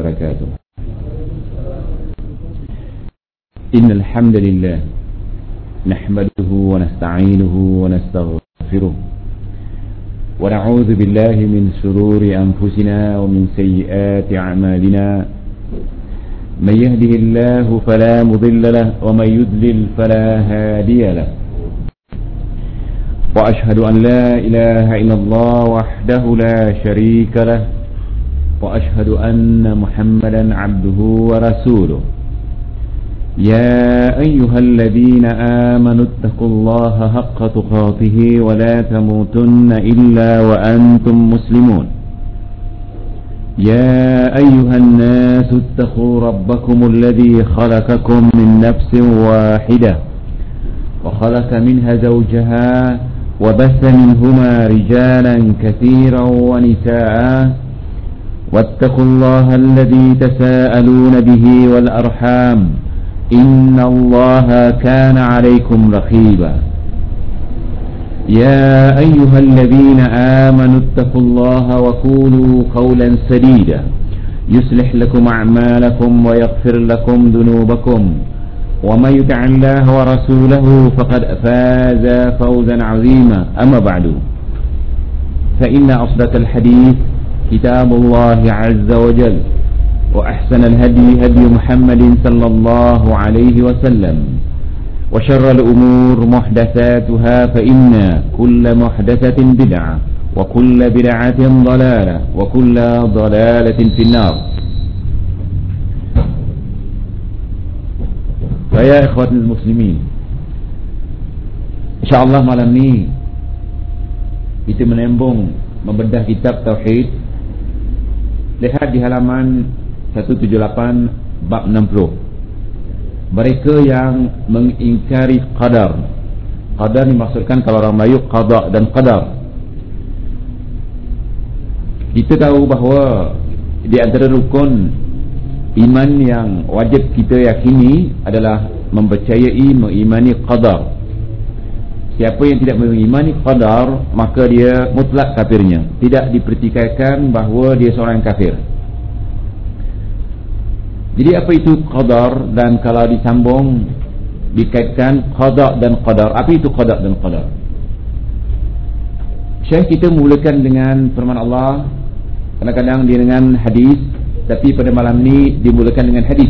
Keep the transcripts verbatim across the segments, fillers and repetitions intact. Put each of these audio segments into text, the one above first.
وبركاته. إن الحمد لله نحمده ونستعينه ونستغفره ونعوذ بالله من شرور أنفسنا ومن سيئات أعمالنا. من يهده الله فلا مضل له ومن يضلل فلا هادي له. وأشهد أن لا إله إلا الله وحده لا شريك له وأشهد أن محمدا عبده ورسوله. يا أيها الذين آمنوا اتقوا الله حق تقاته ولا تموتن إلا وأنتم مسلمون. يا أيها الناس اتقوا ربكم الذي خلقكم من نفس واحدة وخلق منها زوجها وبث منهما رجالا كثيرا ونساء واتقوا الله الذي تساءلون به والأرحام إن الله كان عليكم رقيبا. يا أيها الذين آمنوا اتقوا الله وقولوا قولا سديدا يصلح لكم أعمالكم ويغفر لكم ذنوبكم ومن يطع الله ورسوله فقد فاز فوزا عظيما. أما بعد فإن أصدق الحديث كتاب الله عز وجل وأحسن الهدي هدي محمد صلى الله عليه وسلم وشر الأمور محدثاتها فإن كل محدثة بدعة وكل بدعة ضلالة وكل ضلالة في النار. فيا إخوة المسلمين, InsyaAllah malam ni kita menembung membedah kitab Tauhid. Lihat di halaman seratus tujuh puluh lapan bab enam puluh. Mereka yang mengingkari qadar. Qadar dimaksudkan kalau orang Melayu qada dan qadar. Kita tahu bahawa di antara rukun iman yang wajib kita yakini adalah mempercayai, mengimani qadar. Siapa yang tidak mengimani qadar, maka dia mutlak kafirnya. Tidak dipertikaikan bahawa dia seorang kafir. Jadi apa itu qadar, dan kalau disambung dikaitkan qada dan qadar, apa itu qada dan qadar? Syekh kita mulakan dengan firman Allah, kadang-kadang dia dengan hadis, tapi pada malam ni dimulakan dengan hadis.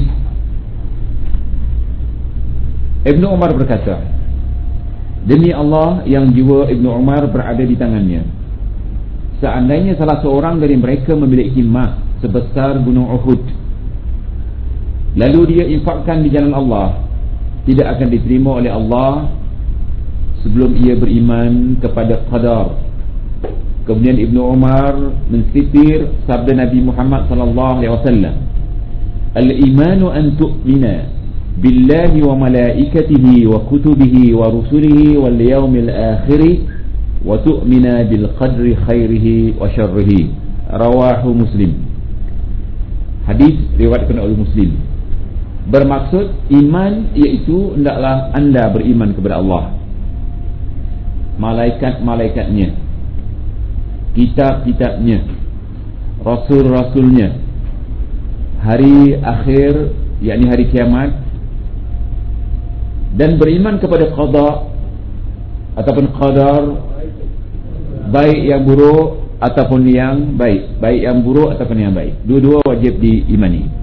Ibnu Umar berkata, demi Allah yang jiwa Ibnu Umar berada di tangannya, seandainya salah seorang dari mereka memiliki emas sebesar gunung Uhud, lalu dia infakkan di jalan Allah, tidak akan diterima oleh Allah sebelum ia beriman kepada qadar. Kemudian Ibnu Umar mensitir sabda Nabi Muhammad sallallahu alaihi wasallam, al-imanu an tu'mina billahi wa malaikatihi wa kutubihi wa rusulihi wal yawmil akhir wa tu'mina bil qadri khairihi wa syarrihi. Rawahu Muslim. Hadis riwayatkan oleh Muslim. Bermaksud iman iaitu hendaklah anda beriman kepada Allah, malaikat-malaikatnya, kitab-kitabnya, rasul-rasulnya, hari akhir yakni hari kiamat, dan beriman kepada qada ataupun qadar, baik yang buruk ataupun yang baik, baik yang buruk ataupun yang baik, dua-dua wajib diimani.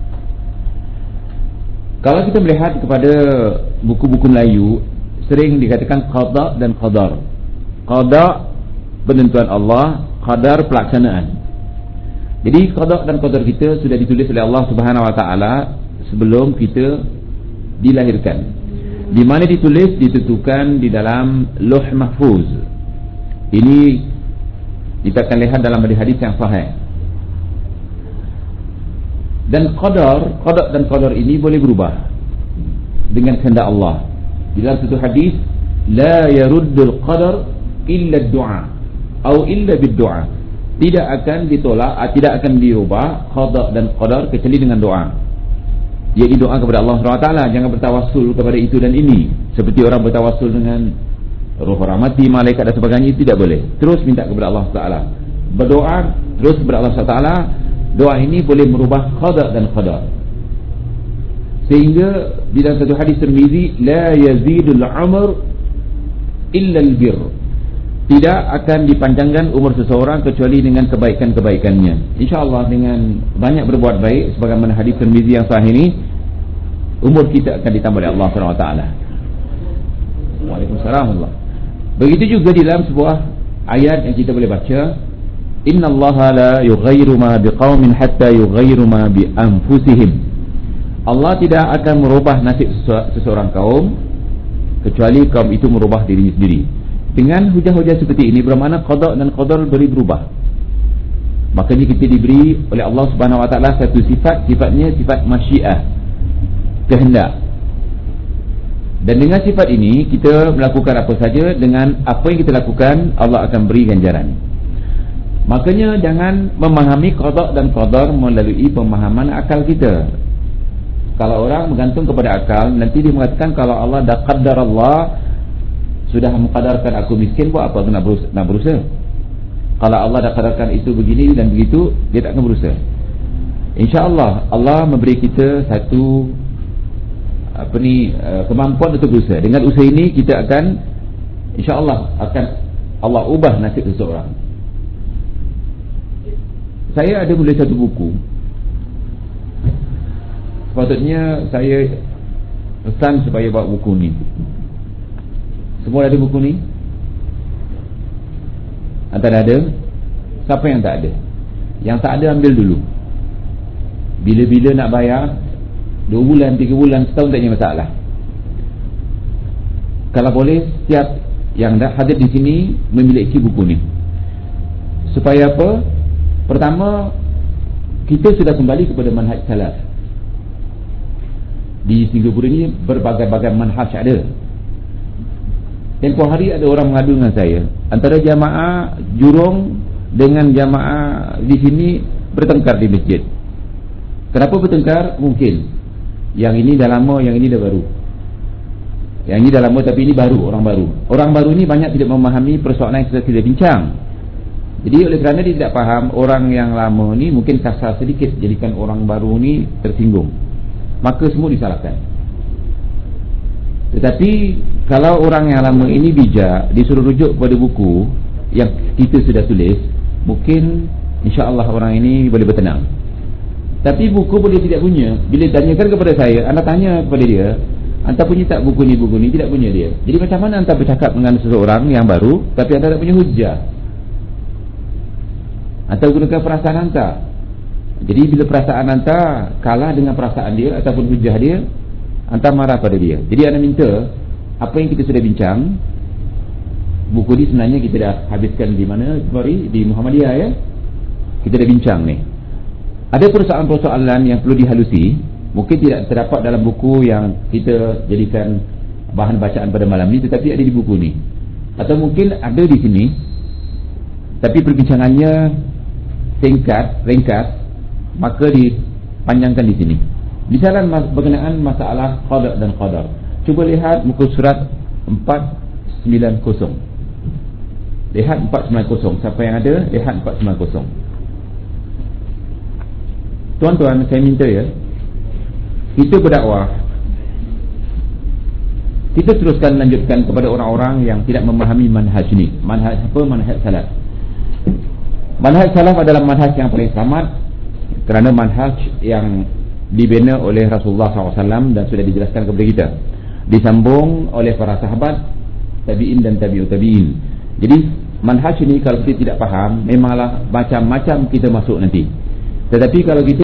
Kalau kita melihat kepada buku-buku Melayu, sering dikatakan qada dan qadar. Qada penentuan Allah, qadar pelaksanaan. Jadi qada dan qadar kita sudah ditulis oleh Allah Subhanahu wa taala sebelum kita dilahirkan. Di mana ditulis, ditentukan di dalam Lauh Mahfuz. Ini kita akan lihat dalam hadis yang sahih. Dan qadar, qadar dan qadar ini boleh berubah dengan kehendak Allah. Di dalam satu hadis, la yaruddul qadar illa ad-du'a atau illa bid-du'a. Tidak akan ditolak, tidak akan dirubah qada dan qadar kecuali dengan doa. Jadi doa kepada Allah subhanahu wa taala, jangan bertawassul kepada itu dan ini. Seperti orang bertawassul dengan roh rahmati, malaikat dan sebagainya, tidak boleh. Terus minta kepada Allah subhanahu wa taala. Berdoa terus kepada Allah subhanahu wa taala doa ini boleh merubah qada dan qadar. Sehingga di dalam satu hadis Tirmizi, la yazidul umr illa al-birr, tidak akan dipanjangkan umur seseorang kecuali dengan kebaikan-kebaikannya. InsyaAllah dengan banyak berbuat baik, sebagaimana hadis Tirmizi yang sahih ini, umur kita akan ditambah oleh Allah subhanahu wa taala. Waalaikumsalam. Begitu juga di dalam sebuah ayat yang kita boleh baca, innallaha la yughayyiru ma biqaumin hatta yughayyiru ma bi anfusihim. Allah tidak akan merubah nasib seseorang kaum kecuali kaum itu merubah dirinya sendiri. Dengan hujah-hujah seperti ini bermakna qada dan qadar boleh berubah. Makanya kita diberi oleh Allah Subhanahu wa taala satu sifat, sifatnya sifat masyiah, kehendak. Dan dengan sifat ini kita melakukan apa saja, dengan apa yang kita lakukan Allah akan beri ganjaran. Makanya jangan memahami qada dan qadar melalui pemahaman akal kita. Kalau orang bergantung kepada akal, nanti dia mengatakan kalau Allah dah qaddar, Allah sudah mengqadarkan aku miskin, buat apa aku nak berusaha, nak berusaha? Kalau Allah dah qadarkan itu begini dan begitu, dia tak akan berusaha. InsyaAllah Allah memberi kita satu apa ni kemampuan untuk berusaha. Dengan usaha ini kita akan, InsyaAllah akan Allah ubah nasib seseorang. Saya ada menulis satu buku. Sepatutnya saya pesan supaya buat buku ni. Semua ada buku ni? Antara ada? Siapa yang tak ada? Yang tak ada ambil dulu. Bila-bila nak bayar, dua bulan, tiga bulan, setahun tak ada masalah. Kalau boleh, setiap yang dah hadir di sini memiliki buku ni. Supaya apa? Pertama, kita sudah kembali kepada manhaj salaf. Di Singapura ini berbagai-bagai manhaj ada. Tempoh hari ada orang mengadu dengan saya, antara jamaah Jurong dengan jamaah di sini bertengkar di masjid. Kenapa bertengkar? Mungkin yang ini dah lama, yang ini dah baru. Yang ini dah lama tapi ini baru, orang baru. Orang baru ini banyak tidak memahami persoalan yang kita bincang. Jadi oleh kerana dia tidak faham, orang yang lama ni mungkin kasar sedikit, jadikan orang baru ni tersinggung, maka semua disalahkan. Tetapi kalau orang yang lama ini bijak, disuruh rujuk pada buku yang kita sudah tulis, mungkin insya-Allah orang ini boleh bertenang. Tapi buku boleh tidak punya. Bila tanyakan kepada saya, anda tanya kepada dia, anda punya tak buku ni, buku ni? Tidak punya dia. Jadi macam mana anda bercakap dengan seseorang yang baru tapi anda tak punya hujah? Anda gunakan perasaan anda. Jadi bila perasaan anda kalah dengan perasaan dia ataupun hujah dia, anda marah pada dia. Jadi anda minta apa yang kita sudah bincang, buku ni sebenarnya kita dah habiskan di mana? Di Muhammadiyah ya. Kita dah bincang ni. Ada persoalan-persoalan yang perlu dihalusi, mungkin tidak terdapat dalam buku yang kita jadikan bahan bacaan pada malam ni, tetapi ada di buku ni. Atau mungkin ada di sini, tapi perbincangannya singkat, ringkas, maka dipanjangkan di sini. Misalnya berkenaan masalah qada dan qadar. Cuba lihat muka surat empat sembilan kosong. Lihat empat sembilan kosong. Siapa yang ada, lihat empat sembilan kosong. Tuan-tuan, saya minta ya, kita berdakwah, kita teruskan lanjutkan kepada orang-orang yang tidak memahami manhaj ini. Manhaj apa? Manhaj salaf. Manhaj salaf adalah manhaj yang paling selamat, kerana manhaj yang dibina oleh Rasulullah sallallahu alaihi wasallam dan sudah dijelaskan kepada kita, disambung oleh para sahabat, tabi'in dan tabi'ut tabi'in. Jadi manhaj ini kalau kita tidak faham, memanglah macam-macam kita masuk nanti. Tetapi kalau kita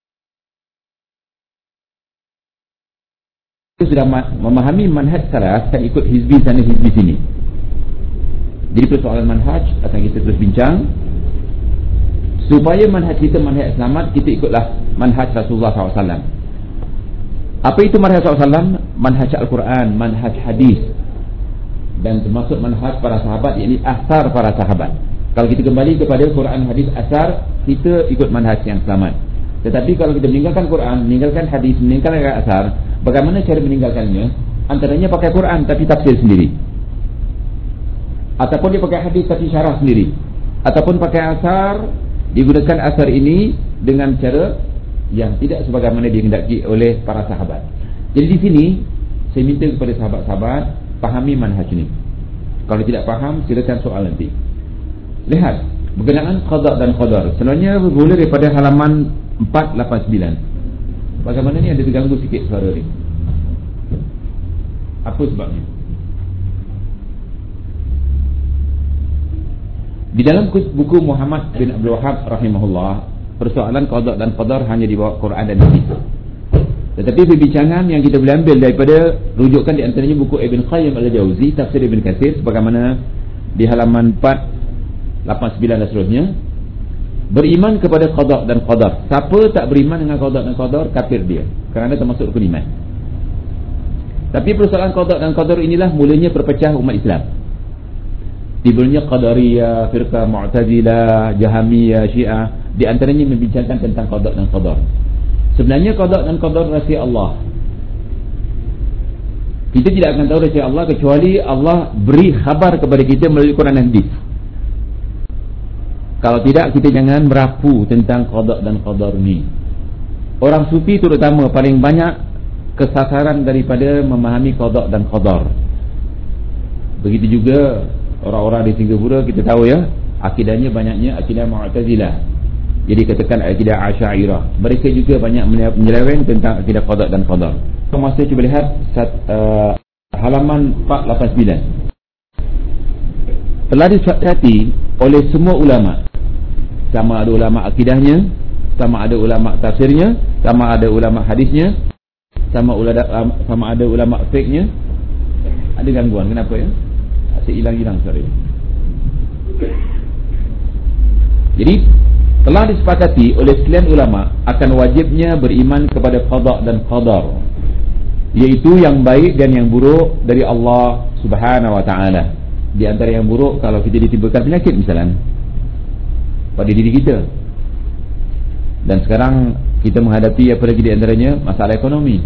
sudah memahami manhaj salaf, tak ikut hizbi sana hizbi sini. Jadi persoalan manhaj akan kita terus bincang. Supaya manhaj kita manhaj selamat, kita ikutlah manhaj Rasulullah sallallahu alaihi wasallam. Apa itu manhaj sallallahu alaihi wasallam? Manhaj Al-Quran, manhaj hadis, dan termasuk manhaj para sahabat, yakni asar para sahabat. Kalau kita kembali kepada Quran, hadis, asar, kita ikut manhaj yang selamat. Tetapi kalau kita meninggalkan Quran, meninggalkan hadis, meninggalkan asar, bagaimana cara meninggalkannya? Antaranya pakai Quran tapi tafsir sendiri, ataupun dia pakai hadis tapi syarah sendiri, ataupun pakai asar, digunakan asar ini dengan cara yang tidak sebagaimana dikehendaki oleh para sahabat. Jadi di sini saya minta kepada sahabat-sahabat fahami manhaj ini. Kalau tidak faham, silakan soal nanti. Lihat berkenaan qada dan qadar. Sebenarnya bermula daripada halaman empat lapan sembilan. Bagaimana ni ada terganggu sikit suara ni? Apa sebabnya? Di dalam buku Muhammad bin Abdul Wahab rahimahullah, persoalan qada dan qadar hanya dibawa Quran dan hadis. Tetapi perbincangan yang kita boleh ambil daripada rujukan di antaranya buku Ibn Qayyim al-Jauzi, Tafsir Ibn Katsir, sebagaimana di halaman empat lapan sembilan dan seterusnya. Beriman kepada qada dan qadar. Siapa tak beriman dengan qada dan qadar, kafir dia, kerana termasuk rukun iman. Tapi persoalan qada dan qadar inilah mulanya perpecah umat Islam. Timbulnya Qadariyah, Firqah Mu'tazilah, Jahamiyah, Syiah, di antaranya membincangkan tentang qada dan qadar. Sebenarnya qada dan qadar rahsia Allah. Kita tidak akan tahu rahsia Allah kecuali Allah beri khabar kepada kita melalui Quran dan hadis. Kalau tidak, kita jangan merapu tentang qada dan qadar ni. Orang sufi terutama paling banyak kesasaran daripada memahami qada dan qadar. Begitu juga orang-orang di Singapura, kita tahu ya, akidahnya banyaknya akidah Mu'tazilah. Jadi katakan akidah Asy'ariyah. Mereka juga banyak menyeleweng tentang akidah qada dan qadar. Masa cuba lihat uh, halaman empat lapan sembilan. Telah disepakati oleh semua ulama, sama ada ulama akidahnya, sama ada ulama tafsirnya, sama ada ulama hadisnya, sama ulama sama ada ulama fiqhnya. Ada gangguan kenapa ya? Asyik hilang-hilang suara. Jadi telah disepakati oleh sekalian ulama akan wajibnya beriman kepada qada dan qadar, iaitu yang baik dan yang buruk dari Allah Subhanahu wa taala. Di antara yang buruk, kalau kita ditimbulkan penyakit misalnya pada diri kita. Dan sekarang kita menghadapi apa lagi di antaranya? Masalah ekonomi.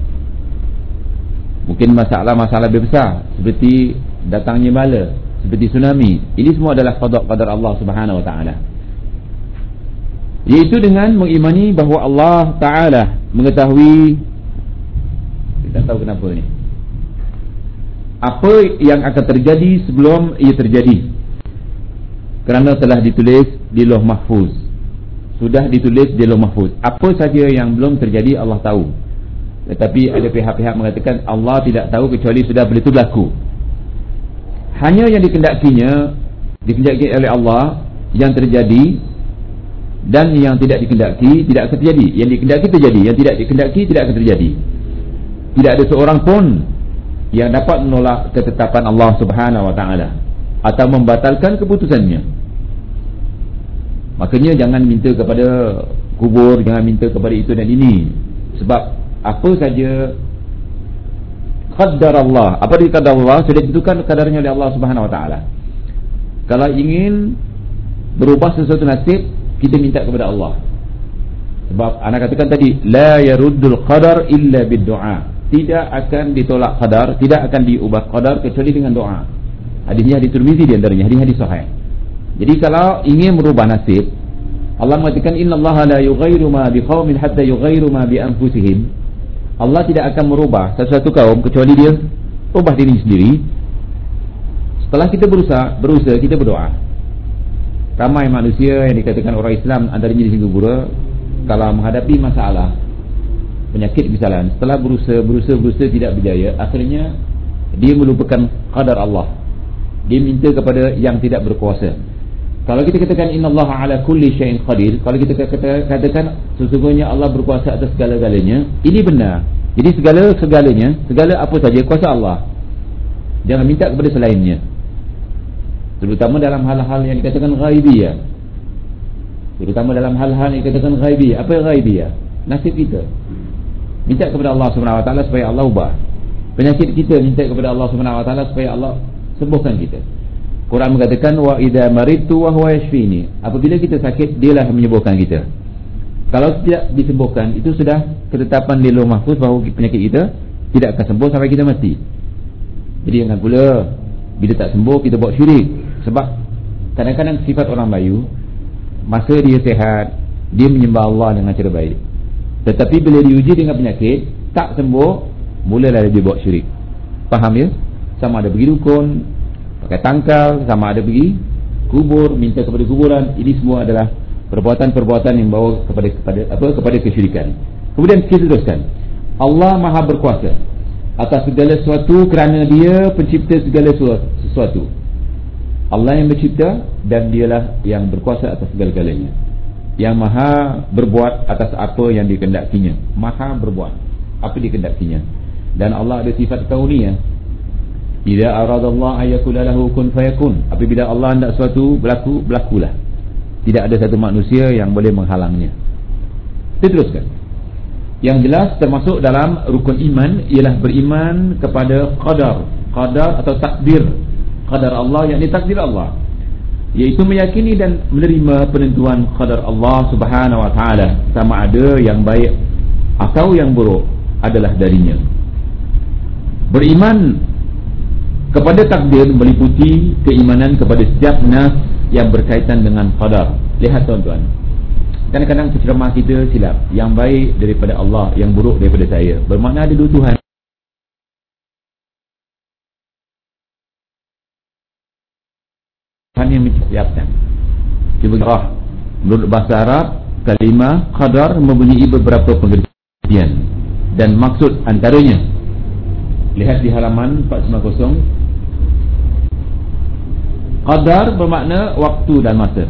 Mungkin masalah-masalah besar seperti datangnya bala, seperti tsunami. Ini semua adalah qada qadar Allah Subhanahu wa taala. Iaitu dengan mengimani bahawa Allah Ta'ala mengetahui, kita tahu kenapa ni, apa yang akan terjadi sebelum ia terjadi, kerana telah ditulis di Lauh Mahfuz. Sudah ditulis di Lauh Mahfuz. Apa saja yang belum terjadi Allah tahu. Tetapi ada pihak-pihak mengatakan Allah tidak tahu kecuali sudah begitu berlaku. Hanya yang dikehendakinya, dikehendaki oleh Allah yang terjadi, dan yang tidak dikehendaki tidak akan terjadi. Yang dikehendaki terjadi, yang tidak dikehendaki tidak akan terjadi. Tidak ada seorang pun yang dapat menolak ketetapan Allah Subhanahu wa taala atau membatalkan keputusannya. Makanya jangan minta kepada kubur, jangan minta kepada itu dan ini. Sebab apa saja qaddar Allah, apa dikadar Allah sudah ditentukan kadarnya oleh Allah Subhanahu wa taala. Kalau ingin berubah sesuatu nasib, kita minta kepada Allah. Sebab anak katakan tadi, la yaruddul qadar illa bid-du'a. Tidak akan ditolak qadar, tidak akan diubah qadar kecuali dengan doa. Hadisnya hadis Tirmizi di antaranya, hadis-hadis sahih. Jadi kalau ingin merubah nasib, Allah mengatakan innallaha la yughayyiru ma biqaumin hatta yughayyiru ma bi anfusihim. Allah tidak akan merubah sesuatu kaum kecuali dia ubah diri sendiri. Setelah kita berusaha, berusaha kita berdoa. Ramai manusia yang dikatakan orang Islam antaranya di Singapura, kalau menghadapi masalah penyakit misalnya, setelah berusaha berusaha berusaha tidak berjaya, akhirnya dia melupakan qadar Allah. Dia minta kepada yang tidak berkuasa. Kalau kita katakan innallaha ala kulli syai'in qadir, kalau kita katakan sesungguhnya Allah berkuasa atas segala-galanya, ini benar. Jadi segala-segalanya, segala apa saja kuasa Allah. Jangan minta kepada selainnya. Terutama dalam hal-hal yang dikatakan ghaibiyah. Terutama dalam hal-hal yang dikatakan ghaibiyah. Apa yang ghaibiyah? Nasib kita. Minta kepada Allah Subhanahu wa taala supaya Allah ubah. Penyakit kita minta kepada Allah Subhanahu wa taala supaya Allah sembuhkan kita. Quran mengatakan wa idza maridtu wa huwa yashfini. Apabila kita sakit, dialah yang menyembuhkan kita. Kalau tidak disembuhkan, itu sudah ketetapan di Lauh Mahfuz bahawa penyakit kita tidak akan sembuh sampai kita mati. Jadi jangan pula bila tak sembuh kita buat syirik. Sebab kadang-kadang sifat orang Melayu, masa dia sihat, dia menyembah Allah dengan cara baik. Tetapi bila diuji dengan penyakit, tak sembuh, mulalah dia buat syirik. Faham ya? Sama ada pergi dukun, pakai tangkal, sama ada pergi kubur, minta kepada kuburan. Ini semua adalah perbuatan-perbuatan yang bawa kepada kepada apa kepada kesyirikan. Kemudian kita teruskan. Allah Maha berkuasa atas segala sesuatu kerana dia pencipta segala sesuatu. Allah yang mencipta dan dialah yang berkuasa atas segala-galanya. Yang maha berbuat atas apa yang dikehendakinya. Maha berbuat apa dikehendakinya. Dan Allah ada sifat kauniyah. Idza aradallahu ayyakula lahu kun fayakun. Apabila Allah hendak sesuatu berlaku, berlakulah. Tidak ada satu manusia yang boleh menghalangnya. Kita teruskan. Yang jelas termasuk dalam rukun iman ialah beriman kepada qadar. Qadar atau takdir. Qadar Allah, yakni takdir Allah, iaitu meyakini dan menerima penentuan qadar Allah Subhanahu wa taala, sama ada yang baik atau yang buruk adalah darinya. Beriman kepada takdir meliputi keimanan kepada setiap nas yang berkaitan dengan qadar. Lihat tuan-tuan, kadang-kadang penceramah kita silap. Yang baik daripada Allah, yang buruk daripada saya. Bermakna ada dua Tuhan. Tuhan yang menciptakan. Cuba rah. Menurut bahasa Arab, kalimah qadar mempunyai beberapa pengertian dan maksud antaranya. Lihat di halaman empat sembilan kosong. Qadar bermakna waktu dan masa.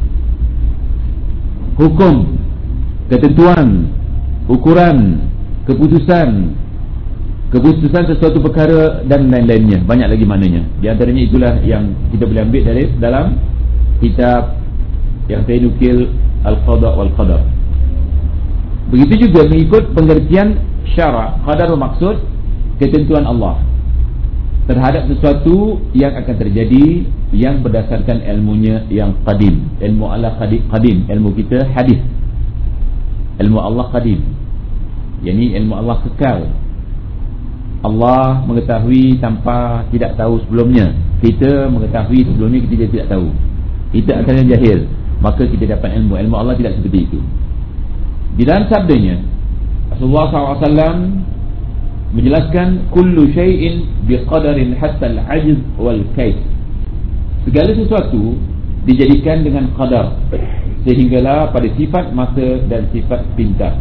Hukum, ketentuan, ukuran, keputusan, keputusan sesuatu perkara dan lain-lainnya. Banyak lagi maknanya. Di antaranya itulah yang kita boleh ambil dari dalam kitab yang saya nukil, Al-Qada wal Qadar. Begitu juga mengikut pengertian syarak. Qadar bermaksud ketentuan Allah terhadap sesuatu yang akan terjadi yang berdasarkan ilmunya yang qadim. Ilmu Allah qadim, ilmu kita hadis. Ilmu Allah qadim, yakni ilmu Allah kekal. Allah mengetahui tanpa tidak tahu sebelumnya. Kita mengetahui sebelumnya, kita tidak tahu. Kita asalnya jahil, maka kita dapat ilmu. Ilmu Allah tidak seperti itu. Di dalam sabdanya Rasulullah sallallahu alaihi wasallam menjelaskan kullu syai'in biqadarin hatta al-'ajz wal kayf. Segala sesuatu dijadikan dengan qadar, sehinggalah pada sifat masa dan sifat pintar.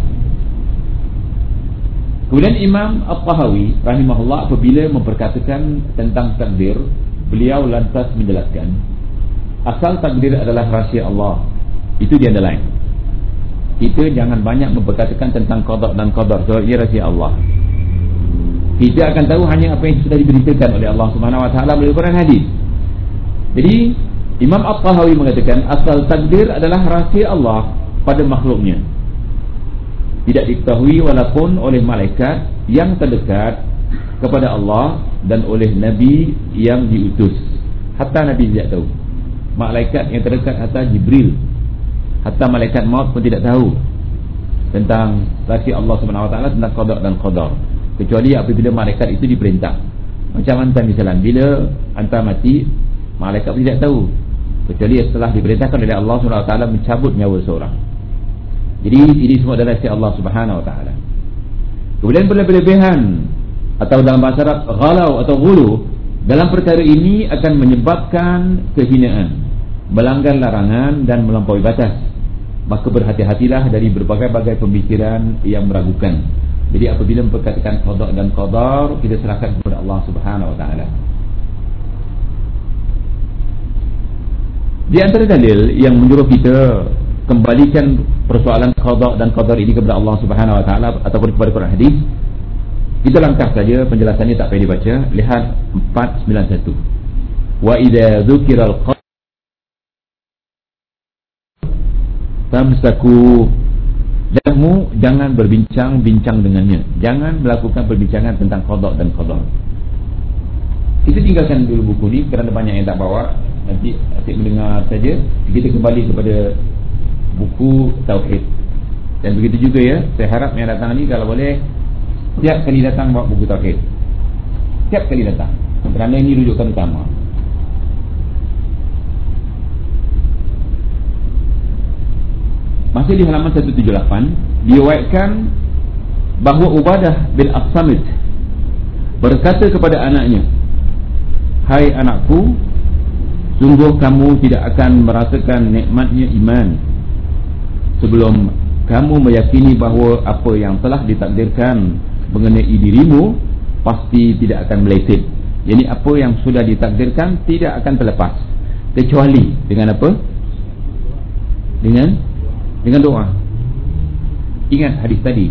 Kemudian Imam At-Tahawi rahimahullah apabila memperkatakan tentang takdir, beliau lantas menjelaskan asal takdir adalah rahsia Allah. Itu dia underline. Kita jangan banyak memperkatakan tentang qada dan qadar, sebab ia rahsia Allah. Kita akan tahu hanya apa yang sudah diberitakan oleh Allah Subhanahu wa taala melalui Quran hadis. Jadi Imam At-Tahawi mengatakan asal takdir adalah rahsia Allah pada makhluknya. Tidak diketahui walaupun oleh malaikat yang terdekat kepada Allah dan oleh Nabi yang diutus. Hatta Nabi tidak tahu. Malaikat yang terdekat hatta Jibril, hatta malaikat maut pun tidak tahu tentang rahsia Allah Subhanahu wa taala, tentang qada dan qadar, kecuali apabila malaikat itu diperintah. Macam hantar misalnya, bila hantar mati, malaikat pun tidak tahu, kecuali setelah diperintahkan oleh Allah Subhanahu wa taala mencabut nyawa seorang. Jadi ini semua adalah rahsia Allah Subhanahu wa taala. Kemudian berlebihan atau dalam bahasa Arab ghalau atau ghulu dalam perkara ini akan menyebabkan kehinaan, melanggar larangan dan melampaui batas. Maka berhati-hatilah dari berbagai-bagai pemikiran yang meragukan. Jadi apabila memperkatakan qada dan qadar, kita serahkan kepada Allah Subhanahu wa taala. Di antara dalil yang menyuruh kita kembalikan persoalan qada dan qadar ini kepada Allah Subhanahu wa taala ataupun kepada Quran hadis, kita langkah saja penjelasannya, tak payah dibaca. Lihat empat sembilan satu. Wa idza dzukiral qadar tamsaku, janganmu jangan berbincang-bincang dengannya. Jangan melakukan perbincangan tentang qada dan qadar. Kita tinggalkan dulu buku ni kerana banyak yang tak bawa. Nanti asyik mendengar saja. Kita kembali kepada buku Tauhid. Dan begitu juga ya, saya harap yang datang ni kalau boleh setiap kali datang bawa buku Tauhid. Setiap kali datang, kerana ini rujukan utama. masih di halaman seratus tujuh puluh lapan, diriwayatkan bahawa Ubadah bin As-Samit berkata kepada anaknya, "Hai anakku, sungguh kamu tidak akan merasakan nikmatnya iman sebelum kamu meyakini bahawa apa yang telah ditakdirkan mengenai dirimu pasti tidak akan meleset." Jadi apa yang sudah ditakdirkan tidak akan terlepas, kecuali dengan apa? Dengan dengan doa. Ingat hadis tadi,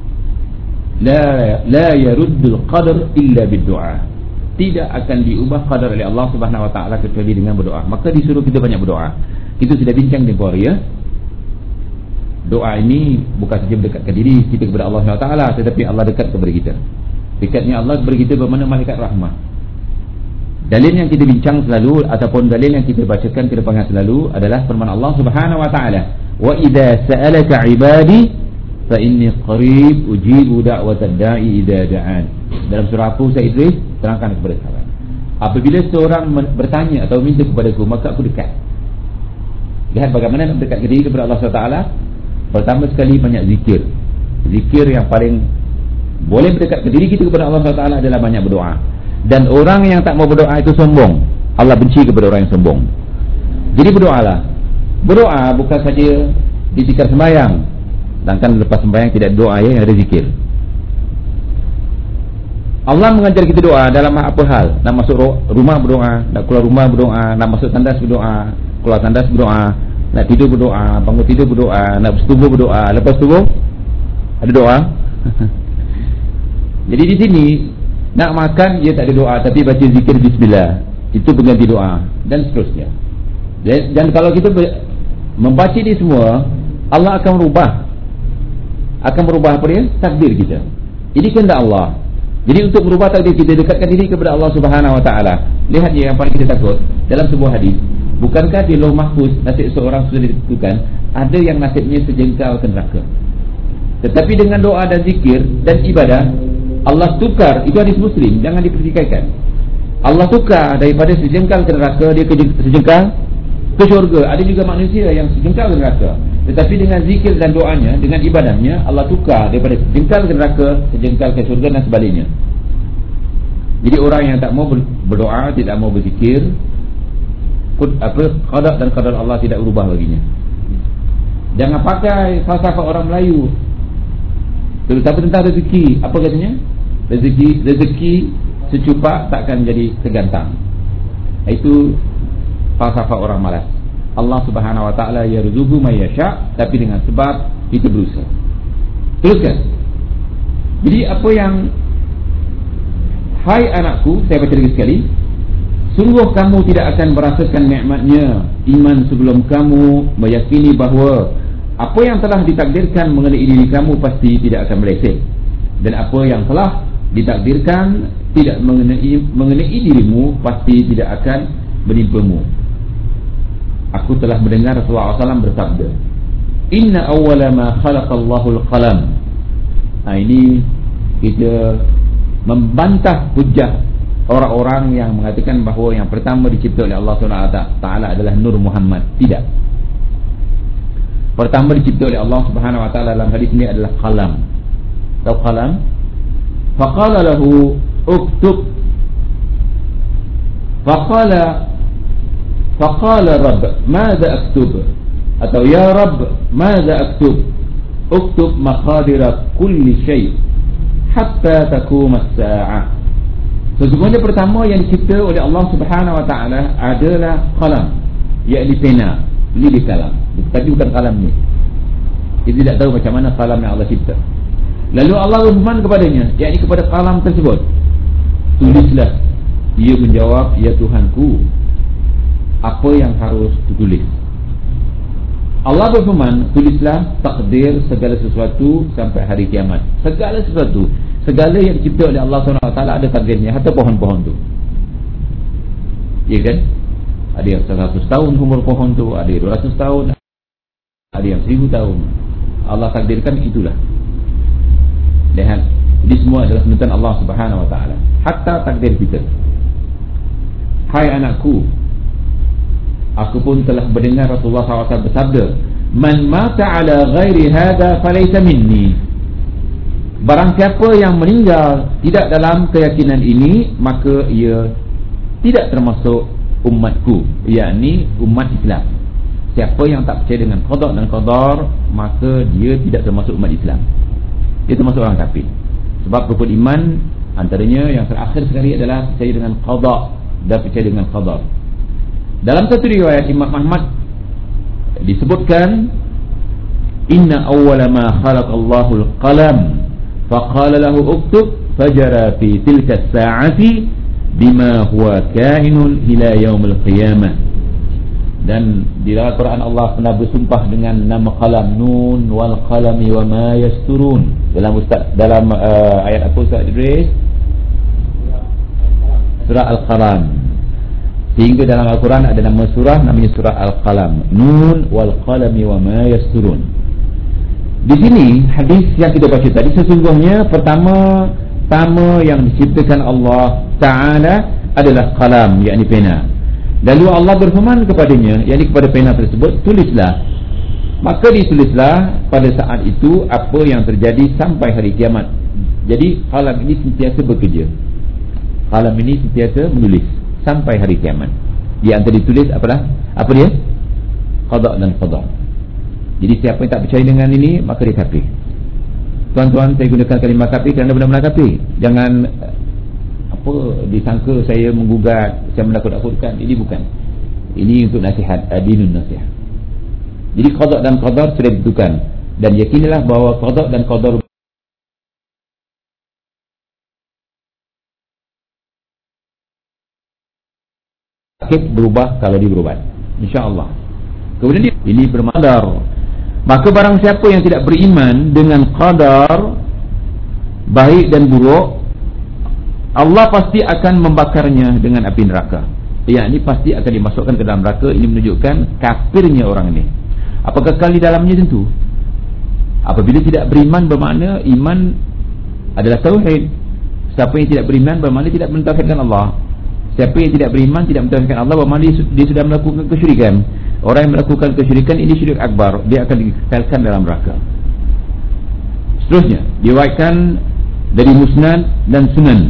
la la yaruddul qadar illa bid-du'a. Tidak akan diubah qadar oleh Allah Subhanahu wa taala kecuali dengan berdoa. Maka disuruh kita banyak berdoa. Kita sudah bincang tempoh hari, ya. Doa ini bukan saja mendekatkan diri kita kepada Allah Subhanahu wa taala, tetapi Allah dekat kepada kita. Dekatnya Allah kepada kita bermakna malaikat rahmah. Dalil yang kita bincang selalu ataupun dalil yang kita bacakan ke depan selalu adalah firman Allah Subhanahu wa taala, "Wa idza sa'alaka 'ibadi fa inni qarib ujibu da'watad da'i idza da'an." Dalam surah Fusa Idris terangkan kepada sahabat, apabila seorang bertanya atau minta kepadaku, maka aku dekat. Lihat bagaimana nak dekat diri kepada Allah subhanahu wa taala. Pertama sekali banyak zikir. Zikir yang paling boleh mendekat ke diri kita kepada Allah subhanahu wa taala adalah banyak berdoa. Dan orang yang tak mau berdoa itu sombong. Allah benci kepada orang yang sombong. Jadi berdoalah. Berdoa bukan saja di tikar sembahyang. Sedangkan lepas sembahyang tidak doa, ya, yang ada zikir. Allah mengajar kita doa dalam apa hal? Nak masuk rumah berdoa, nak keluar rumah berdoa, nak masuk tandas berdoa, keluar tandas berdoa, nak tidur berdoa, bangun tidur berdoa, nak bersetubuh berdoa, lepas setubuh ada doa. Jadi di sini nak makan dia tak ada doa, tapi baca zikir bismillah, itu pengganti doa, dan seterusnya. Dan, dan kalau kita membaca ini semua, Allah akan merubah akan merubah apa dia? Takdir kita. Ini kehendak Allah. Jadi untuk merubah takdir kita, dekatkan diri kepada Allah Subhanahu wa taala. Lihat yang paling kita takut dalam sebuah hadis, bukankah di Lauh Mahfuz nasib seorang sudah ditentukan, ada yang nasibnya sejengkal ke neraka. Tetapi dengan doa dan zikir dan ibadah, Allah tukar. Itu hadis Muslim, jangan dipertikaikan. Allah tukar daripada sejengkal ke neraka, dia ke sejengkal ke syurga. Ada juga manusia yang sejengkal ke neraka, tetapi dengan zikir dan doanya, dengan ibadahnya, Allah tukar daripada sejengkal ke neraka, sejengkal ke syurga dan sebaliknya. Jadi orang yang tak mau berdoa, tidak mau berzikir, apa, qada dan qadar Allah tidak berubah baginya. Jangan pakai falsafah orang Melayu, terutama tentang rezeki. Apa katanya? Rezeki rezeki secupak takkan jadi segantang. Itu falsafah orang malas. Allah Subhanahu wa taala yarzuqu may yasha, tapi dengan sebab kita berusaha. Teruskan. Jadi apa yang, hai anakku, saya baca lagi sekali, sungguh kamu tidak akan merasakan nikmatnya iman sebelum kamu meyakini bahawa apa yang telah ditakdirkan mengenai diri kamu pasti tidak akan meleset, dan apa yang telah ditakdirkan tidak mengenai mengenai dirimu pasti tidak akan menimpamu. Aku telah mendengar Rasulullah sallallahu alaihi wasallam bersabda, "Inna awwala ma khalaqallahu al-qalam." Nah, ini kita membantah hujah orang-orang yang mengatakan bahawa yang pertama dicipta oleh Allah subhanahu wa taala adalah Nur Muhammad. Tidak. Pertama dicipta oleh Allah Subhanahu wa taala dalam hadis ini adalah qalam. Tahu qalam? Faqala lahu uktub. Faqala Faqala Rabb, "Madza aktub?" Atau ya Rabb, "Madza aktub?" Uktub maqadira kulli syai' hatta taqum as-sa'ah. Sesungguhnya pertama yang dicipta oleh Allah Subhanahu wa taala adalah qalam, yakni pena, lidah kalam. Tapi bukan kalam ni. Kita tidak tahu macam mana kalam yang Allah cipta. Lalu Allah berfirman kepadanya, yakni kepada kalam tersebut, "Tulislah." Ia menjawab, "Ya Tuhanku, apa yang harus ditulis?" Allah berfirman, "Tulislah takdir segala sesuatu sampai hari kiamat." Segala sesuatu, segala yang dicipta oleh Allah subhanahu wa taala ada takdirnya, hatta pohon-pohon tu. Ya kan? Ada yang seratus tahun umur pohon tu, ada yang dua ratus tahun, ada yang seribu tahun. Allah takdirkan itulah. Lihat, ini semua adalah penentuan Allah Subhanahu wa taala, hatta takdir kita. Hai anakku, aku pun telah mendengar Rasulullah sallallahu alaihi wasallam bersabda, man mata ala ghairi hadha falaysa minni. Barang siapa yang meninggal tidak dalam keyakinan ini, maka ia tidak termasuk umatku, yakni umat Islam. Siapa yang tak percaya dengan qada dan qadar, maka dia tidak termasuk umat Islam. Dia termasuk orang kafir. Sebab rukun iman antaranya yang terakhir sekali adalah percaya dengan qada dan percaya dengan qadar. Dalam satu riwayat Imam Ahmad disebutkan, inna awwala ma khalaqa Allahu al-qalam faqala lahu uktub fajara fi tilka as-sa'ati bima huwa kainun ila yaumil qiyamah. Dan di dalam Quran Allah pernah bersumpah dengan nama qalam, nun wal qalami wa ma yasturun. Dalam ustaz dalam uh, ayat apa Ustaz Idris? Surah Al-Qalam. Sehingga dalam Al-Quran ada nama surah namanya surah Al-Qalam, nun wal qalami wa ma yasturun. Di sini hadis yang kita baca tadi, sesungguhnya pertama tama yang diciptakan Allah Ta'ala adalah qalam, yakni pena. Lalu Allah berfirman kepadanya, yakni kepada pena tersebut, tulislah. Maka ditulislah pada saat itu apa yang terjadi sampai hari kiamat. Jadi qalam ini sentiasa bekerja, qalam ini sentiasa menulis sampai hari kiamat. Dia antara ditulis apalah? Apa dia? Qada dan qadar. Jadi siapa yang tak percaya dengan ini, maka dia kafir. Tuan-tuan, saya gunakan kalimah kafir kerana benar-benar kafir. Jangan apa disangka saya menggugat, saya menakut-nakutkan. Ini bukan. Ini untuk nasihat, adinun nasihat. Jadi qada dan qadar sudah ditentukan, dan yakinilah bahawa qada dan qadar berubah kalau dia berubat, insya-Allah. Kemudian ini bermadar. Maka barang siapa yang tidak beriman dengan qadar baik dan buruk, Allah pasti akan membakarnya dengan api neraka. Ya, ini pasti akan dimasukkan ke dalam neraka. Ini menunjukkan kafirnya orang ini. Apakah kekal di dalamnya? Tentu. Apabila tidak beriman, bermakna iman adalah tauhid. Siapa yang tidak beriman bermakna tidak mentauhidkan Allah. Siapa yang tidak beriman, tidak mentauhidkan Allah, bermakna dia, dia sudah melakukan kesyirikan. Orang yang melakukan kesyirikan ini syirik akbar, dia akan dikekalkan dalam neraka. Seterusnya diriwayatkan dari Musnad dan Sunan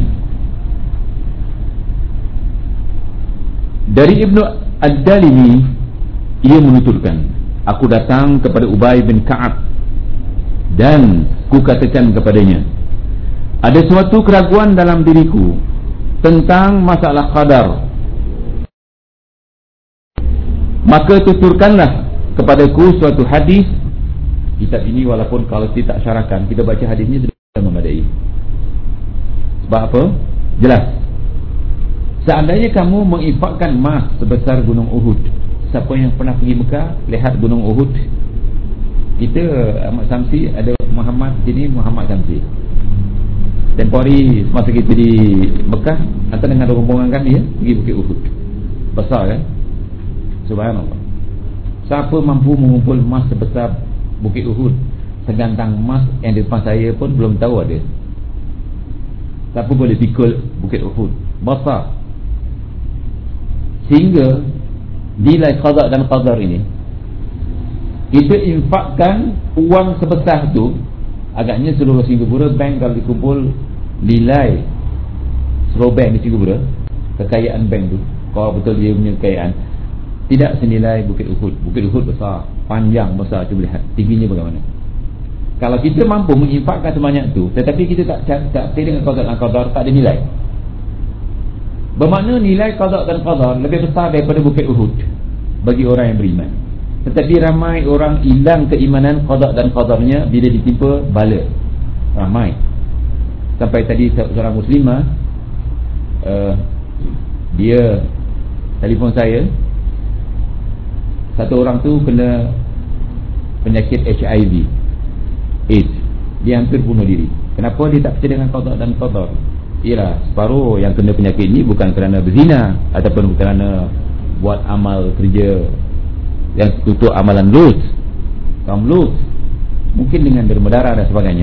dari Ibnu Ad-Dalimi, ia menuturkan, aku datang kepada Ubay bin Ka'ab dan ku katakan kepadanya, ada suatu keraguan dalam diriku tentang masalah qadar. Maka tuturkanlah kepadaku suatu hadis. Kitab ini walaupun kalau kita tak syarahkan, kita baca hadisnya sudah memadai. Sebab apa? Jelas. Seandainya kamu menginfakkan emas sebesar gunung Uhud. Siapa yang pernah pergi Mekah, lihat gunung Uhud. Kita Ahmad Samsi ada Muhammad sini, Muhammad Samsi. Tempoh hari masa kita di Mekah, antara dengan rombongan kami ya, pergi Bukit Uhud. Besar kan? Subhanallah. Siapa mampu mengumpul emas sebesar Bukit Uhud? Segantang emas yang di depan saya pun belum tahu ada. Siapa boleh pikul Bukit Uhud? Besar. Sehingga nilai qada dan qadar ini, kita infakkan uang sebesar tu, agaknya seluruh Singapura bank kalau dikumpul nilai seluruh bank di Singapura, kekayaan bank tu, kalau betul dia punya kekayaan, tidak senilai Bukit Uhud. Bukit Uhud besar, panjang besar, cuba lihat tingginya bagaimana. Kalau kita mampu menginfakkan sebanyak tu, tetapi kita tak tak percaya dengan qada dan qadar, tak ada nilai. Bermakna nilai qada dan qadar lebih besar daripada Bukit Uhud bagi orang yang beriman. Tetapi ramai orang hilang keimanan qada dan qadarnya bila ditimpa bala. Ramai. Sampai tadi seorang muslimah, uh, dia telefon saya, satu orang tu kena penyakit H I V AIDS, dia hampir bunuh diri. Kenapa dia tak percaya dengan qada dan qadar? Ialah separuh yang kena penyakit ini bukan kerana berzina ataupun kerana buat amal kerja yang tutup amalan Lut, kaum Lut, mungkin dengan derma darah dan sebagainya.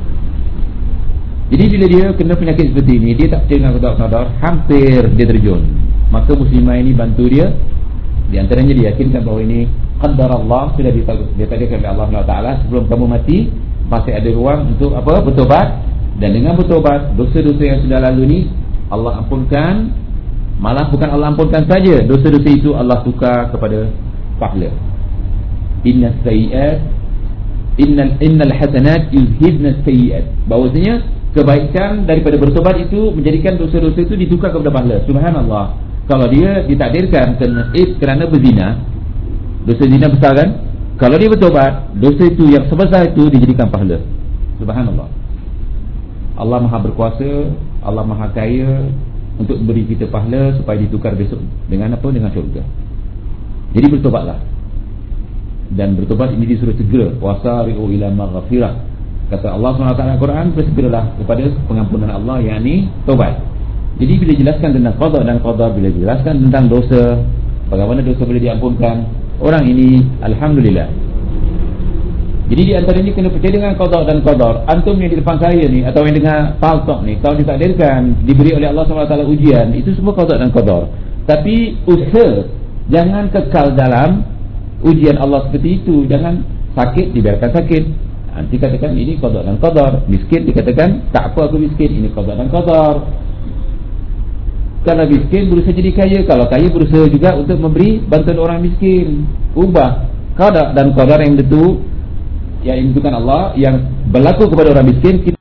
Jadi bila dia kena penyakit seperti ini, dia tak percaya dengan qada dan qadar, hampir dia terjun. Maka muslimah ini bantu dia. Di antaranya dia yakinkan bahawa ini qaddarallah, sudah ditakdirkan oleh Allah subhanahu wa taala. Sebelum kamu mati masih ada ruang untuk apa? Bertobat. Dan dengan bertobat, dosa-dosa yang sudah lalu ni Allah ampunkan. Malah bukan Allah ampunkan saja, dosa-dosa itu Allah tukar kepada pahala. Innas sayyi'at innal innal hasanat yuzhibna sayyi'at. Bahawasanya kebaikan daripada bertobat itu menjadikan dosa-dosa itu ditukar kepada pahala. Subhanallah. Kalau dia ditakdirkan kerana eh, kerana berzina, dosa zina besar kan? Kalau dia bertobat, dosa itu yang sebesar itu dijadikan pahala. Subhanallah. Allah Maha berkuasa, Allah Maha kaya untuk beri kita pahala supaya ditukar besok dengan apa? Dengan syurga. Jadi bertobatlah. Dan bertobat ini disuruh segera. Wasari'u ila maghfirah. Kata Allah subhanahu wa taala Al-Quran, bersegeralah kepada pengampunan Allah, yakni tobat. Jadi bila jelaskan tentang qada dan qadar, bila jelaskan tentang dosa, bagaimana dosa boleh diampunkan, orang ini alhamdulillah. Jadi di antaranya kena percaya dengan qada dan qadar. Antum yang di depan saya ni atau yang dengar Paltalk ni, kalau ditakdirkan diberi oleh Allah subhanahu wa taala ujian, itu semua qada dan qadar. Tapi usaha jangan kekal dalam ujian Allah seperti itu. Jangan sakit dibiarkan sakit. Nanti katakan ini qada dan qadar. Miskin dikatakan tak apa aku miskin, ini qada dan qadar. Kalau miskin berusaha jadi kaya, kalau kaya berusaha juga untuk memberi bantuan orang miskin. Ubah qada dan qadar yang itu yang ditentukan Allah, yang berlaku kepada orang miskin, kita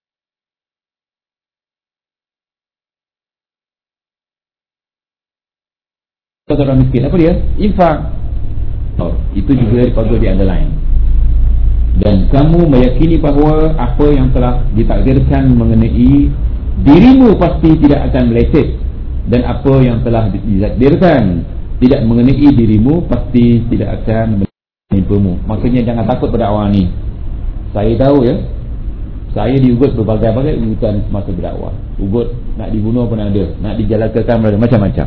orang miskin apa dia? Infak. Oh, itu juga perlu di underline. Dan kamu meyakini bahawa apa yang telah ditakdirkan mengenai dirimu pasti tidak akan meleset, dan apa yang telah ditakdirkan tidak mengenai dirimu pasti tidak akan menimpamu. Makanya jangan takut pada awal ni. Saya tahu ya, saya diugut berbagai-bagai ugutan semasa berdakwah. Ugut nak dibunuh pun ada, nak dijalakakan macam-macam.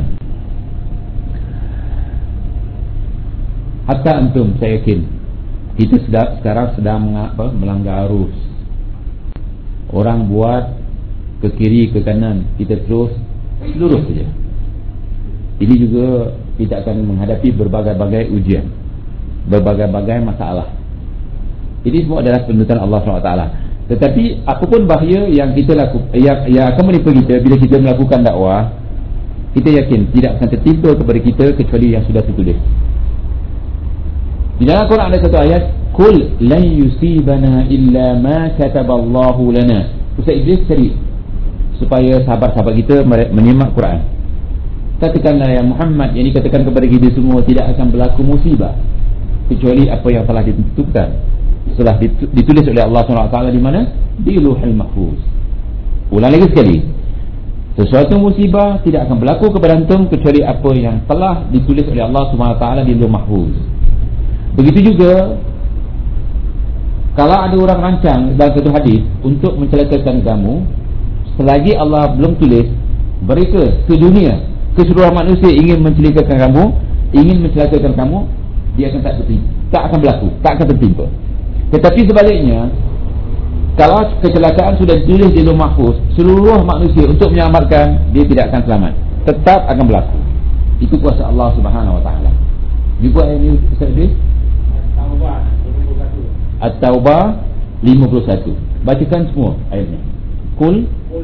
Hatta antum, saya yakin kita sedang, sekarang sedang mengapa, melanggar arus. Orang buat ke kiri ke kanan, kita terus lurus saja. Ini juga kita akan menghadapi berbagai-bagai ujian, berbagai-bagai masalah. Ini semua adalah penuntutan Allah subhanahu wa taala. Tetapi apapun bahaya yang kita lakukan, yang, yang akan menimpa kita bila kita melakukan dakwah, kita yakin tidak akan tertimpa kepada kita kecuali yang sudah tertulis. Di dalam Quran ada satu ayat, "Qul lan yusibana illa ma kataballahu lana." Ustaz Idris cari supaya sahabat-sahabat kita menyimak Quran. Katakanlah ya Muhammad, yang dikatakan kepada kita semua, tidak akan berlaku musibah kecuali apa yang telah ditentukan, telah ditulis oleh Allah subhanahu wa taala di mana? Di Lauhul Mahfuz. Ulang lagi sekali. Sesuatu musibah tidak akan berlaku kepada antum kecuali apa yang telah ditulis oleh Allah subhanahu wa taala di Lauhul Mahfuz. Begitu juga kalau ada orang rancang dalam satu hadis untuk mencelakakan kamu, selagi Allah belum tulis, mereka sedunia, keseluruhan manusia ingin mencelakakan kamu, ingin mencelakakan kamu, dia akan tak tertimpa, tak akan berlaku, tak akan tertimpa. Tetapi sebaliknya, kalau kecelakaan sudah ditulis di Lauhul Mahfuz, seluruh manusia untuk menyelamatkan, dia tidak akan selamat, tetap akan berlaku. Itu kuasa Allah Subhanahu wa taala. Juga ayat ini Ustaz Idris, At-Taubah lima puluh satu. Bacakan semua ayatnya. Qul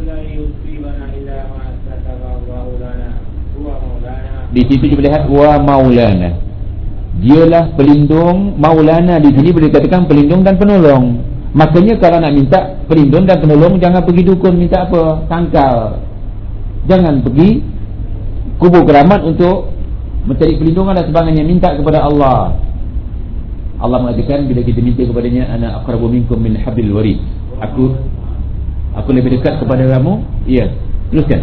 di situ kita lihat wa maulana. Dialah pelindung. Maulana di sini boleh dikatakan pelindung dan penolong. Makanya kalau nak minta pelindung dan penolong, jangan pergi dukun minta apa? Tangkal. Jangan pergi kubur keramat untuk mencari pelindungan dan sebagainya. Minta kepada Allah. Allah mengatakan bila kita minta kepadanya, ana aqrabu minkum min hablil warid. Aku aku lebih dekat kepada kamu. Ya, teruskan.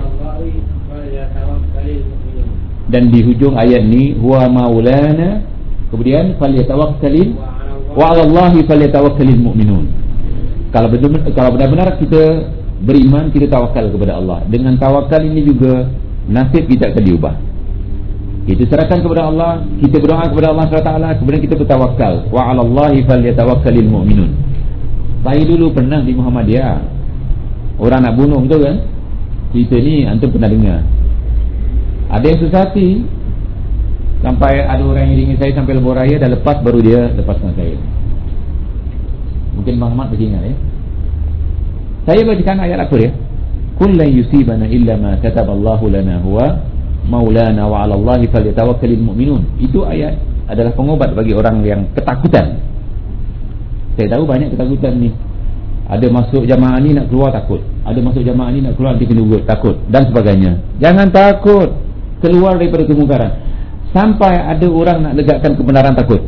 Dan di hujung ayat ni, huwa maulana, kemudian falyatawakkalin wa 'ala Allahi falyatawakkalul mu'minun. Kalau benar kalau benar-benar kita beriman, kita tawakal kepada Allah. Dengan tawakal ini juga nasib kita akan diubah. Kita serahkan kepada Allah, kita berdoa kepada Allah subhanahu wa taala, kemudian kita bertawakal. Wa 'ala Allahi falyatawakkalul mu'minun. Saya dulu pernah di Muhammadiyah, orang nak bunuh, betul kan? Cerita ni antum pernah dengar. Ada yang susah hati, Sampai ada orang yang iringi saya sampai lebuh raya, dah lepas baru dia lepaskan saya. Mungkin Bang Mat masih ingat ya. Saya bacakan ayat apa dia? Qul la yusibana illa ma kataballahu lana huwa maulana wa 'ala Allahi falyatawakkalul mu'minun. Itu ayat adalah pengobat bagi orang yang ketakutan. Saya tahu banyak ketakutan ni. Ada masuk jamaah ni nak keluar takut, ada masuk jamaah ni nak keluar nanti kena takut dan sebagainya. Jangan takut keluar daripada kemungkaran. Sampai ada orang nak legakkan kebenaran takut.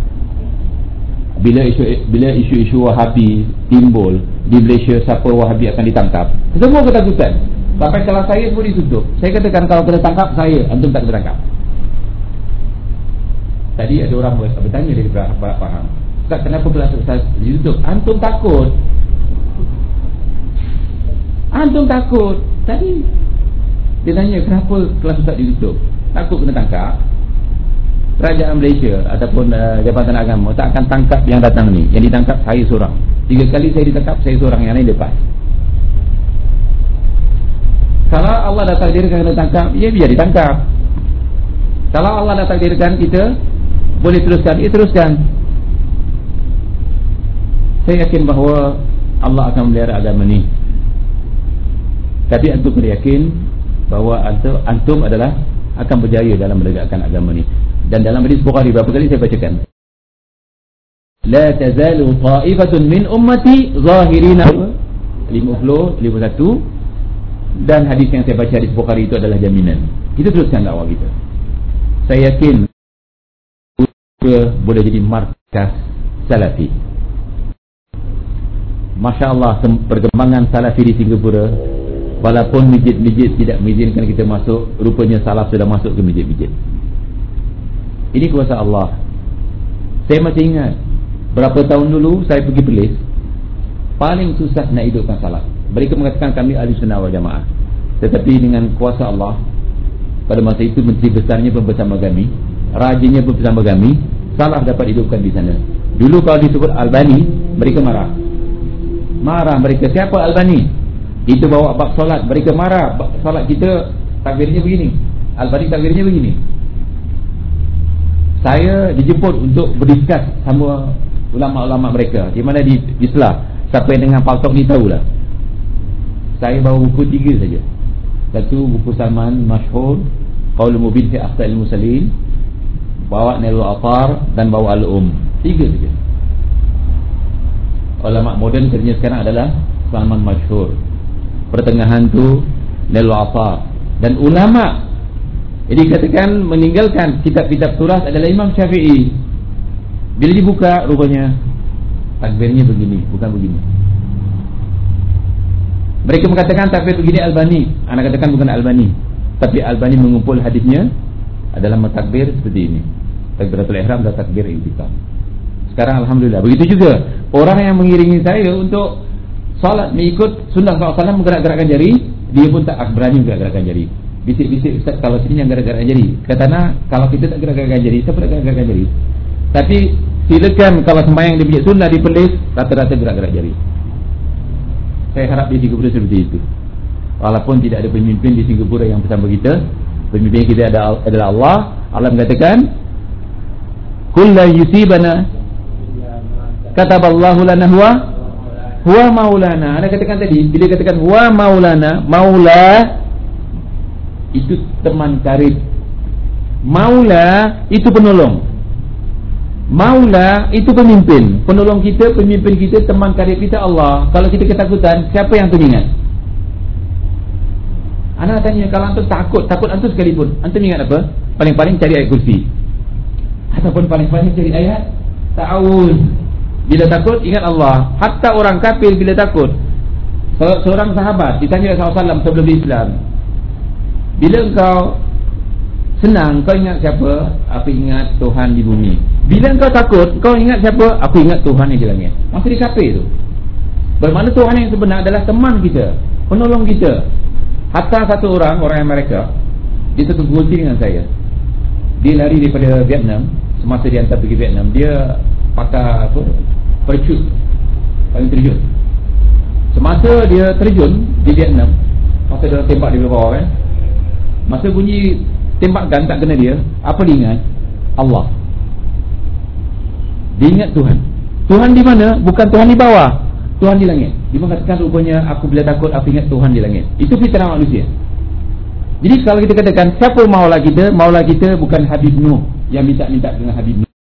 Bila isu bila isu-isu Wahabi timbul di Malaysia, siapa Wahabi akan ditangkap, semua ketakutan. Sampai kelas saya pun ditutup. Saya katakan kalau kena tangkap saya, antum tak kena tangkap. Tadi ada orang bertanya dari Pak Faham, Ustaz, kenapa kelas saya ditutup? Antum takut. Antum takut. Tadi dia tanya kenapa kelas Ustaz ditutup. Takut kena tangkap. Kerajaan Malaysia ataupun uh, Jabatan Agama tak akan tangkap yang datang ni. Yang ditangkap saya seorang. Tiga kali saya ditangkap, saya seorang, yang lain lepas. Kalau Allah dah takdirkan kena tangkap, ya biar ditangkap. Kalau Allah dah takdirkan kita boleh teruskan, ya teruskan. Saya yakin bahawa Allah akan memelihara agama ni. Tapi antum kena yakin bahawa antum, antum adalah akan berjaya dalam menegakkan agama ni. Dan dalam hadis Bukhari berapa kali saya bacakan, la tazalu ta'ifatun min ummati zahirina, lima puluh, lima puluh satu. Dan hadis yang saya baca hadis Bukhari itu adalah jaminan. Kita teruskan dakwah kita. Saya yakin boleh jadi markas Salafi. Masya Allah, perkembangan Salafi di Singapura, walaupun masjid-masjid tidak mengizinkan kita masuk, rupanya salaf sudah masuk ke masjid-masjid. Ini kuasa Allah. Saya masih ingat berapa tahun dulu saya pergi Perlis, paling susah nak hidupkan salaf. Mereka mengatakan kami ahli sunnah wal jamaah, tetapi dengan kuasa Allah, pada masa itu menteri besarnya pun bersama kami, rajinnya pun bersama kami, salaf dapat hidupkan di sana. Dulu kalau disebut Albani, mereka marah. Marah mereka, siapa Albani? Itu bawa bab solat, mereka marah. Solat kita takbirnya begini, Albani takbirnya begini. Saya dijemput untuk berdiskus sama ulama-ulama mereka, di mana di Islam. Siapa yang dengan paltok ni tahulah. Saya bawa buku tiga saja. Satu buku Salman masyhur, Qaulul Mubin fi Akhta'il Musallin, bawa Nailul Awtar, dan bawa Al-Um. Tiga saja. Ulama moden kerja sekarang adalah Salman masyhur, pertengahan tu Nailul Awtar, dan ulama jadi katakan meninggalkan kitab-kitab turas adalah Imam Syafi'i. Bila dibuka rupanya takbirnya begini, bukan begini. Mereka mengatakan takbir begini Albani, anak katakan bukan Albani, tapi Albani mengumpul hadisnya adalah takbir seperti ini, takbiratul ihram dan takbir i'tikaf. Sekarang alhamdulillah begitu juga orang yang mengiringi saya untuk salat mengikut sunnah Rasulullah sallallahu alaihi wasallam, menggerak-gerakkan jari, dia pun tak berani menggerak-gerakkan jari. Bisik-bisik, Ustaz kalau sini yang gerak-gerakkan jari. Kata nak, kalau kita tak gerak-gerakkan jari, siapa nak gerak-gerakkan jari? Tapi silakan kalau sembahyang di masjid sunnah di Perlis, rata-rata gerak-gerak jari. Saya harap di Singapura seperti itu. Walaupun tidak ada pemimpin di Singapura yang bersama kita, pemimpin kita adalah Allah. Allah mengatakan, Qul la yusibana kataballahu lana huwa huwa maulana. Anda katakan tadi, bila katakan huwa maulana, maula itu teman karib, maula itu penolong, maula itu pemimpin, penolong kita, pemimpin kita, teman karib kita Allah. Kalau kita ketakutan, siapa yang teringat? Anak tanya, kalau antum takut, takut antum sekalipun, antum ingat apa? Paling-paling cari ayat kursi, ataupun paling-paling cari ayat ta'awuz. Bila takut, ingat Allah. Hatta orang kafir bila takut, seorang sahabat ditanya Rasulullah sallallahu alaihi wasallam sebelum Islam, bila engkau senang, kau ingat siapa? Aku ingat Tuhan di bumi. Bila engkau takut, kau ingat siapa? Aku ingat Tuhan yang di langit. Masa dia kafir tu. Bermakna Tuhan yang sebenar adalah teman kita, penolong kita. Hatta satu orang, orang Amerika, dia satu gulti dengan saya. Dia lari daripada Vietnam. Semasa dia hantar pergi Vietnam, dia pakai apa? Parachute, paling terjun. Semasa dia terjun di Vietnam, masa dia tembak di bawah kan, masa bunyi Tembakkan tak kena dia. Apa dia ingat? Allah. Dia ingat Tuhan. Tuhan di mana? Bukan Tuhan di bawah, Tuhan di langit. Dia mengatakan rupanya aku bila takut aku ingat Tuhan di langit. Itu fitrah manusia. Jadi kalau kita katakan siapa maulah kita, maulah kita bukan Habib Nuh yang minta-minta dengan Habib Nuh.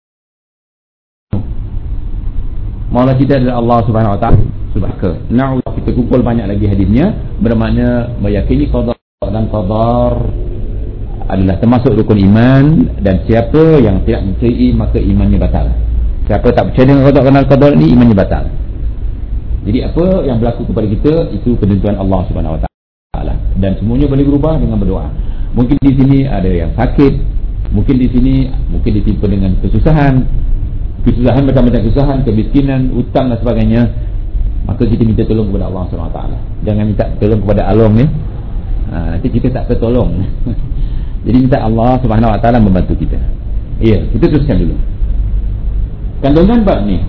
Maulah kita adalah Allah Subhanahu Wa Taala. Subhanaka. Na'u kita kumpul banyak lagi hadisnya, bermakna meyakini qada dan qadar adalah termasuk rukun iman, dan siapa yang tidak percayai maka imannya batal. Siapa tak percaya dengan qada dan qadar ini, imannya batal. Jadi apa yang berlaku kepada kita itu penentuan Allah Subhanahu Wa Taala, dan semuanya boleh berubah dengan berdoa. Mungkin di sini ada yang sakit, mungkin di sini mungkin ditimpa dengan kesusahan, kesusahan macam-macam kesusahan, kemiskinan, utang dan sebagainya. Maka kita minta tolong kepada Allah Subhanahu Wa Taala. Jangan minta tolong kepada Along ya. Ha, nanti kita tak tertolong. Jadi minta Allah Subhanahu Wa Taala membantu kita. Ya, kita teruskan dulu. Kandungan bab ni,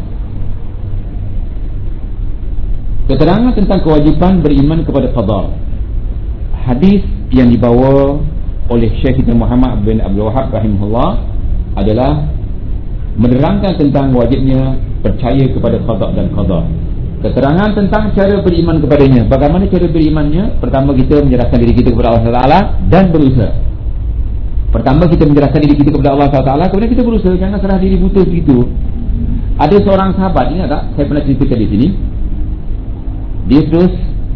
keterangan tentang kewajipan beriman kepada qadar. Hadis yang dibawa oleh Syekh kita Muhammad bin Abdul Wahab rahimahullah adalah menerangkan tentang wajibnya percaya kepada qada dan qadar. Keterangan tentang cara beriman kepadanya. Bagaimana cara berimannya? Pertama, kita menyerahkan diri kita kepada Allah subhanahu wa taala dan berusaha. Pertama, kita menyerahkan diri kita kepada Allah subhanahu wa taala, kemudian kita berusaha. Jangan serah diri buta begitu. Ada seorang sahabat, ingat tak? Saya pernah ceritakan di sini. Dia terus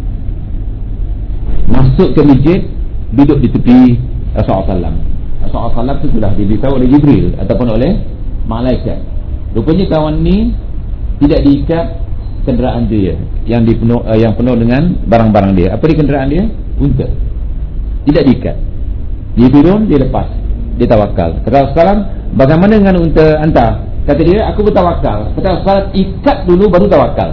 masuk ke masjid, duduk di tepi Rasulullah sallallahu alaihi wasallam. Rasulullah sallallahu alaihi wasallam itu sudah diberitahu oleh Jibril ataupun oleh malaikat. Rupanya kawan ni tidak diikat kenderaan dia yang dipenuh, uh, yang penuh dengan barang-barang dia. Apa di kenderaan dia? Unta. Tidak diikat. Dia turun, dia lepas. Dia tawakal. Kata Rasulullah, bagaimana dengan unta anta? Kata dia, aku bertawakal. Kata Rasulullah, ikat dulu baru tawakal.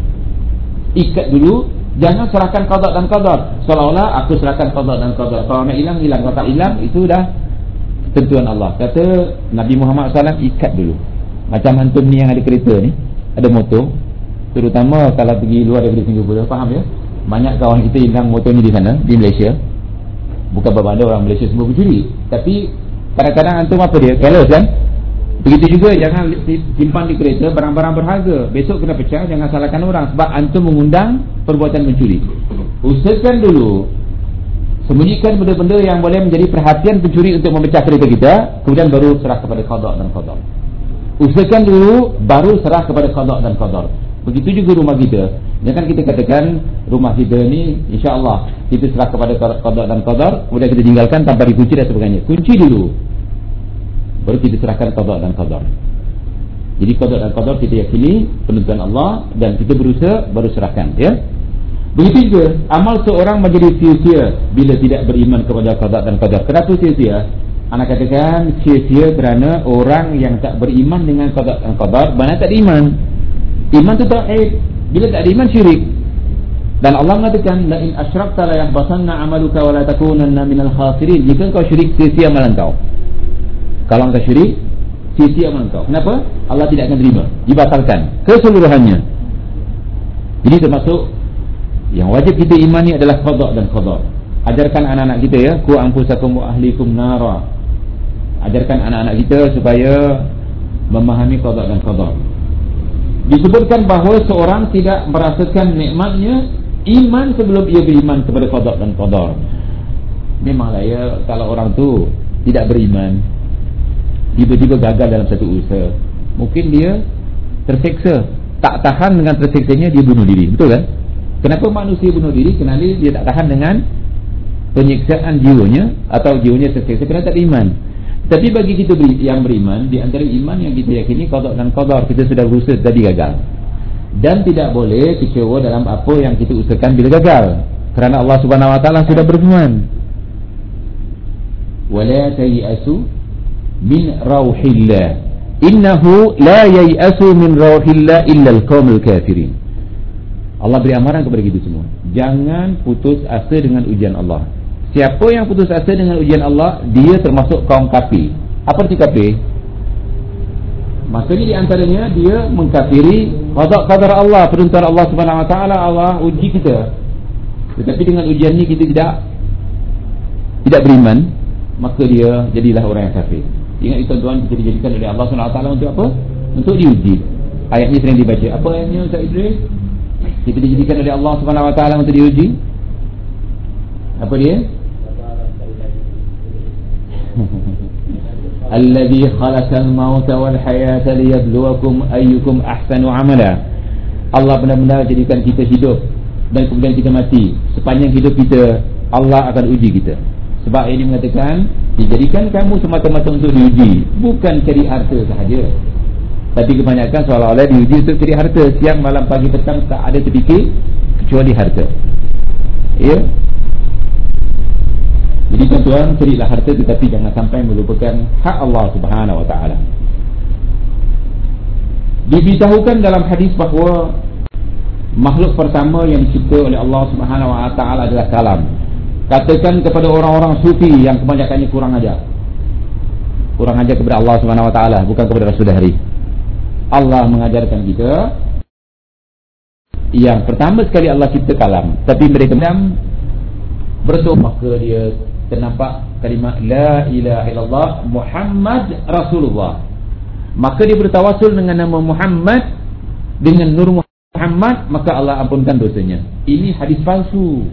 Ikat dulu, jangan serahkan qada dan qadar. Seolah-olah aku serahkan qada dan qadar. Kalau nak hilang, hilang. Kalau tak hilang, itu dah tentuan Allah. Kata Nabi Muhammad sallallahu alaihi wasallam, ikat dulu. Macam antum ni yang ada kereta ni, ada motor, terutama kalau pergi luar daripada Singapura, faham ya? Banyak kawan kita hilang motor ni di sana, di Malaysia. Bukan berbanda orang Malaysia semua pencuri, tapi kadang-kadang antum apa dia? Careless kan? Begitu juga, jangan simpan di kereta barang-barang berharga. Besok kena pecah, jangan salahkan orang sebab antum mengundang perbuatan mencuri. Usahakan dulu sembunyikan benda-benda yang boleh menjadi perhatian pencuri untuk memecah kereta kita, kemudian baru serah kepada qada dan qadar. Usahakan dulu baru serah kepada qada dan qadar. Begitu juga rumah kita. Jangan kita katakan rumah kita ni insya-Allah kita serah kepada qada dan qadar, kemudian kita tinggalkan tanpa dikunci dan sebagainya. Kunci dulu, baru kita serahkan qada dan qadar. Jadi qada dan qadar kita yakini penentuan Allah, dan kita berusaha baru serahkan ya. Begitu juga amal seorang menjadi sia-sia bila tidak beriman kepada qada dan qadar. Kenapa sia-sia? Anak katakan sia-sia kerana orang yang tak beriman dengan qada dan qadar, mana tak beriman. Iman itu tauhid. Bila tak ada iman, syirik. Dan Allah mengatakan la in asyrakta la yahbatanna 'amaluka wa la takunanna minal khasirin. Jika kau syirik, sia-sia amalan kau. Kalau engkau syirik, sia-sia amalan kau. Kenapa? Allah tidak akan terima. Dibatalkan keseluruhannya. Jadi termasuk yang wajib kita imani adalah qada dan qadar. Ajarkan anak-anak kita ya, qu anfusakum wa ahlikum nara. Ajarkan anak-anak kita supaya memahami qada dan qadar. Disebutkan bahawa seorang tidak merasakan nikmatnya iman sebelum ia beriman kepada qada dan qadar. Memanglah ya, kalau orang tu tidak beriman, tiba-tiba gagal dalam satu usaha, mungkin dia terseksa, tak tahan dengan terseksanya, dia bunuh diri. Betul kan? Kenapa manusia bunuh diri? Kerana dia tak tahan dengan penyiksaan jiwanya, atau jiwanya terseksa kerana tak beriman. Tapi bagi kita yang beriman, di antara iman yang kita yakini qada dan qadar, kita sudah berusaha tadi gagal, dan tidak boleh kecewa dalam apa yang kita usahakan bila gagal, kerana Allah Subhanahu wa taala sudah berfirman, wala tayasu min rauhillah innahu la yayasu min rauhillah illa alqaumul kafirin. Allah beri amaran kepada kita semua, jangan putus asa dengan ujian Allah. Siapa yang putus asa dengan ujian Allah, dia termasuk kaum kafir. Apa arti kafir? Maksudnya di antaranya dia mengkafiri qada qadar Allah, penentuan Allah Subhanahu wa taala. Allah uji kita, tetapi dengan ujian ni kita tidak tidak beriman, maka dia jadilah orang yang kafir. Ingat itu tuan, kita dijadikan oleh Allah subhanahu wa taala untuk apa? Untuk diuji. Ayatnya sering dibaca. Apa ayatnya Ustaz Idris? Kita dijadikan oleh Allah subhanahu wa taala untuk diuji. Apa dia? Alladhi khalaqal mauta wal hayata liyabluwakum ayyukum ahsanu amala. Allah benar-benar jadikan kita hidup dan kemudian kita mati. Sepanjang hidup kita, Allah akan uji kita. Sebab ini mengatakan, dijadikan kamu semata-mata untuk diuji, bukan cari harta sahaja. Tapi kebanyakan seolah-olah diuji untuk cari harta. Siang, malam, pagi, petang tak ada terfikir kecuali harta. Ya. Jadi tuan-tuan, carilah harta tetapi jangan sampai melupakan hak Allah Subhanahu wa taala. Diberitahukan dalam hadis bahawa makhluk pertama yang dicipta oleh Allah Subhanahu wa taala adalah kalam. Katakan kepada orang-orang sufi yang kebanyakannya kurang ajar. Kurang ajar kepada Allah Subhanahu wa taala, bukan kepada Rasul hari. Allah mengajarkan kita yang pertama sekali Allah cipta kalam, tapi mereka menam berdoa, maka dia ternampak kalimah la ilaha illallah Muhammad Rasulullah. Maka dia bertawasul dengan nama Muhammad, dengan nur Muhammad, maka Allah ampunkan dosanya. Ini hadis palsu,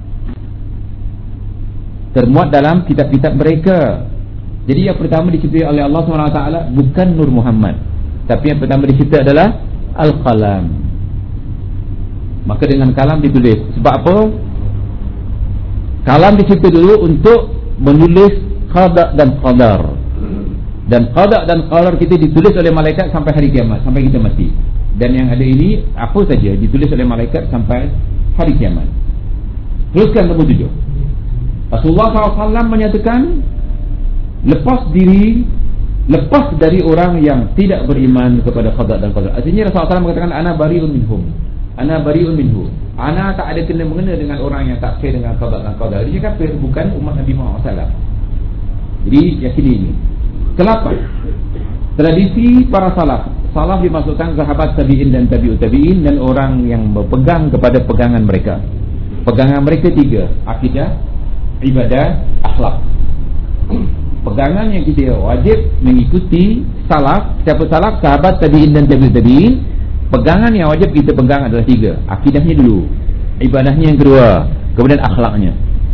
termuat dalam kitab-kitab mereka. Jadi yang pertama dicipta oleh Allah subhanahu wa taala bukan nur Muhammad, tapi yang pertama dicipta adalah Al-Qalam. Maka dengan kalam ditulis. Sebab apa? Kalam dicipta dulu untuk menulis qada dan qadar. Dan qada dan qadar kita ditulis oleh malaikat sampai hari kiamat, sampai kita mati. Dan yang ada ini apa saja ditulis oleh malaikat sampai hari kiamat. Teruskan nombor tujuh. Rasulullah sallallahu alaihi wasallam menyatakan, lepas diri, lepas dari orang yang tidak beriman kepada qada dan qadar. Artinya Rasulullah sallallahu alaihi wasallam mengatakan ana bari'un minhum. Ana bari'un minhu. Ana tak ada kena mengena dengan orang yang tak percaya dengan qada dan qadar. Dia kafir, bukan umat Nabi Muhammad sallallahu alaihi wasallam. Jadi yakini ini. Kelapan, tradisi para salaf. Salaf dimasukkan sahabat tabi'in dan tabi'ut tabi'in dan orang yang berpegang kepada pegangan mereka. Pegangan mereka tiga: akidah, ibadah, akhlak. Pegangan yang kita wajib mengikuti salaf. Siapa salaf? Sahabat tabi'in dan tabi'ut tabi'in. Pegangan yang wajib kita pegang adalah tiga. Akidahnya dulu, ibadahnya yang kedua, kemudian akhlaknya.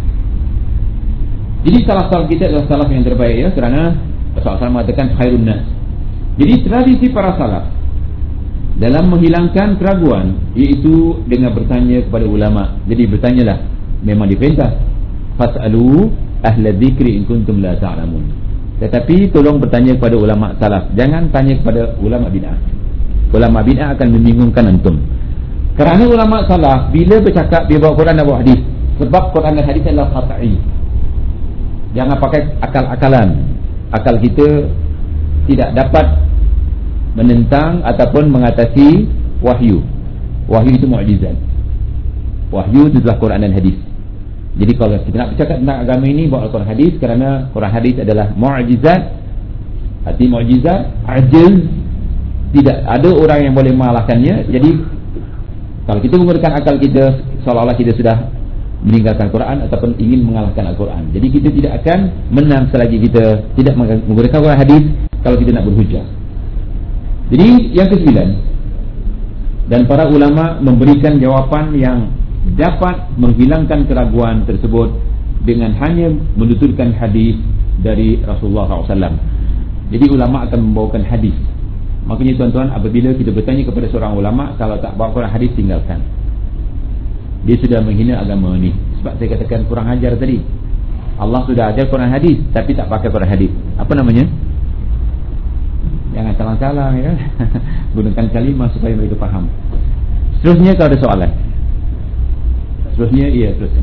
Jadi salaf-salaf kita adalah salaf yang terbaik, ya, kerana Rasulullah mengatakan khairun nas. Jadi tradisi para salaf dalam menghilangkan keraguan, iaitu dengan bertanya kepada ulama. Jadi bertanyalah, memang diperintah, fas'alu ahla dzikri in kuntum la ta'lamun. Tetapi tolong bertanya kepada ulama salaf, jangan tanya kepada ulama bid'ah. Ulama bid'ah akan membingungkan antum. Kerana ulama salaf bila bercakap, dia bawa Quran dan bawa hadis. Sebab Quran dan hadis adalah qat'i. Jangan pakai akal-akalan. Akal kita tidak dapat menentang ataupun mengatasi wahyu. Wahyu itu mukjizat. Wahyu itu adalah Quran dan hadis. Jadi kalau kita nak bercakap tentang agama ini, bawa Quran hadis, kerana Quran hadis adalah mukjizat. Arti mukjizat, ajiz, tidak ada orang yang boleh mengalahkannya. Jadi kalau kita menggunakan akal kita, seolah-olah kita sudah meninggalkan Quran ataupun ingin mengalahkan Al-Quran. Jadi kita tidak akan menang selagi kita tidak menggunakan Quran hadis kalau kita nak berhujah. Jadi yang kesembilan, dan para ulama memberikan jawapan yang dapat menghilangkan keraguan tersebut dengan hanya menuturkan hadis dari Rasulullah sallallahu alaihi wasallam. Jadi ulama akan membawakan hadis. Makanya tuan-tuan, apabila kita bertanya kepada seorang ulama, kalau tak bawa Quran hadis, tinggalkan. Dia sudah menghina agama ni. Sebab saya katakan kurang ajar tadi. Allah sudah ajar Quran hadis tapi tak pakai Quran hadis. Apa namanya? Jangan salah-salah, ya. Gunakan kalimah supaya mereka faham. Seterusnya kalau ada soalan. Seterusnya, iya, teruskan.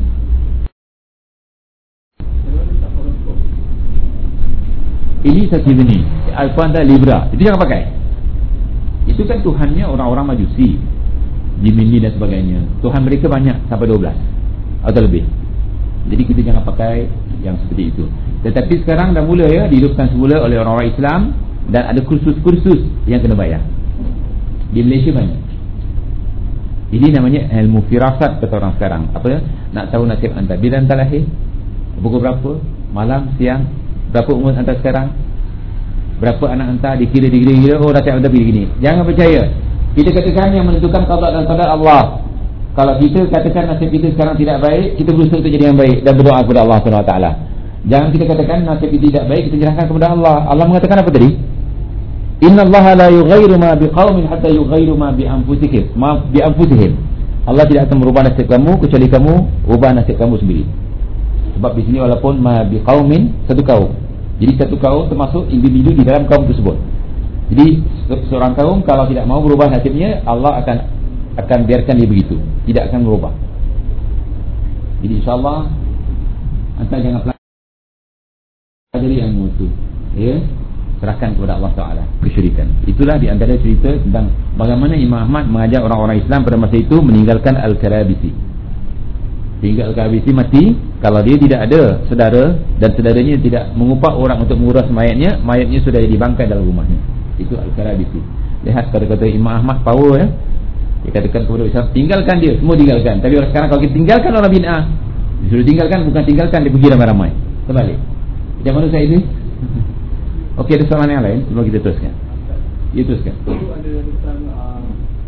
Ini satu ni Al-Quran Libra. Itu jangan pakai. Itu kan Tuhannya orang-orang Majusi, Jimini dan sebagainya. Tuhan mereka banyak, sampai dua belas atau lebih. Jadi kita jangan pakai yang seperti itu. Tetapi sekarang dah mula, ya, dihidupkan semula oleh orang-orang Islam. Dan ada kursus-kursus yang kena bayar. Di Malaysia banyak. Ini namanya ilmu firasat kata orang sekarang. Apa ya? Nak tahu nasib anda bila anda lahir, pukul berapa, malam, siang, Berapa umur anda sekarang? Berapa anak anda dikira dikira oh dah tak ada begini. Jangan percaya. Kita katakan yang menentukan qada dan qadar Allah. Kalau kita katakan nasib kita sekarang tidak baik, kita berusaha untuk jadi yang baik dan berdoa kepada Allah Subhanahu Wa Taala. Jangan kita katakan nasib kita tidak baik, kita serahkan kepada Allah. Allah mengatakan apa tadi? Inna Allah la yughayyiru ma biqaumin hatta yughayyiru ma bi anfusihim. Ma bi anfusihim. Allah tidak akan merubah nasib kamu kecuali kamu ubah nasib kamu sendiri. Sebab di sini walaupun ma biqaumin, satu kaum. Jadi satu kaum termasuk individu di dalam kaum tersebut. Jadi seorang kaum kalau tidak mau berubah nasibnya, Allah akan akan biarkan dia begitu, tidak akan berubah. Jadi insya-Allah anda jangan pelajari ilmu itu, ya, serahkan kepada Allah Taala kesyirikan. Itulah di antara cerita tentang bagaimana Imam Ahmad mengajak orang-orang Islam pada masa itu meninggalkan Al-Karabisi. Sehingga Al-Karabisi mati kalau dia tidak ada saudara dan saudaranya tidak mengupah orang untuk mengurus mayatnya, mayatnya sudah dibangkai dalam rumahnya. Itu Al-Karabisi. Lihat kata-kata Imam Ahmad power, ya. Dia katakan kepada Islam, tinggalkan dia, semua tinggalkan. Tapi orang sekarang kalau kita tinggalkan orang bid'ah, disuruh tinggalkan, bukan tinggalkan, dia pergi ramai-ramai. Terbalik. Macam mana saya ini? Okey, ada soalan yang lain sebelum kita teruskan. Ya, teruskan. Itu ada tentang uh,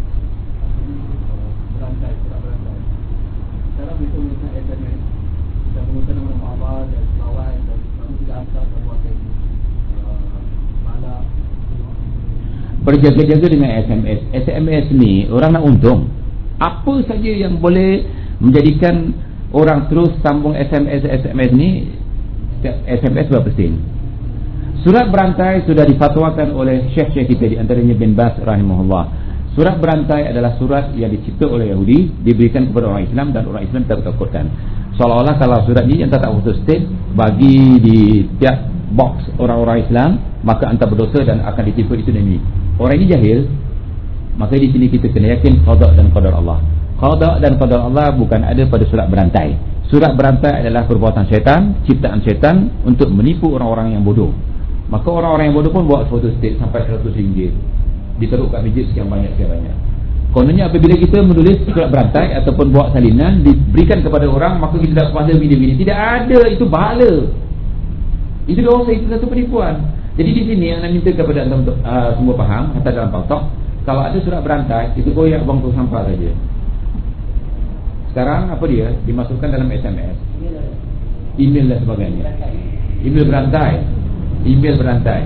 berantai, surat berantai. Sekarang kita menggunakan S M S, kita menggunakan nama Allah dan kawan dan kamu tidak hantar sebuah kain malam. Berjaga-jaga dengan S M S. S M S ni orang nak untung. Apa saja yang boleh menjadikan orang terus sambung S M S S M S ni, S M S berapa sen? Surat berantai sudah difatwakan oleh syekh-syekh kita, di antaranya bin Baz rahimahullah. Surat berantai adalah surat yang dicipta oleh Yahudi, diberikan kepada orang Islam dan orang Islam tertakutkan. Seolah-olah kalau surat ni yang tak auto state bagi di tiap box orang-orang Islam, maka anda berdosa dan akan ditipu itu dan ini. Orang ini jahil, maka di sini kita kena yakin qada dan qadar Allah. Qada dan qadar Allah bukan ada pada surat berantai. Surat berantai adalah perbuatan syaitan, ciptaan syaitan untuk menipu orang-orang yang bodoh. Maka orang-orang yang bodoh pun buat foto state sampai seratus ringgit, ditaruh kat masjid sekian banyak sekian banyak. Kononnya apabila kita menulis surat berantai ataupun buat salinan diberikan kepada orang, maka kita dapat pahala bini-bini. Tidak ada, itu bahala. Itu dosa, itu satu penipuan. Jadi di sini yang nak minta kepada anda untuk uh, semua faham, kata dalam pautok, kalau ada surat berantai, itu goyak buang tong sampah saja. Sekarang apa dia? Dimasukkan dalam S M S, email dan sebagainya. Email berantai, email berantai.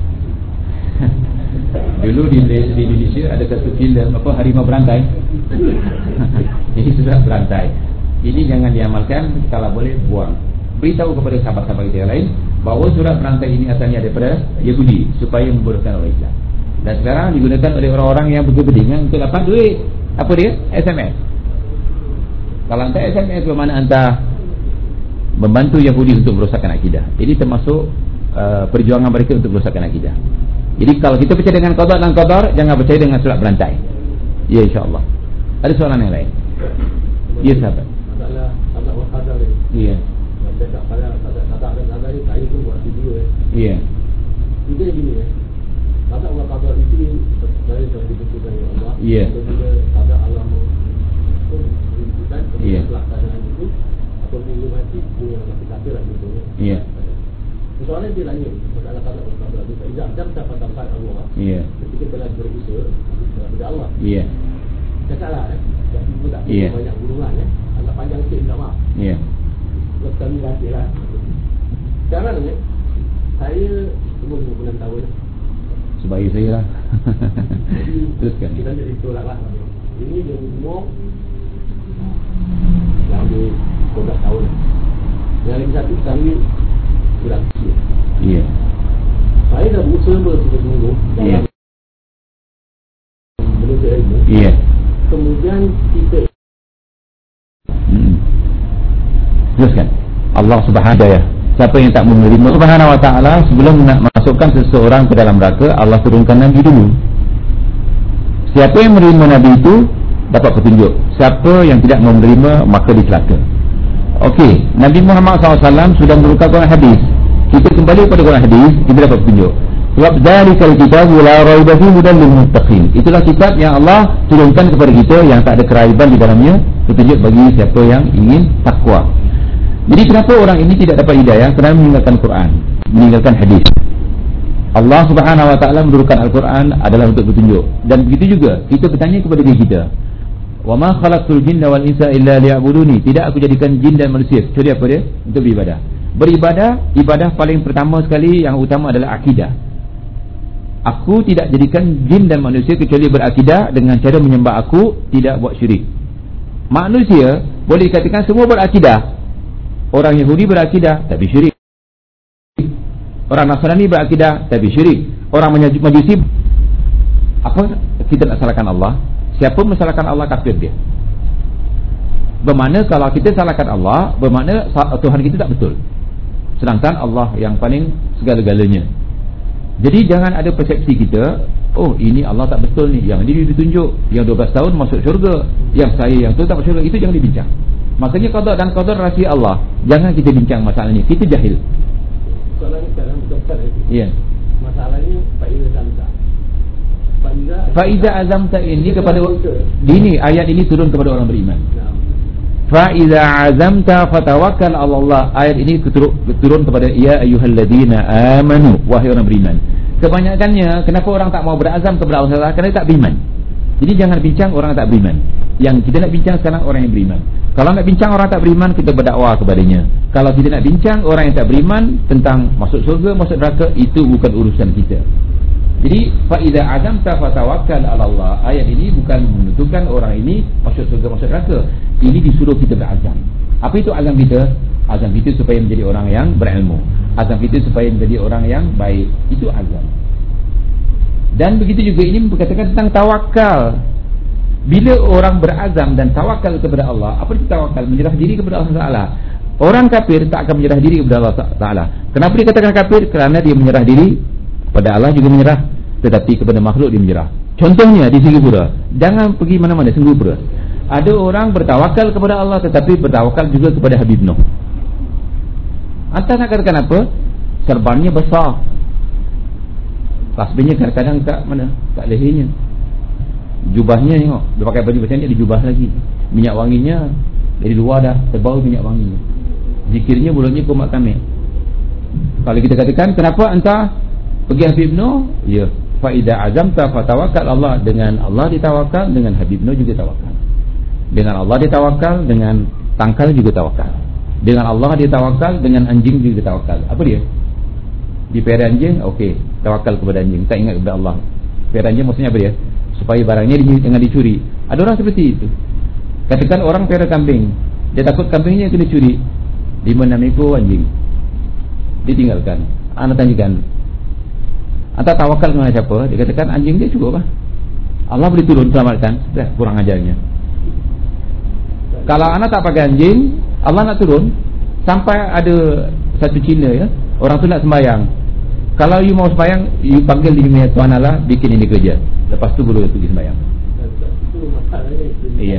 Dulu di, di Indonesia ada satu filem apa, Harimau Berantai. Ini surat berantai. Ini jangan diamalkan, kalau boleh buang. Beritahu kepada sahabat-sahabat kita yang lain bahawa surat berantai ini asalnya daripada Yahudi supaya membodohkan orang Islam. Dan sekarang digunakan oleh orang-orang yang berkepentingan untuk dapat duit. Apa dia? S M S. Kalau hantar S M S bermakna anda membantu Yahudi untuk merosakkan akidah. Ini termasuk uh, perjuangan mereka untuk merosakkan akidah. Jadi kalau kita percaya dengan qada dan qadar, jangan percaya dengan surat berantai. Ya, insya-Allah. Ada soalan yang lain? Ya, sahabat. Adalah qada wa qadar. Ya. Macam pada qada dan qadar ni saya pun buat video eh. Ya. Juga gini eh. Qada wa qadar itu dari sudah ditentukan oleh Allah. Ya. Bila qada Allah pun ditentukan kemudian pelaksanaan itu apabila mati dia mati kafir gitu. Ya. Soalnya dia lain masalah qada wa qadar itu tidak ada dapat tempat Allah. Ya. Ketika telah berusaha kepada Allah. Ya. Tak salah eh. Tak mudah. Ya. Banyak gulungan eh. Agak panjang sikit minta maaf. Ya. Lepas kami rasa lah. Sekarang ni saya umur lima puluh enam tahun. Sebaik saya lah. Teruskan. Kita jadi tolak lah. Ini dia umur yang dia dua belas tahun. Yang lagi satu sekali bulan kecil. Ya. Saya dah berusaha bersungguh-sungguh dalam menuntut ilmu. Ya. Kemudian kita Hmm. Teruskan. Allah Subhanahu wa taala. Siapa yang tak menerima Subhanahu wa taala sebelum nak masukkan seseorang ke dalam neraka, Allah turunkan nabi dulu. Siapa yang menerima nabi itu dapat petunjuk. Siapa yang tidak menerima maka dicelaka. Okey, Nabi Muhammad sallallahu alaihi wasallam sudah menurunkan Quran hadis. Kita kembali kepada Quran hadis, kita dapat petunjuk. Sebab zalikal kitabu la raiba fihi hudan lil muttaqin. Itulah kitab yang Allah turunkan kepada kita yang tak ada keraiban di dalamnya, petunjuk bagi siapa yang ingin takwa. Jadi kenapa orang ini tidak dapat hidayah? Kerana meninggalkan Quran. meninggalkan hadis. Allah Subhanahu Wa Taala menurunkan Al-Quran adalah untuk petunjuk. Dan begitu juga kita bertanya kepada diri kita, wa ma khalaqtul jinna wal insa illa liya'buduni. Tidak aku jadikan jin dan manusia kecuali apa dia? Untuk beribadah. Beribadah, ibadah paling pertama sekali yang utama adalah akidah. Aku tidak jadikan jin dan manusia kecuali berakidah dengan cara menyembah aku, tidak buat syirik. Manusia boleh dikatakan semua berakidah. Orang Yahudi berakidah tapi syirik. Orang Nasrani berakidah tapi syirik. Orang Majusi, apa kita nak salahkan Allah? Siapa mensalahkan Allah, kafir dia. Bermakna kalau kita salahkan Allah, bermakna Tuhan kita tak betul. Sedangkan Allah yang paling segala-galanya. Jadi jangan ada persepsi kita, oh ini Allah tak betul ni, yang ini ditunjuk, yang dua belas tahun masuk syurga, yang saya yang tu tak masuk syurga. Itu jangan dibincang. Makanya qada dan qadar rahsia Allah. Jangan kita bincang masalah ni, kita jahil. Soalan sekarang bukan lagi. Ya. Masalahnya faiza azamta. Faiza Faiza azamta ini kepada dini, ayat ini turun kepada orang beriman. Faiza azamta fatawakkal 'ala Allah. Ayat ini turun kepada ya ayyuhalladzina amanu, wahai orang beriman. Kebanyakannya kenapa orang tak mau berazam kepada Allah? Kerana tak beriman. Jadi jangan bincang orang tak beriman. Yang kita nak bincang sekarang orang yang beriman. Kalau nak bincang orang tak beriman, kita berdakwah kepadanya. Kalau kita nak bincang orang yang tak beriman tentang masuk surga, masuk neraka, itu bukan urusan kita. Jadi fa idza azamta fatawakkal 'ala Allah. Ayat ini bukan menentukan orang ini masuk surga, masuk neraka. Ini disuruh kita berazam. Apa itu azam kita? Azam kita supaya menjadi orang yang berilmu. Azam kita supaya menjadi orang yang baik. Itu azam. Dan begitu juga ini berkatakan tentang tawakal. Bila orang berazam dan tawakal kepada Allah, apa itu tawakal? Menyerah diri kepada Allah Taala. Orang kafir tak akan menyerah diri kepada Allah Taala. Kenapa dikatakan kafir? Kerana dia menyerah diri kepada Allah juga menyerah, tetapi kepada makhluk dia menyerah. Contohnya di Singapura, jangan pergi mana-mana, Singapura. Ada orang bertawakal kepada Allah tetapi bertawakal juga kepada Habib Noh. Anda nak katakan apa? Serbannya besar, tasbihnya kadang-kadang kat mana? Kat lehernya. Jubahnya tengok, dia pakai baju macam ni, ada jubah lagi. Minyak wanginya dari luar dah terbau minyak wanginya. Zikirnya mulutnya kumat kamil. Kalau kita katakan kenapa entah pergi Habib Noh? Ya, fa idza azamta fatawakkal Allah. Dengan Allah ditawakal, dengan Habib Noh juga tawakal. Dengan Allah ditawakal, dengan tangkal juga tawakal. Dengan Allah ditawakal, dengan anjing juga tawakal. Apa dia? Dipelihara anjing, okey, tawakal kepada anjing, tak ingat kepada Allah. Pelihara anjing maksudnya apa dia? Supaya barangnya jangan dicuri. Ada orang seperti itu. Katakan orang pelihara kambing, dia takut kambingnya kena curi. Lima enam ekor anjing, dia tinggalkan. Anda tanyakan, anda tawakal dengan siapa? Dia katakan anjing dia cukup lah, Allah boleh turun selamatkan. Dah, kurang ajarnya. Kalau anda tak pakai anjing, Allah nak turun. Sampai ada satu Cina ya, orang tu nak sembahyang. Kalau you mau sembahyang, you panggil dia, Tuhan Allah bikin ini kerja. Lepas tu baru pergi sembahyang. Itu masalahnya. Iya.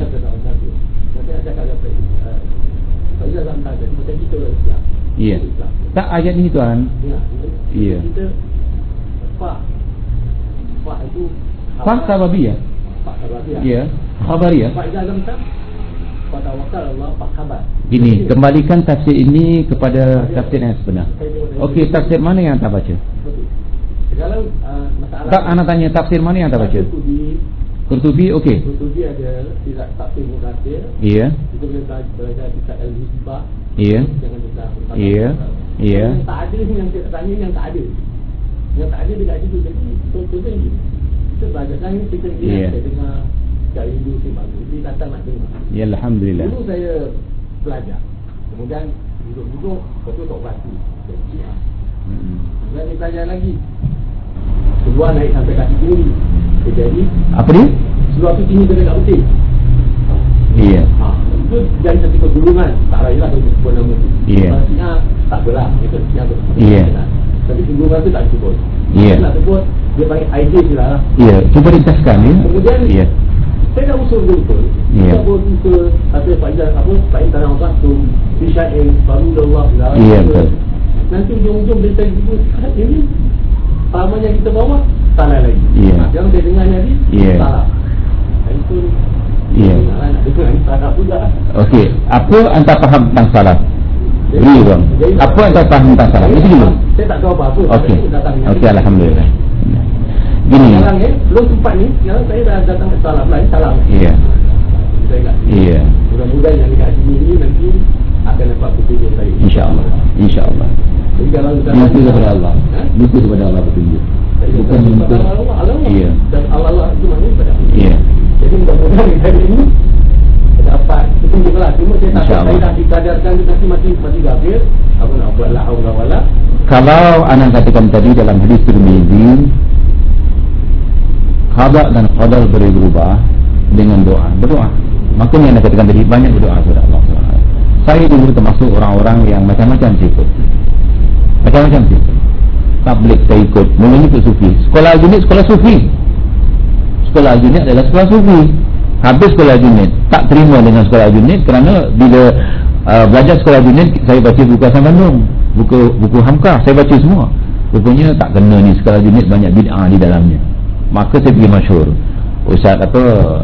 Iya. Tak ayat ni tuan. Iya. Fa Fa itu Fa sababiyah. Fa sababiyah. Iya, khabariyah. Fa dalam tak pada wakal Allah fa khabar. Gini, kembalikan tafsir ini kepada tafsir yang sebenar. Okey, tafsir mana yang tak baca? Kalau uh, masalah tak, anak tanya tafsir mana yang tak baca? Qurtubi, okey. Qurtubi ada tidak tafsir mudassir. Iya. Itu boleh belajar kitab al-Misbah. Iya. Jangan kita. Iya. Iya. Yang tak ada yang kita tanya yang tak ada. Yang tak ada dekat situ jadi contohnya ni. Kita belajar kan kita lihat yeah. dengar dari dulu si bagus. Jadi datang nak dengar. Ya alhamdulillah. Dulu saya belajar. Kemudian duduk-duduk betul tak berhati. Hmm. Kemudian dia belajar lagi. Keluar naik sampai kaki kiri. Jadi apa dia? Seluar tu tinggi dekat putih. Iya. Ha, itu jadi satu kegulungan. Tak raya lah sebut nama tu. Iya. Maksudnya tak belah. Itu yang tu. Iya. Tapi kegulungan tu tak sebut. Iya. Nak sebut dia panggil idea je lah. Iya. Cuba ringkaskan ya. Kemudian iya. Saya dah usul betul. Iya. Kita boleh ke kata Faizal apa? Faizal tanah Allah tu. Bisyair baru Allah lah. Iya betul. Nanti ujung-ujung berita itu ini pahaman yang kita bawa salah lagi. Iya. Yang saya dengar tadi iya. salah. Itu iya. Nak dengar salah pula. Okey, apa anda faham tentang salah? Beri bang. Apa yang tak faham tentang salam? Itu dulu. Saya tak tahu apa-apa. Okey. Okey, alhamdulillah. Gini. Sekarang ni, belum sempat ni, sekarang saya dah datang ke salam lain, salam. Iya. Saya ingat. Iya. Mudah-mudahan yang dekat sini ni nanti akan dapat petunjuk saya. Insya-Allah. Insya-Allah. Jadi kalau minta kepada Allah. Minta kepada Allah petunjuk. Bukan minta Allah, Allah. Iya. Dan Allah Allah itu maknanya kepada Allah. Iya. Jadi mudah-mudahan hari ini dapat petunjuk lah. Cuma saya tak saya dah dikadarkan nanti masih masih gafir. Apa nak buat la haula wala. Kalau anak katakan tadi dalam hadis Tirmizi, qada dan qadar boleh berubah dengan doa. Berdoa. Makanya anak katakan tadi banyak berdoa kepada Allah Subhanahu wa taala. Saya dulu termasuk orang-orang yang macam-macam ikut. Macam-macam ikut. Tabligh saya ikut. Mulanya ikut sufi. Sekolah Al-Junid, sekolah sufi. Sekolah Al-Junid adalah sekolah sufi. Habis sekolah Al-Junid, tak terima dengan sekolah Al-Junid kerana bila uh, belajar sekolah Al-Junid, saya baca buku Hasan Bandung, buku buku Hamkah, saya baca semua. Rupanya tak kena ni, sekolah Al-Junid banyak bid'ah di dalamnya. Maka saya pergi masyhur. Ustaz apa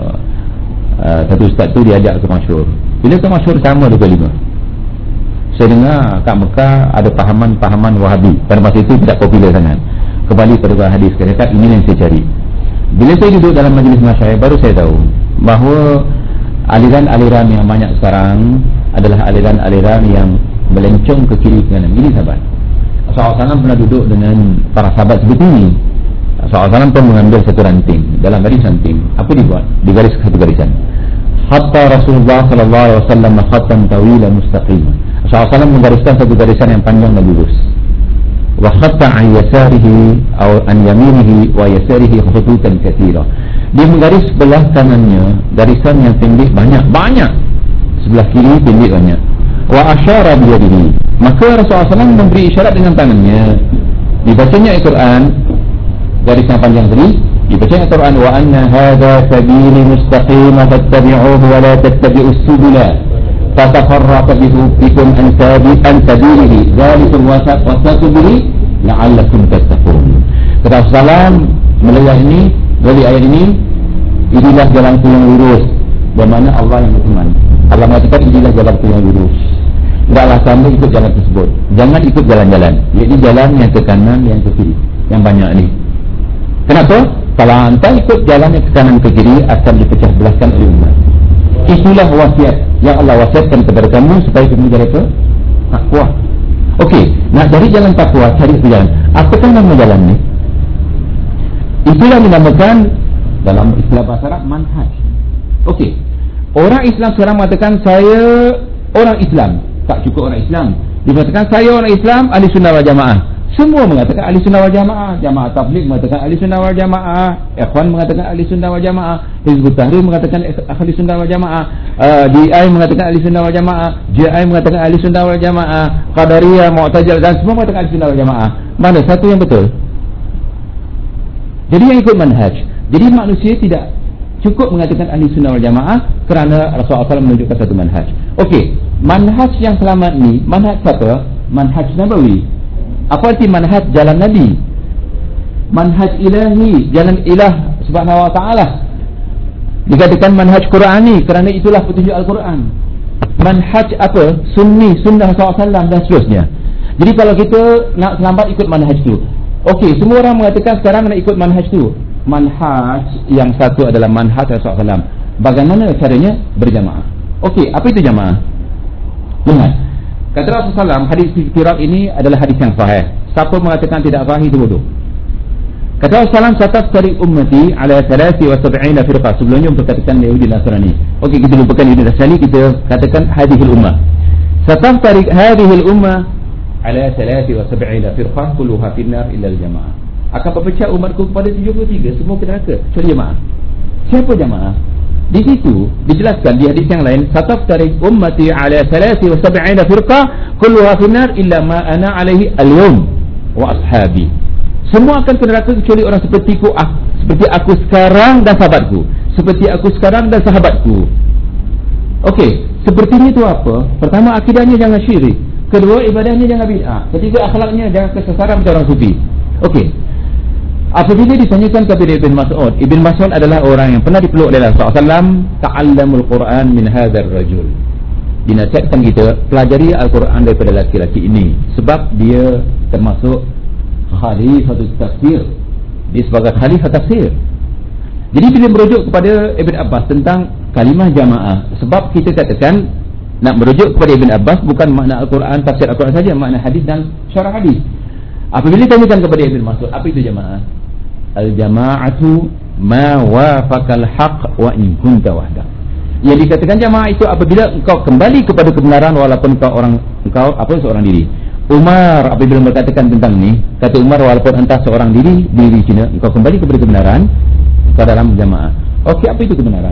uh, satu ustaz tu diajak ke masyhur. Bila ke masyhur sama dua kali lima. Saya dengar kat Mekah ada pahaman-pahaman Wahabi. Pada masa itu tidak popular sangat. Kembali pada hadis, saya kata ini yang saya cari. Bila saya duduk dalam majlis masyayikh, baru saya tahu bahawa aliran-aliran yang banyak sekarang adalah aliran-aliran yang melencong ke kiri ke kanan. Ini sahabat Rasulullah sallallahu alaihi wasallam pernah duduk dengan para sahabat seperti ini. Rasulullah sallallahu alaihi wasallam pun mengambil satu ranting. Dalam baris ranting, apa dibuat? Digaris satu garisan. Hatta Rasulullah sallallahu alaihi wasallam khattan tawila mustaqim. Rasulullah sallallahu alaihi wasallam menggariskan satu garisan yang panjang dan lurus. Wa khatta an yasarihi atau an yaminihi wa yasarihi khututan katsira. Dia menggaris sebelah kanannya garisan yang pendek banyak, banyak. Sebelah kiri pendek banyak. Wa asyara bi yadihi. Maka Rasulullah sallallahu alaihi wasallam memberi isyarat dengan tangannya. Dibacanya Al-Quran garis yang panjang tadi, dibacanya Al-Quran wa anna hadza sabili mustaqim fattabi'uhu wa la tattabi'us subula fatafarraqa bikum an sabi an sabilihi dzalikal wasat wattaqu la'allakum tattaqun. Kata Rasulullah melalui ini, melalui ayat ini, inilah jalanku yang lurus. Bermakna Allah yang berfirman. Allah mengatakan inilah jalanku yang lurus. Tidaklah kamu ikut jalan tersebut. Jangan ikut jalan-jalan. Jadi jalan yang ke kanan, yang ke kiri, yang banyak ni. Kenapa? Kalau anda ikut jalan yang ke kanan ke kiri, akan dipecah belahkan oleh umat. Itulah wasiat yang Allah wasiatkan kepada kamu supaya kamu jadi apa? Takwa. Okey, nak cari jalan takwa, cari itu jalan. Apakah nama jalan ni? Itulah dinamakan dalam istilah bahasa Arab manhaj. Okey, orang Islam sekarang mengatakan saya orang Islam. Tak cukup orang Islam. Dia mengatakan saya orang Islam, ahli sunnah wal jamaah. Semua mengatakan ahli sunnah wal jamaah. Jamaah tabligh mengatakan ahli sunnah wal jamaah. Ikhwan mengatakan ahli sunnah wal jamaah. Hizbut Tahrir mengatakan ahli sunnah wal jamaah. uh, D I mengatakan ahli sunnah wal jamaah. J I mengatakan ahli sunnah wal jamaah. Qadariyah, Mu'tazilah dan semua mengatakan ahli sunnah wal jamaah. Mana satu yang betul? Jadi yang ikut manhaj. Jadi manusia tidak cukup mengatakan ahli sunnah wal jamaah kerana Rasulullah sallallahu alaihi wasallam menunjukkan satu manhaj. Okey, manhaj yang selamat ni, manhaj siapa? Manhaj Nabawi. Apa arti manhaj jalan Nabi? Manhaj ilahi, jalan ilah subhanahu wa ta'ala. Dikatakan manhaj Qurani kerana itulah petunjuk Al-Quran. Manhaj apa? Sunni, sunnah Rasulullah sallallahu alaihi wasallam dan seterusnya. Jadi kalau kita nak selamat ikut manhaj tu. Okey, semua orang mengatakan sekarang nak ikut manhaj tu. Manhaj yang satu adalah manhaj Rasulullah sallallahu alaihi wasallam. Bagaimana caranya? Berjamaah. Okey, apa itu jamaah? Lihat, kata Rasulullah sallallahu alaihi wasallam, hadis iftirak ini adalah hadis yang sahih. Siapa mengatakan tidak sahih itu bodoh. Kata Rasulullah sallallahu alaihi wasallam, "Sataftari ummati ala thalath wa sab'ina firqah." Sebelumnya berkatakan Yahudi dan Nasrani. Okey, kita lupakan Yahudi dan Nasrani, kita katakan hadhil ummah. Sataftari hadhil ummah ala thalath wa sab'ina firqah kulluha fi an-nar illa al-jamaah. Akan berpecah umatku kepada tujuh puluh tiga, semua ke neraka kecuali jamaah. Siapa jamaah? Di situ dijelaskan di hadis yang lain, "Sataftari ummati ala thalath wa sab'ina firqah kulluha fi an-nar illa ma ana alaihi al-yawm wa ashabi." Semua akan ke neraka kecuali orang sepertiku, ah, seperti aku sekarang dan sahabatku. Seperti aku sekarang dan sahabatku. Okey, seperti ini tu apa? Pertama, akidahnya jangan syirik. Kedua, ibadahnya jangan bid'ah. Ketiga, akhlaknya jangan kesesaran macam orang sufi. Okey. Apabila ditanyakan kepada Ibn Mas'ud, Ibn Mas'ud adalah orang yang pernah dipeluk oleh Rasulullah sallallahu alaihi wasallam, "Ta'allamul Quran min hadzal rajul." dinasihatkan kita pelajari Al-Quran daripada laki-laki ini, sebab dia termasuk khalifatul tafsir, dia sebagai khalifah tafsir. Jadi bila merujuk kepada Ibn Abbas tentang kalimah jamaah, sebab kita katakan nak merujuk kepada Ibn Abbas bukan makna Al-Quran, tafsir Al-Quran saja, makna hadis dan syarah hadis. Apabila tanyakan kepada Ibn Mas'ud, apa itu jamaah? Al-jama'atu ma wafaqal haq wa in kunta wahda. Yang dikatakan jamaah itu apabila engkau kembali kepada kebenaran walaupun engkau orang engkau apa seorang diri. Umar apabila berkatakan tentang ni, kata Umar, walaupun entah seorang diri diri Cina, engkau kembali kepada kebenaran, engkau dalam jamaah. Okey, apa itu kebenaran?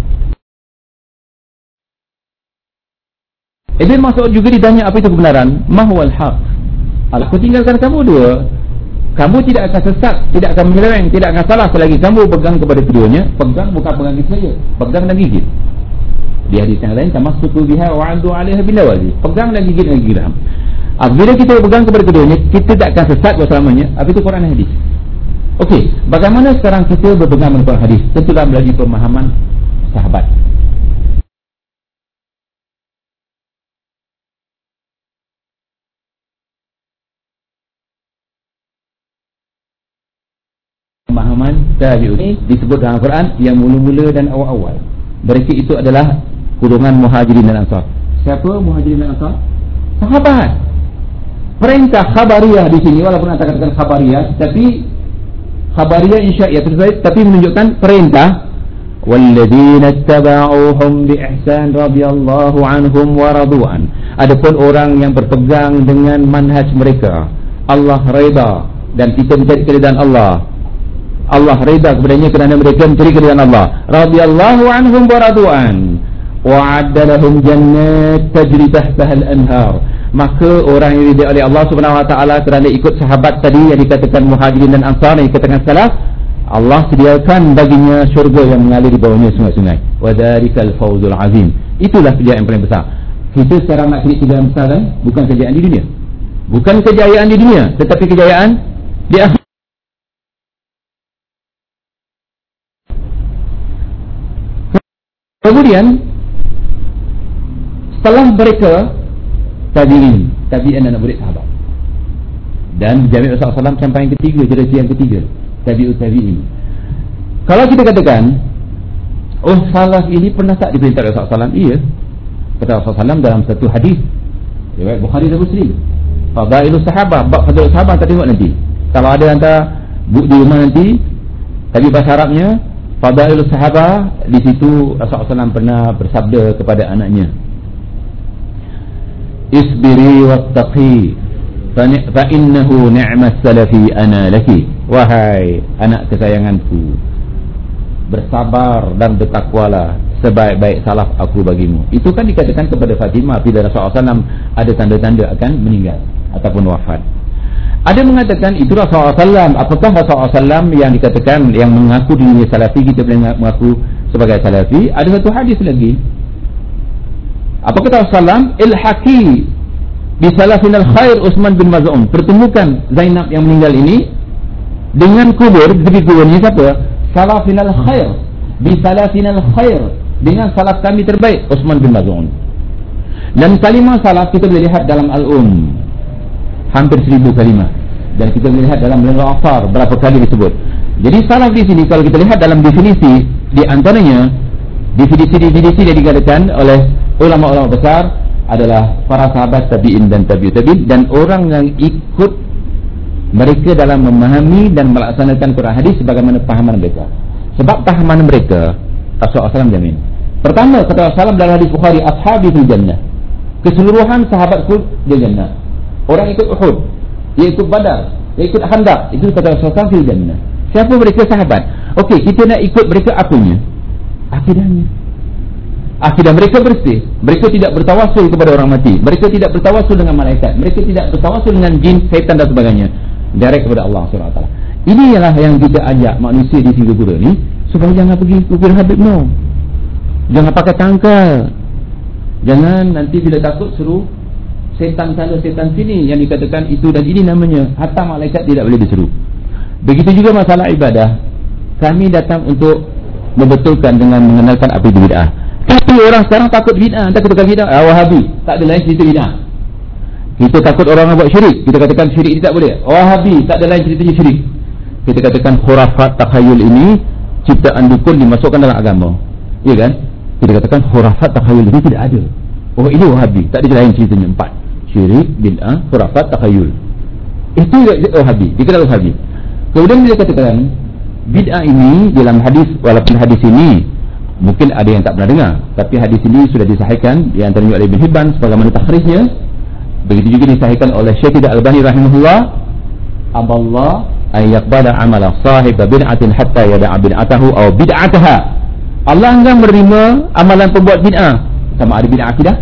Ibn Mas'ud juga ditanya apa itu kebenaran? Mahwal haq. Aku tinggalkan kamu dua, kamu tidak akan sesat, tidak akan menyeleweng, tidak akan salah selagi kamu pegang kepada keduanya. Pegang bukan pegang gigit saja, pegang dan gigit. Di hadis yang lain, tamassuku biha wa 'addu 'alaiha bin nawazi. Pegang dan gigit dan gigit. Apabila kita pegang kepada keduanya, kita tak akan sesat bersamanya. Apa itu Quran dan hadis? Okey, bagaimana sekarang kita berpegang dengan hadis? Tentulah melalui pemahaman sahabat. Pemahaman tabi'un ini disebut dalam Al-Quran yang mula-mula dan awal-awal. Mereka itu adalah golongan Muhajirin dan Ansar. Siapa Muhajirin dan Ansar? Sahabat. Perintah khabariyah di sini, walaupun anda katakan khabariyah, tapi khabariyah insyaiyah tersebut, tapi menunjukkan perintah. Walladzina ittaba'uhum biihsan radhiyallahu anhum wa radu'an. Adapun orang yang berpegang dengan manhaj mereka, Allah redha dan kita mencari keridhaan Allah, Allah redha kepadanya kerana mereka mencari keridhaan Allah. Radhiyallahu anhum wa radu'an wa 'adda lahum jannat tajri tahtaha al-anhar. Maka orang yang diridai oleh Allah Subhanahu wa taala kerana ikut sahabat tadi yang dikatakan Muhajirin dan Ansar, yang dikatakan salaf, Allah sediakan baginya syurga yang mengalir di bawahnya sungai-sungai. Wa dzalikal fawzul azim. Itulah kejayaan yang paling besar. Kita sekarang nak cari kejayaan besar kan? Bukan kejayaan di dunia. Bukan kejayaan di dunia, tetapi kejayaan di akhirat. Kemudian setelah mereka tabi'in, tabi'in dan murid sahabat, dan Jami' Rasulullah sallallahu alaihi wasallam sampai yang ketiga, generasi yang ketiga, tabi'ut tabi'in. Kalau kita katakan, oh salaf ini pernah tak diperintah Rasulullah sallallahu alaihi wasallam? Iya. Kata Rasulullah sallallahu alaihi wasallam dalam satu hadis riwayat Bukhari dan Muslim, fadailus sahabah, bab fadailus sahabah, kita tengok nanti. Kalau ada hantar buku di rumah nanti, tapi bahasa Arabnya fadailus sahabah, di situ Rasulullah sallallahu alaihi wasallam pernah bersabda kepada anaknya, isbiri wattaqi fa innahu ni'mas salafi ana laki. Wahai anak kesayanganku, bersabar dan bertakwalah, sebaik-baik salaf aku bagimu. Itu kan dikatakan kepada Fatimah bila Rasulullah sallallahu alaihi wasallam ada tanda-tanda akan meninggal ataupun wafat. Ada mengatakan itu Rasulullah sallallahu alaihi wasallam. Apakah Rasulullah sallallahu alaihi wasallam yang dikatakan yang mengaku dirinya salafi, kita boleh mengaku sebagai salafi? Ada satu hadis lagi. Apa kata Rasulullah? Ilhaqi bi salafinal khair Utsman bin Maz'un. Pertemukan Zainab yang meninggal ini dengan kubur, tepi kuburnya siapa? Salafinal khair, bi salafinal khair, dengan salaf kami terbaik Utsman bin Maz'un. Dan kalimah salaf kita boleh lihat dalam Al-Um, hampir seribu kalimah, dan kita boleh lihat dalam Al-Afar berapa kali disebut. Jadi salaf di sini kalau kita lihat dalam definisi, di antaranya definisi-definisi yang dikatakan oleh ulama-ulama besar adalah para sahabat tabi'in dan tabi'ut tabi'in, dan orang yang ikut mereka dalam memahami dan melaksanakan Quran hadis sebagaimana pahaman mereka. Sebab pahaman mereka Rasulullah sallallahu alaihi wasallam jamin. Pertama kata Rasulullah sallallahu alaihi wasallam dalam hadis Bukhari, ashabi fil jannah, keseluruhan sahabatku di jannah. Orang ikut Uhud, dia ikut Badar, dia ikut Khandaq, itu kata Rasulullah fil jannah. Siapa mereka sahabat? Okey, kita nak ikut mereka apanya? Akidahnya. Akidah mereka bersih. Mereka tidak bertawasul kepada orang mati. Mereka tidak bertawasul dengan malaikat. Mereka tidak bertawasul dengan jin, syaitan dan sebagainya. Direct kepada Allah subhanahu wa taala. Inilah yang kita ajak manusia di Singapura ni, supaya jangan pergi kubur Habib no. Jangan pakai tangkal. Jangan nanti bila takut suruh setan sana setan sini yang dikatakan itu dan ini namanya. Hatta malaikat tidak boleh diseru. Begitu juga masalah ibadah. Kami datang untuk membetulkan dengan mengenalkan apa itu bid'ah. Tapi orang sekarang takut bid'ah. Entah katakan bid'ah, ah, Wahabi, tak ada lain cerita bid'ah. Kita takut orang buat syirik, kita katakan syirik ini tak boleh. Wahabi, tak ada lain ceritanya syirik. Kita katakan khurafat takhayul ini ciptaan dukun dimasukkan dalam agama. Ya kan? Kita katakan khurafat takhayul ini tidak ada. Oh, ini Wahabi, tak ada lain ceritanya. Empat: syirik, bid'ah, khurafat, takhayul. Itu Wahabi, dikira Wahabi. Kemudian dia katakan bid'ah ini dalam hadis, walaupun hadis ini mungkin ada yang tak pernah dengar, tapi hadis ini sudah disahihkan di antaranya oleh Ibn Hibban sebagaimana takhrijnya. Begitu juga disahihkan oleh Syekh Al-Albani rahimahullah, aballah ay yaqbala amala sahib bid'atin hatta yada'a bid'atahu aw bid'ataha. Allah enggan menerima amalan pembuat bid'ah, sama ada bid'ah akidah.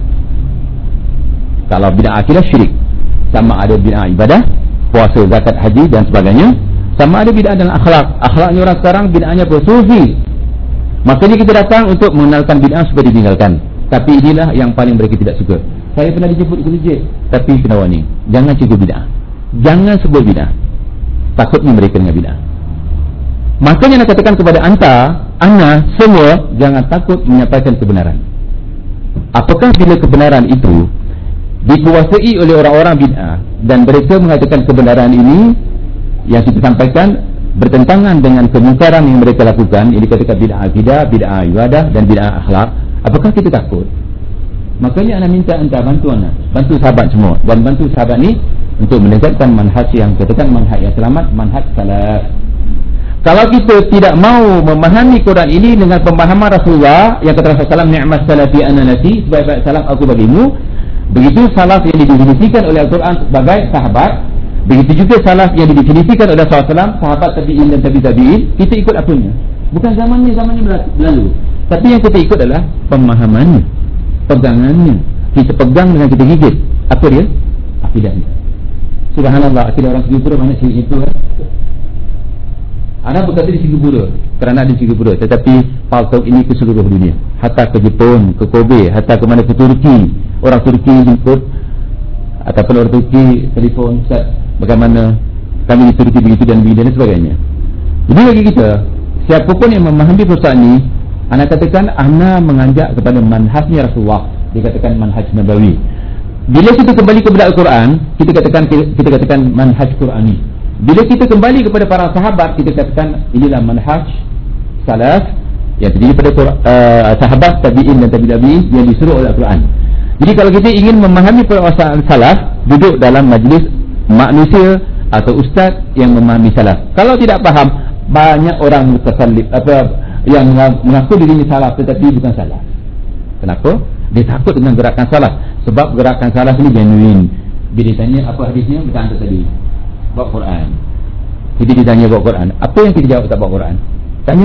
Kalau bid'ah akidah syirik, sama ada bid'ah ibadah, puasa, zakat, haji dan sebagainya. Sama ada bid'ah dan akhlak. Akhlaknya orang sekarang bid'ahnya bersufi. Makanya kita datang untuk mengenalkan bid'ah supaya ditinggalkan. Tapi inilah yang paling mereka tidak suka. Saya pernah dijemput ke masjid, tapi kena warning, jangan cikgu bid'ah, jangan sebut bid'ah. Takutnya mereka dengan bid'ah. Makanya nak katakan kepada anta, ana semua, jangan takut menyampaikan kebenaran. Apakah bila kebenaran itu dikuasai oleh orang-orang bid'ah dan mereka mengatakan kebenaran ini yang kita sampaikan bertentangan dengan kemungkaran yang mereka lakukan, ini dikatakan bid'ah akidah, bid'ah ibadah dan bid'ah akhlak, apakah kita takut? Makanya anda minta anda bantu anda, bantu sahabat semua, dan bantu sahabat ni untuk menegakkan manhaj yang katakan manhaj yang selamat, manhaj salaf. Kalau kita tidak mau memahami Quran ini dengan pemahaman Rasulullah yang kata Rasulullah sallallahu alaihi wasallam, ni'mas salafi ana laki, sebaik-baik salaf aku bagimu. Begitu salaf yang didefinisikan oleh Al-Quran sebagai sahabat, begitu juga salaf yang didefinisikan oleh Rasulullah sallallahu alaihi wasallam, sahabat tabi'in dan tabi' tabi'in, kita ikut apanya? Bukan zamannya, zamannya berlalu. Tapi yang kita ikut adalah pemahamannya, pegangannya. Kita pegang dengan kita gigit. Apa dia? Akidahnya. Subhanallah, akidah orang Singapura banyak syirik itu kan? Anak berkata di Singapura kerana ada Singapura, tetapi palsu ini ke seluruh dunia, hatta ke Jepun, ke Kobe, hatta ke mana, ke Turki. Orang Turki jemput ataupun orang Turki telefon, Ustaz, bagaimana kami di Turki begitu dan begitu dan sebagainya. Jadi bagi kita, siapapun yang memahami persoalan ini, anak katakan ana mengajak kepada manhajnya Rasulullah, dikatakan manhaj Nabawi. Bila kita kembali kepada Al-Quran, kita katakan kita katakan manhaj Qurani. Bila kita kembali kepada para sahabat, kita katakan inilah manhaj salaf yang terdiri daripada uh, sahabat, tabi'in dan tabi' tabi'in yang disuruh oleh Al-Quran. Jadi kalau kita ingin memahami perasaan salaf, duduk dalam majlis manusia atau ustaz yang memahami salaf. Kalau tidak faham, banyak orang mutasallib apa yang mengaku dirinya salaf tetapi bukan salaf. Kenapa? Dia takut dengan gerakan salaf, sebab gerakan salaf ini genuine. Bila ditanya apa hadisnya, macam anda tadi, bawa Quran. Jadi ditanya bawa Quran, apa yang kita jawab tak bawa Quran? Tanya.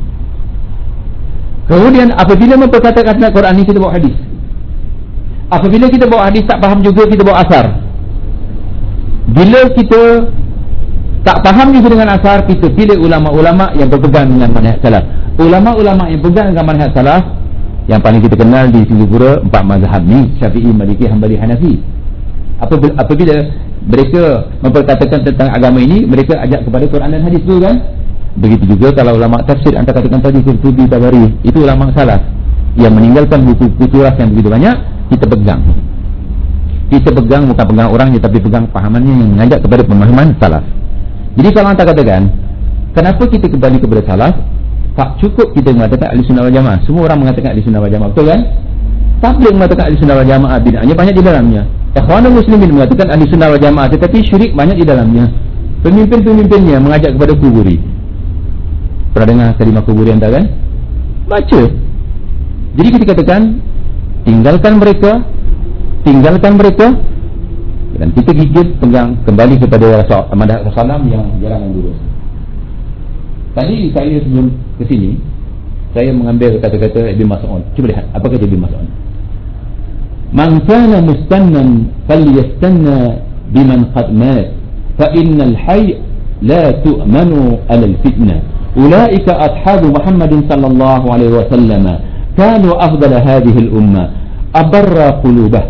Kemudian apabila memperkatakan Quran ini, kita bawa hadis. Apabila kita bawa hadis tak faham juga, kita bawa asar. Bila kita tak faham juga dengan asar, kita pilih ulama-ulama yang berpegang dengan manhaj salaf. Ulama-ulama yang berpegang dengan manhaj salaf, yang paling kita kenal di Singapura, empat mazhab ni, Syafi'i, Maliki, Hanbali, Hanafi. Apabila, apabila mereka memperkatakan tentang agama ini, mereka ajak kepada Quran dan hadis dulu kan. Begitu juga kalau ulama tafsir, anda katakan tadi Qurtubi, Tabari, itu ulama salaf yang meninggalkan buku-buku turas yang begitu banyak. Kita pegang, kita pegang bukan pegang orangnya, tapi pegang pahamannya yang mengajak kepada pemahaman salaf. Jadi kalau anda katakan kenapa kita kembali kepada salaf, tak cukup kita mengatakan ahli sunnah wal jamaah. Semua orang mengatakan ahli sunnah wal jamaah, betul kan? Tabligh mengatakan ahli sunnah wal jamaah, bid'ahnya banyak di dalamnya. Ikhwanul muslimin mengatakan ahli sunnah wal jamaah, tetapi syirik banyak di dalamnya. Pemimpin-pemimpinnya mengajak kepada kuburi. Pernah dengar kalimah kuburi anda kan? Baca. Jadi kita katakan tinggalkan mereka, tinggalkan mereka, dan kita gigit pegang kembali kepada Rasulullah sallallahu alaihi wasallam yang jalan yang lurus. Tadi saya sebelum ke sini, saya mengambil kata-kata Ibn Mas'ud. Cuba lihat apa kata Ibn Mas'ud. Man kana mustannan falyastanna biman qad mat, fa innal hayy la tu'manu 'ala al-fitnah. Ulaika ashabu Muhammadin sallallahu alaihi wasallam. كانوا أفضل هذه الأمة أبر قلوبه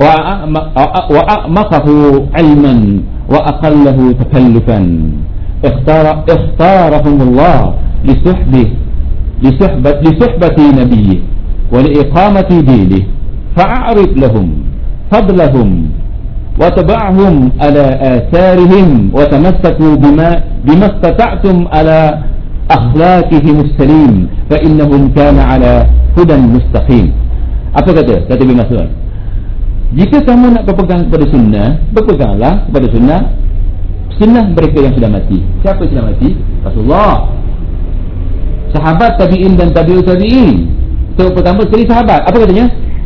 وأعمقه علما وأقله تكلفا اختار اختارهم الله لصحبه لصحبة لصحبة نبيه wa liiqamati dinihi fa'arif lahum fadlahum wa tab'ahum ala atharihim wa tamassaku bima bimastata'tum ala akhlaqihim as-salim fa innahum kana ala hudan mustaqim. Apa kata kata Ibn Mas'ud? Jika kamu nak berpegang kepada sunnah, berpeganglah kepada sunnah sunnah mereka yang sudah mati. Siapa yang sudah mati? Rasulullah, sahabat tabi'in dan tabi'ut tabi'in. So pertama sekali sahabat, apa katanya?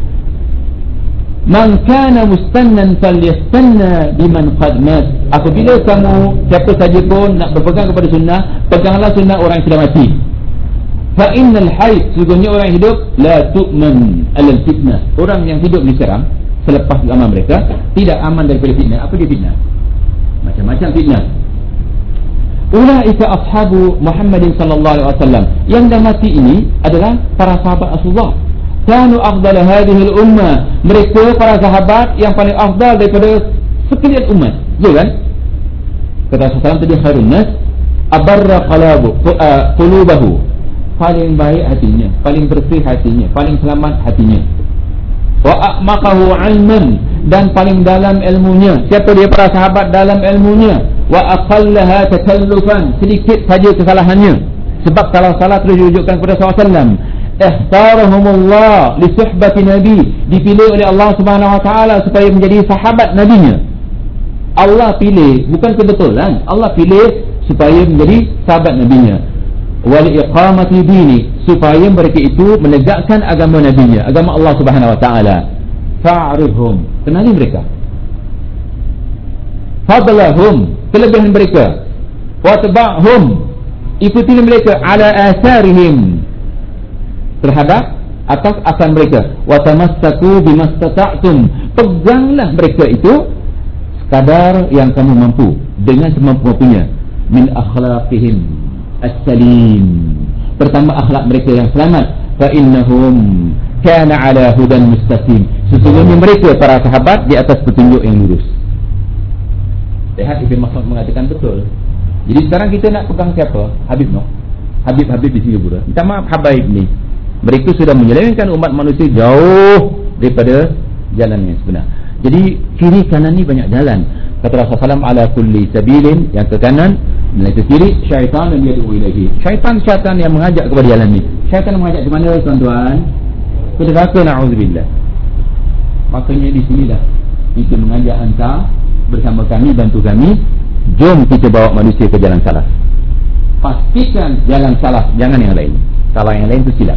Man kana mustannan falyastanna biman qad mat. Apabila kamu, siapa saja pun nak berpegang kepada sunnah, peganglah sunnah orang yang sudah mati. Fa innal hayy, sesungguhnya orang yang hidup la tu'man alal fitnah. Orang yang hidup ni sekarang selepas zaman mereka tidak aman daripada fitnah. Apa dia fitnah? Macam-macam fitnah. Ulaika ashabu Muhammadin sallallahu alaihi wasallam. Yang dah mati ini adalah para sahabat Rasulullah. Kanu afdal hadhihi al-ummah. Mereka para sahabat yang paling afdal daripada sekalian umat. Betul kan? Kata Rasulullah tadi, khairun nas abarra qalabu qulubahu. Paling baik hatinya, paling bersih hatinya, paling selamat hatinya. Wa aqmaqahu 'ilman, dan paling dalam ilmunya. Siapa dia? Para sahabat dalam ilmunya. Wa aqallaha takallufan, sedikit saja kesalahannya. Sebab kalau salah terus dirujukkan kepada sallallahu alaihi wasallam. Ihtarahumullah li suhbati nabi, dipilih oleh Allah Subhanahu wa taala supaya menjadi sahabat nabinya. Allah pilih, bukan kebetulan. Allah pilih supaya menjadi sahabat nabinya. Wa li iqamati dini, supaya mereka itu menegakkan agama nabinya, agama Allah Subhanahu wa taala. Fa'rifhum, kenali mereka. Fadlahum, kelebihan mereka. Wa tabahum, ikuti mereka ala asarihim, terhadap atas asal mereka. Wa tamassaku bimastata'tum, peganglah mereka itu sekadar yang kamu mampu, dengan semampu-mampunya. Min akhlaqihim as-salim, pertama akhlak mereka yang selamat. Fa innahum kana ala hudan mustaqim, sesungguhnya mereka para sahabat di atas petunjuk yang lurus. Lihat Ibn Mas'ud mengatakan betul. Jadi sekarang kita nak pegang siapa? Habib Noh, Habib-habib di Singapura. Minta maaf habaib ni, mereka sudah menyelewengkan umat manusia jauh daripada jalan yang sebenar. Jadi kiri kanan ni banyak jalan. Kata Rasulullah sallallahu alaihi wasallam, ala kulli sabilin, yang ke kanan dan ke kiri syaitan yang yad'u ilaihi. Syaitan syaitan yang mengajak kepada jalan ni. Syaitan mengajak ke mana tuan-tuan? Ke neraka, na'udzubillah. Makanya di sini dah kita mengajak anda bersama kami, bantu kami, jom kita bawa manusia ke jalan salah. Pastikan jalan salah, jangan yang lain. Salah yang lain tu silap.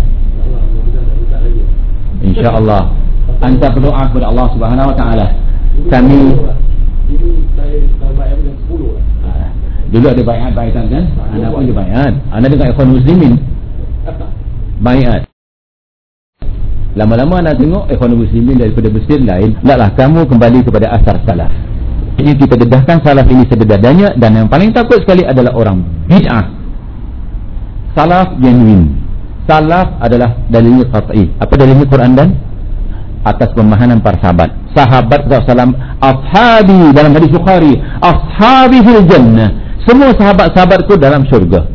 InsyaAllah anda berdoa kepada Allah Subhanahu wa taala. Kami ini saya bayar yang sepuluh lah. Dulu ada bayat-bayatan kan? Anda pun ada bayat. Anda dengan ikhwan muslimin bayat. Lama-lama anda tengok ikhwan muslimin daripada masjid lain, taklah kamu kembali kepada asar salaf. Ini kita dedahkan salaf ini sededahnya. Dan yang paling takut sekali adalah orang bid'ah. Salaf genuine. Salaf adalah dalilnya qat'i. Apa dalilnya? Quran dan atas pemahaman para sahabat. Sahabat Rasulullah sallallahu alaihi wasallam, ashabi, dalam hadis Bukhari, ashabi fil jannah, semua sahabat-sahabatku dalam syurga.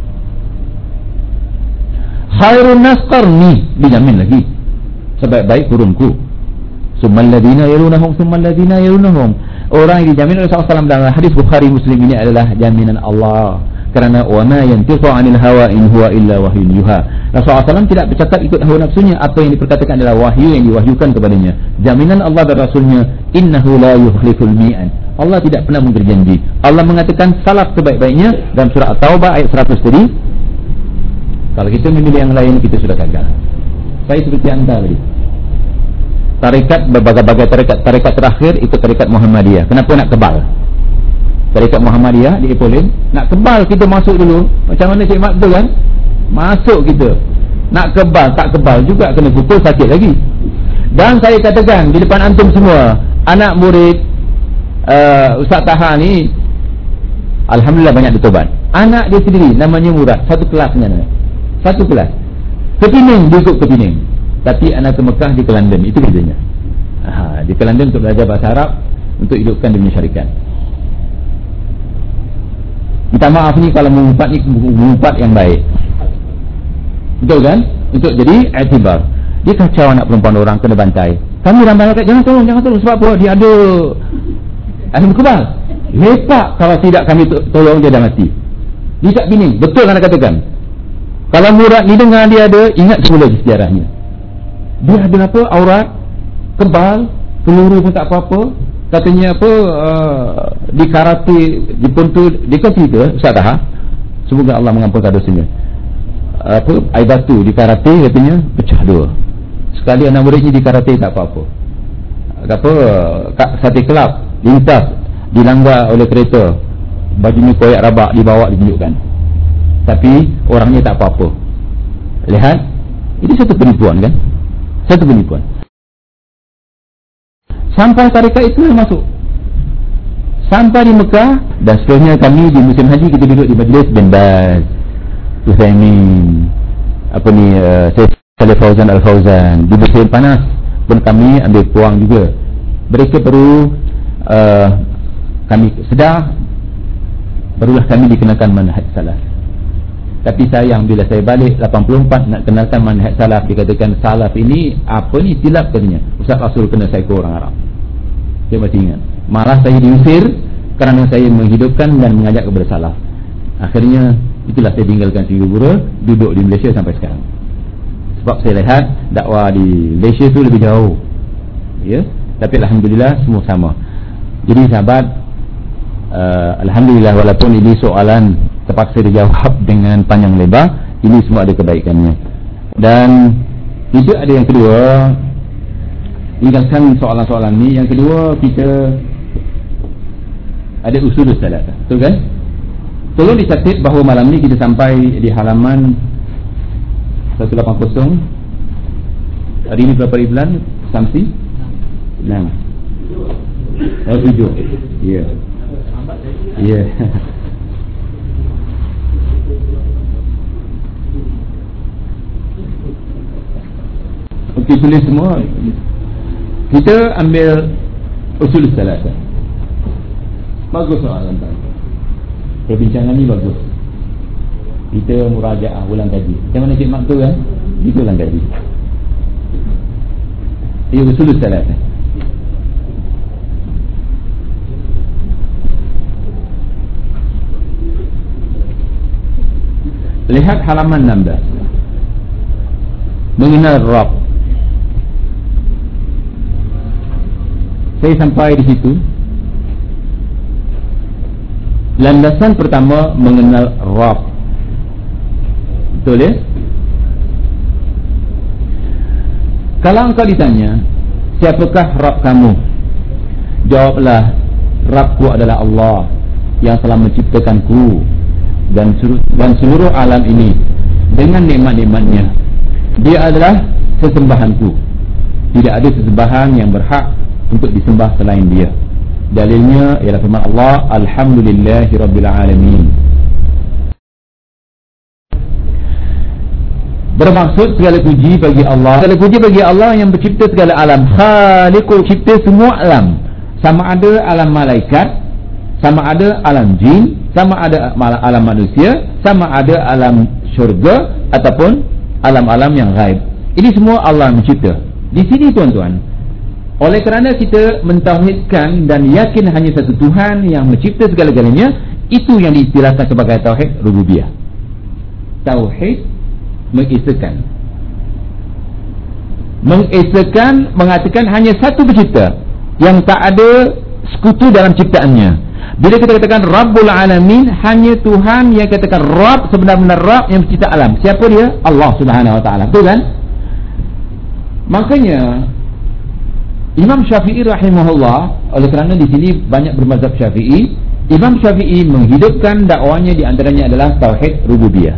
Khairun nas qarni, dijamin lagi sebaik-baik kurunku. Summal ladina yalunahum summal ladina yalunahum. Orang yang dijamin oleh Rasulullah sallallahu alaihi wasallam dalam hadis Bukhari Muslim ini adalah jaminan Allah. Kerana wa ma yantiqu 'anil hawa in huwa illa wahyun yuha. Rasulullah sallallahu alaihi wasallam tidak bercakap ikut hawa nafsunya. Apa yang diperkatakan adalah wahyu yang diwahyukan kepadanya. Jaminan Allah dan Rasulnya, innahu la yukhliful mi'ad. Allah tidak pernah memberi janji. Allah mengatakan salaf sebaik-baiknya dalam surah At-Taubah ayat seratus tadi. Kalau kita memilih yang lain, kita sudah gagal. Saya seperti anda tadi. Tarekat, berbagai-bagai tarekat. Tarekat terakhir ikut tarekat Muhammadiyah. Kenapa nak kebal? Tarekat Muhammadiyah di Ipolim, nak kebal kita masuk dulu. Macam mana Cik Mat betul kan? Masuk kita. Nak kebal, tak kebal juga kena pukul, sakit lagi. Dan saya katakan di depan antum semua, anak murid uh, Ustaz Taha ni alhamdulillah banyak bertobat. Anak dia sendiri namanya Murad, satu kelas dengan anak. Satu kelas. Kepining, dia ikut Kepining. Tapi anak ke Mekah di Kelantan, itu bedanya. Ha, di Kelantan untuk belajar bahasa Arab, untuk hidupkan dunia syarikat. Minta maaf ni kalau mengumpat ni mengumpat yang baik. Betul kan? Untuk jadi i'tibar. Dia kacau anak perempuan orang, kena bantai. Kami ramai rakyat, jangan tolong, jangan tolong. Sebab apa? Dia ada ahli kebal. Lepak, kalau tidak kami to- tolong dia dah mati. Dia tak bini, betul anda katakan. Kalau murad ni dengar dia ada, ingat semula sejarahnya. Dia ada apa? Aurat, kebal, peluru pun tak apa-apa. Katanya apa, uh, di karate, di pontu, dia kan cerita, Ustaz Taha, semoga Allah mengampunkan dosanya. Apa, air batu di karate katanya pecah dua. Sekali anak muridnya di karate tak apa-apa. Apa, sate kelab lintas, dilanggar oleh kereta, bajunya koyak rabak, dibawa ditunjukkan, tapi orangnya tak apa-apa. Lihat, ini satu penipuan kan, satu penipuan. Sampai tarekat itu masuk, sampai di Mekah, dan seterusnya kami di musim haji kita duduk di majlis bin Baz, Uthaymin, apa ni, uh, Salih Fauzan Al-Fauzan. Di musim panas pun kami ambil peluang juga. Mereka baru uh, kami sedar, barulah kami dikenakan manhaj salaf. Tapi sayang bila saya balik lapan puluh empat nak kenalkan manhaj salaf, dikatakan salaf ini apa ni, silap katanya. Ustaz Rasul kena psycho orang Arab. Saya masih ingat. Malah saya diusir kerana saya menghidupkan dan mengajak kepada salaf. Akhirnya itulah saya tinggalkan Singapura, duduk di Malaysia sampai sekarang. Sebab saya lihat dakwah di Malaysia tu lebih jauh. Ya, tapi alhamdulillah semua sama. Jadi sahabat, uh, alhamdulillah walaupun ini soalan terpaksa dijawab dengan panjang lebar, ini semua ada kebaikannya. Dan itu ada yang kedua, tinggalkan soalan-soalan ni. Yang kedua, kita ada usul salat, betul kan? Tolong dicatat bahawa malam ni kita sampai di halaman seratus lapan puluh. Hari ni berapa hari bulan? Samsi? enam. Oh, tujuh. Ya. Ya. Okey, tulis semua. Kita ambil usul salat. Bagus soalan tadi. Perbincangan ni bagus. Kita murajaah ulang kaji. Macam mana Cik Mak tu kan? Itu ulang kaji. Ia usul salat. Lihat halaman enam belas. Mengenal Rabb. Saya sampai di situ. Landasan pertama mengenal Rabb. Betul ya? Kalau engkau ditanya, siapakah Rabb kamu? Jawablah, Rabbku adalah Allah yang telah menciptakanku dan seluruh, dan seluruh alam ini dengan nikmat-nikmatnya. Dia adalah sesembahanku. Tidak ada sesembahan yang berhak untuk disembah selain dia. Dalilnya ialah firman Allah, Alhamdulillahirabbil alamin. Bermaksud segala puji bagi Allah. Segala puji bagi Allah yang mencipta segala alam. Khaliqul, cipta semua alam. Sama ada alam malaikat, sama ada alam jin, sama ada alam manusia, sama ada alam syurga ataupun alam-alam yang ghaib. Ini semua Allah mencipta. Di sini tuan-tuan, oleh kerana kita mentauhidkan dan yakin hanya satu Tuhan yang mencipta segala-galanya, itu yang diistilahkan sebagai tauhid rububiyah. Tauhid mengesakan. Mengesakan mengatakan hanya satu pencipta yang tak ada sekutu dalam ciptaannya. Bila kita katakan Rabbul Alamin, hanya Tuhan yang katakan Rabb, sebenar-benar Rabb yang mencipta alam. Siapa dia? Allah Subhanahu Wa Taala. Betul kan? Makanya Imam Syafi'i rahimahullah, oleh kerana di sini banyak bermazhab Syafi'i, Imam Syafi'i menghidupkan dakwanya di antaranya adalah tauhid rububiyah.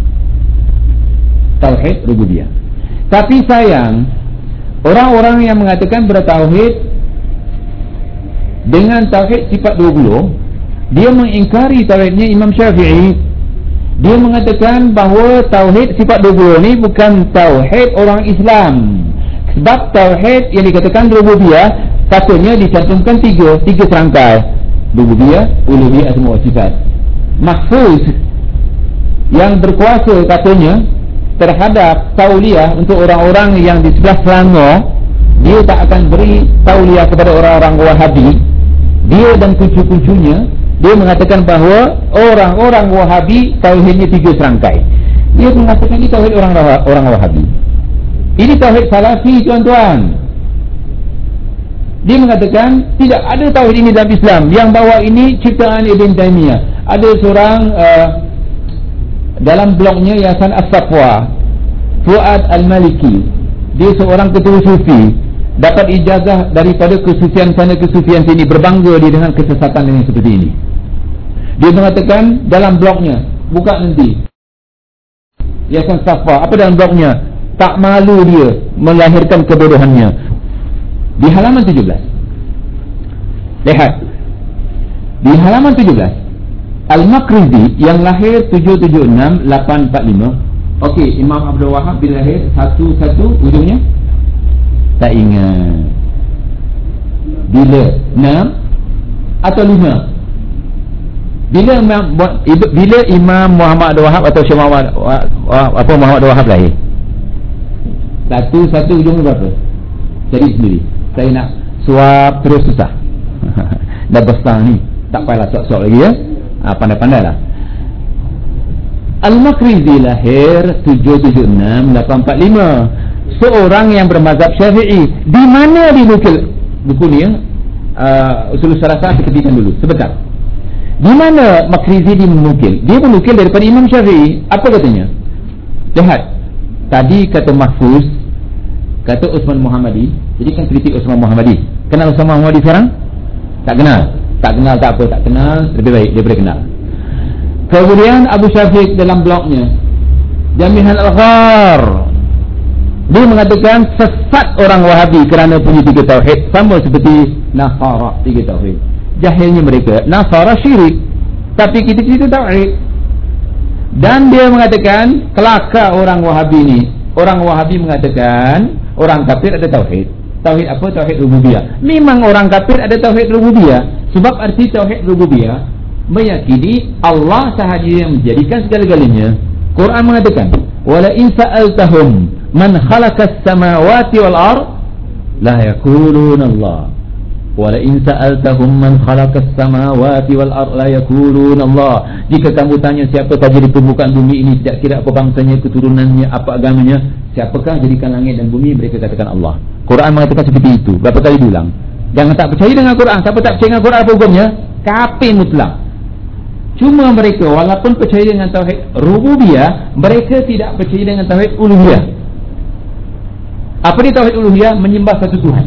Tauhid rububiyah. Tapi sayang, orang-orang yang mengatakan bertauhid dengan tauhid sifat dua puluh, dia mengingkari tauhidnya Imam Syafi'i. Dia mengatakan bahawa tauhid sifat dua puluh ni bukan tauhid orang Islam. Sebab tauhid yang dikatakan rububiyah, katanya dicantumkan tiga tiga serangkai: rububiyah, uluhiyah, semua sifat. Mahfuz yang berkuasa katanya terhadap tauliah untuk orang-orang yang di sebelah Selangor, dia tak akan beri tauliah kepada orang-orang Wahabi. Dia dan cucu-cucunya, dia mengatakan bahawa orang-orang Wahabi tauhidnya tiga serangkai. Dia mengatakan ini tauhid orang orang Wahabi. Ini tauhid Salafi, tuan-tuan. Dia mengatakan tidak ada tauhid ini dalam Islam. Yang bawa ini ciptaan Ibn Taymiyah. Ada seorang uh, dalam blognya Yayasan As-Safwa, Fuad Al-Maliki. Dia seorang ketua sufi, dapat ijazah daripada kesufian sana kesufian sini, berbangga dia dengan kesesatan yang seperti ini. Dia mengatakan dalam blognya, buka nanti Yayasan Safwa, apa dalam blognya, tak malu dia melahirkan kebodohannya. Di halaman tujuh belas, lihat di halaman tujuh belas, Al-Makrizi yang lahir tujuh tujuh enam lapan empat lima. Okey, Imam Abdul Wahab bila lahir satu satu ujungnya tak ingat. Bila enam atau lima? Bila bila Imam Muhammad Abdul Wahab atau Syekh Muhammad apa Muhammad Abdul Wahab lahir? Satu satu ujungnya berapa? Cari sendiri. Saya nak suap terus susah. Dah besar ni, tak payahlah sok-sok lagi ya. Ha, pandai-pandai lah. Al-Makrizi lahir tujuh tujuh enam lapan empat lima. Seorang yang bermazhab Syafi'i. Di mana dinukil buku ni ya? Uh, Usul Syarasah kita ketikkan dulu sebentar. Di mana Makrizi dinukil? Dia menukil daripada Imam Syafi'i. Apa katanya? Lihat. Tadi kata Mahfuz, kata Utsman Muhammadi. Jadi kan kritik Utsman Muhammadi. Kenal Utsman Muhammadi sekarang? Tak kenal. Tak kenal tak apa, tak kenal, lebih baik dia boleh kenal. Kemudian Abu Syafiq dalam blognya Jami'an Al-Ghar, dia mengatakan sesat orang Wahabi kerana punya tiga tauhid, sama seperti Nasara tiga tauhid. Jahilnya mereka, Nasara syirik, tapi kita tiga tauhid. Dan dia mengatakan kelakar orang Wahabi ni. Orang Wahabi mengatakan orang kafir ada tauhid. Tauhid apa? Tauhid rububiyah. Memang orang kafir ada tauhid rububiyah. Sebab arti tauhid rububiyah meyakini Allah sahaja yang menjadikan segala-galanya. Quran mengatakan, "Wala in sa'altahum man khalaqas samawati wal ard la yaquluna Allah." Wala in sa'altahum man khalaqas samawati wal ard la yaquluna Allah. Jika kamu tanya siapa saja di permukaan bumi ini, tidak kira apa bangsanya, keturunannya, apa agamanya, siapakah jadikan langit dan bumi, mereka katakan Allah. Quran mengatakan seperti itu. Berapa kali diulang? Jangan tak percaya dengan Quran. Siapa tak percaya dengan Quran, apa hukumnya? Kafir mutlak. Cuma mereka walaupun percaya dengan tauhid rububiyah, mereka tidak percaya dengan tauhid uluhiyah. Apa dia tauhid uluhiyah? Menyembah satu Tuhan.